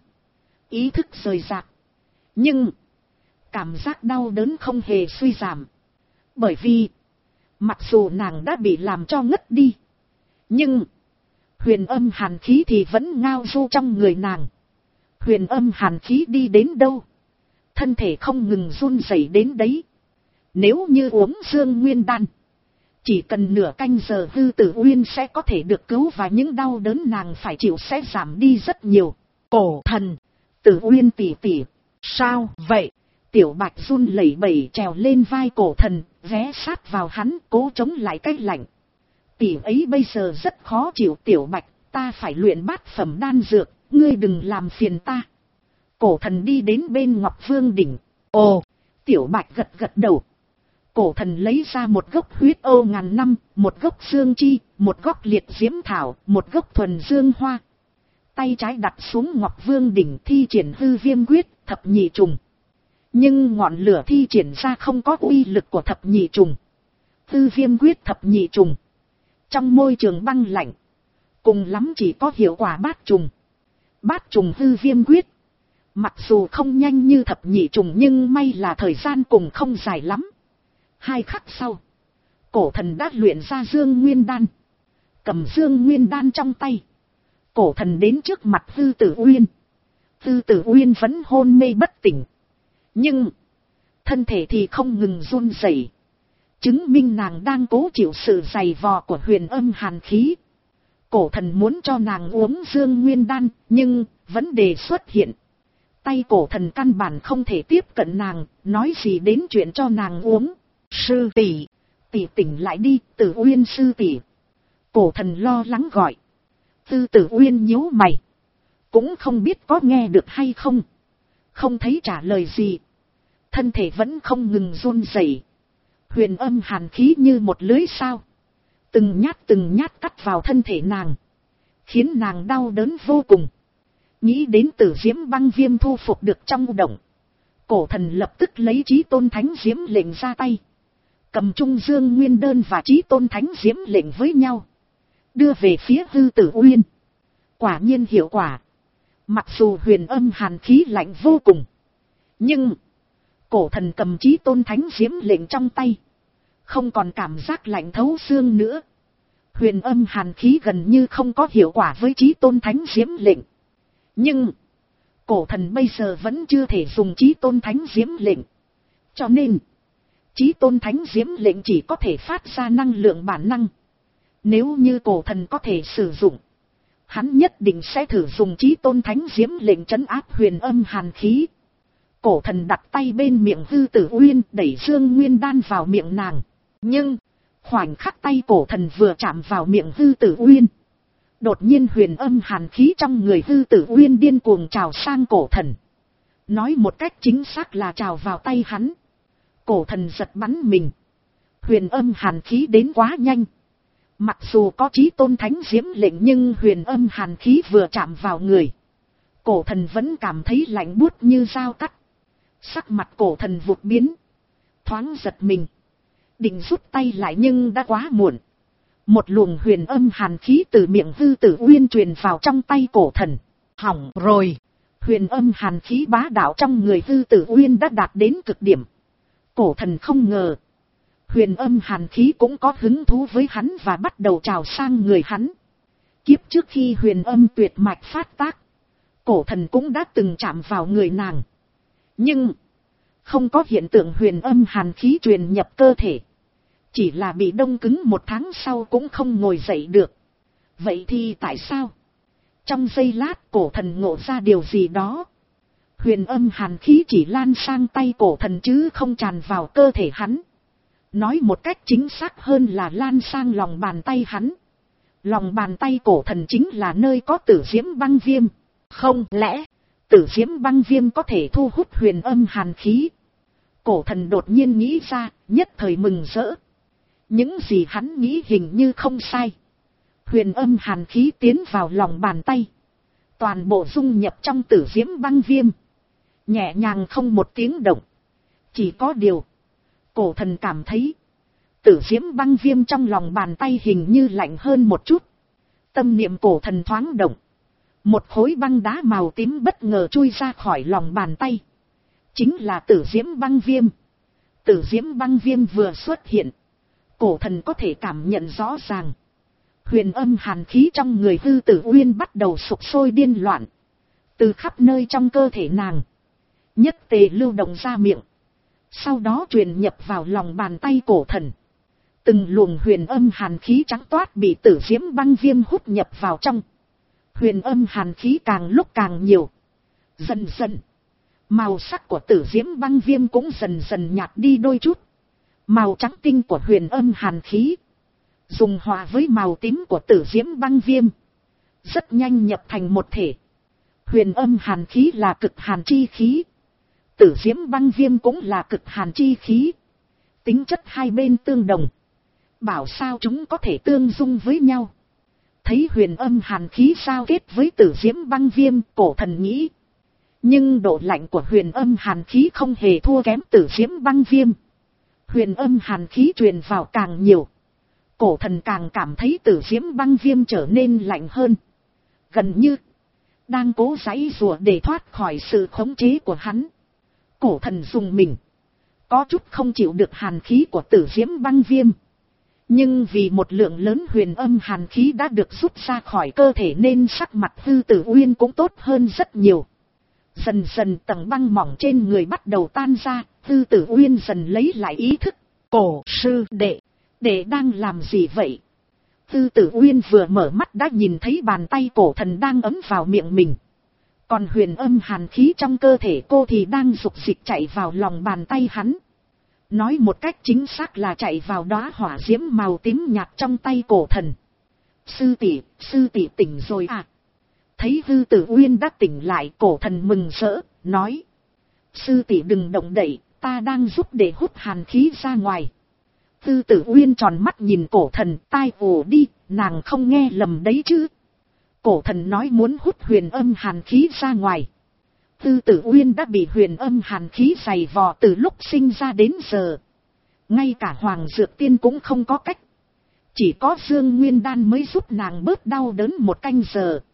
S1: ý thức rời rạc, nhưng cảm giác đau đớn không hề suy giảm. Bởi vì mặc dù nàng đã bị làm cho ngất đi, nhưng huyền âm hàn khí thì vẫn ngao du trong người nàng. Huyền âm hàn khí đi đến đâu, thân thể không ngừng run rẩy đến đấy. Nếu như uống Dương Nguyên Đan, chỉ cần nửa canh giờ Tư Tử Uyên sẽ có thể được cứu và những đau đớn nàng phải chịu sẽ giảm đi rất nhiều. Cổ thần, Tử Uyên tỷ tỷ, sao vậy? Tiểu Bạch run lẩy bẩy trèo lên vai cổ thần, ghé sát vào hắn cố chống lại cái lạnh. Tỷ ấy bây giờ rất khó chịu. Tiểu Bạch, ta phải luyện bát phẩm đan dược, ngươi đừng làm phiền ta. Cổ thần đi đến bên Ngọc Vương đỉnh. Ồ, Tiểu Bạch gật gật đầu. Cổ thần lấy ra một gốc huyết ô ngàn năm, một gốc dương chi, một gốc liệt diễm thảo, một gốc thuần dương hoa. Tay trái đặt xuống Ngọc Vương đỉnh thi triển hư viêm quyết, thập nhị trùng. Nhưng ngọn lửa thi triển ra không có uy lực của thập nhị trùng. Hư viêm quyết thập nhị trùng. Trong môi trường băng lạnh, cùng lắm chỉ có hiệu quả bát trùng. Bát trùng hư viêm quyết. Mặc dù không nhanh như thập nhị trùng nhưng may là thời gian cùng không dài lắm. Hai khắc sau, cổ thần đã luyện ra Dương Nguyên Đan. Cầm Dương Nguyên Đan trong tay, cổ thần đến trước mặt Tư Tử Uyên. Tư Tử Uyên vẫn hôn mê bất tỉnh, nhưng thân thể thì không ngừng run rẩy, chứng minh nàng đang cố chịu sự giày vò của huyền âm hàn khí. Cổ thần muốn cho nàng uống Dương Nguyên Đan, nhưng vấn đề xuất hiện. Tay cổ thần căn bản không thể tiếp cận nàng, nói gì đến chuyện cho nàng uống. Sư tỷ, tỷ tỉnh lại đi, Tử Uyên sư tỷ. Cổ thần lo lắng gọi. Tư Tử Uyên nhíu mày. Cũng không biết có nghe được hay không. Không thấy trả lời gì. Thân thể vẫn không ngừng run rẩy. Huyền âm hàn khí như một lưới sao. Từng nhát từng nhát cắt vào thân thể nàng. Khiến nàng đau đớn vô cùng. Nghĩ đến Tử Diễm băng viêm thu phục được trong động. Cổ thần lập tức lấy Chí Tôn Thánh Diễm lệnh ra tay. Cầm Trung Dương Nguyên Đơn và Chí Tôn Thánh Diễm lệnh với nhau. Đưa về phía Hư Tử Uyên. Quả nhiên hiệu quả. Mặc dù huyền âm hàn khí lạnh vô cùng. Nhưng cổ thần cầm Chí Tôn Thánh Diễm lệnh trong tay. Không còn cảm giác lạnh thấu xương nữa. Huyền âm hàn khí gần như không có hiệu quả với Chí Tôn Thánh Diễm lệnh. Nhưng cổ thần bây giờ vẫn chưa thể dùng Chí Tôn Thánh Diễm lệnh. Cho nên Chí Tôn Thánh Diễm lệnh chỉ có thể phát ra năng lượng bản năng. Nếu như cổ thần có thể sử dụng, hắn nhất định sẽ thử dùng Chí Tôn Thánh Diễm lệnh trấn áp huyền âm hàn khí. Cổ thần đặt tay bên miệng Hư Tử Uyên, đẩy Dương Nguyên Đan vào miệng nàng. Nhưng khoảnh khắc tay cổ thần vừa chạm vào miệng Hư Tử Uyên, đột nhiên huyền âm hàn khí trong người Hư Tử Uyên điên cuồng trào sang cổ thần. Nói một cách chính xác là trào vào tay hắn. Cổ thần giật bắn mình. Huyền âm hàn khí đến quá nhanh. Mặc dù có Chí Tôn Thánh Diễm lệnh nhưng huyền âm hàn khí vừa chạm vào người. Cổ thần vẫn cảm thấy lạnh buốt như dao cắt. Sắc mặt cổ thần vụt biến. Thoáng giật mình. Định rút tay lại nhưng đã quá muộn. Một luồng huyền âm hàn khí từ miệng Hư Tử Uyên truyền vào trong tay cổ thần. Hỏng rồi. Huyền âm hàn khí bá đạo trong người Hư Tử Uyên đã đạt đến cực điểm. Cổ thần không ngờ. Huyền âm hàn khí cũng có hứng thú với hắn và bắt đầu trào sang người hắn. Kiếp trước khi huyền âm tuyệt mạch phát tác, cổ thần cũng đã từng chạm vào người nàng. Nhưng không có hiện tượng huyền âm hàn khí truyền nhập cơ thể. Chỉ là bị đông cứng một tháng sau cũng không ngồi dậy được. Vậy thì tại sao? Trong giây lát cổ thần ngộ ra điều gì đó. Huyền âm hàn khí chỉ lan sang tay cổ thần chứ không tràn vào cơ thể hắn. Nói một cách chính xác hơn là lan sang lòng bàn tay hắn. Lòng bàn tay cổ thần chính là nơi có Tử Diễm băng viêm. Không lẽ Tử Diễm băng viêm có thể thu hút huyền âm hàn khí? Cổ thần đột nhiên nghĩ ra, nhất thời mừng rỡ. Những gì hắn nghĩ hình như không sai. Huyền âm hàn khí tiến vào lòng bàn tay. Toàn bộ dung nhập trong Tử Diễm băng viêm. Nhẹ nhàng không một tiếng động. Chỉ có điều cổ thần cảm thấy Tử Diễm băng viêm trong lòng bàn tay hình như lạnh hơn một chút. Tâm niệm cổ thần thoáng động. Một khối băng đá màu tím bất ngờ chui ra khỏi lòng bàn tay. Chính là Tử Diễm băng viêm. Tử Diễm băng viêm vừa xuất hiện. Cổ thần có thể cảm nhận rõ ràng. Huyền âm hàn khí trong người Hư Tử Uyên bắt đầu sục sôi điên loạn. Từ khắp nơi trong cơ thể nàng. Nhất tề lưu động ra miệng. Sau đó truyền nhập vào lòng bàn tay cổ thần. Từng luồng huyền âm hàn khí trắng toát bị Tử Diễm băng viêm hút nhập vào trong. Huyền âm hàn khí càng lúc càng nhiều. Dần dần. Màu sắc của Tử Diễm băng viêm cũng dần dần nhạt đi đôi chút. Màu trắng tinh của huyền âm hàn khí dùng hòa với màu tím của Tử Diễm băng viêm. Rất nhanh nhập thành một thể. Huyền âm hàn khí là cực hàn chi khí. Tử Diễm băng viêm cũng là cực hàn chi khí. Tính chất hai bên tương đồng. Bảo sao chúng có thể tương dung với nhau. Thấy huyền âm hàn khí sao kết với Tử Diễm băng viêm, cổ thần nghĩ. Nhưng độ lạnh của huyền âm hàn khí không hề thua kém Tử Diễm băng viêm. Huyền âm hàn khí truyền vào càng nhiều. Cổ thần càng cảm thấy Tử Diễm băng viêm trở nên lạnh hơn. Gần như đang cố giãy giụa để thoát khỏi sự khống chế của hắn. Cổ thần dùng mình. Có chút không chịu được hàn khí của Tử Diễm băng viêm. Nhưng vì một lượng lớn huyền âm hàn khí đã được rút ra khỏi cơ thể nên sắc mặt Hư Tử Uyên cũng tốt hơn rất nhiều. Dần dần tầng băng mỏng trên người bắt đầu tan ra. Hư Tử Uyên dần lấy lại ý thức. Cổ sư đệ, đệ đang làm gì vậy? Hư Tử Uyên vừa mở mắt đã nhìn thấy bàn tay cổ thần đang ấm vào miệng mình. Còn huyền âm hàn khí trong cơ thể cô thì đang rục dịch chạy vào lòng bàn tay hắn. Nói một cách chính xác là chạy vào đóa hỏa diễm màu tím nhạt trong tay cổ thần. Sư tỷ, sư tỷ tỉnh rồi à? Thấy Hư Tử Uyên đã tỉnh lại, cổ thần mừng rỡ, nói. Sư tỷ đừng động đậy, ta đang giúp để hút hàn khí ra ngoài. Hư Tử Uyên tròn mắt nhìn cổ thần, tai ù đi, nàng không nghe lầm đấy chứ. Cổ thần nói muốn hút huyền âm hàn khí ra ngoài. Hư Tử Uyên đã bị huyền âm hàn khí dày vò từ lúc sinh ra đến giờ. Ngay cả Hoàng Dược Tiên cũng không có cách. Chỉ có Dương Nguyên Đan mới giúp nàng bớt đau đớn một canh giờ.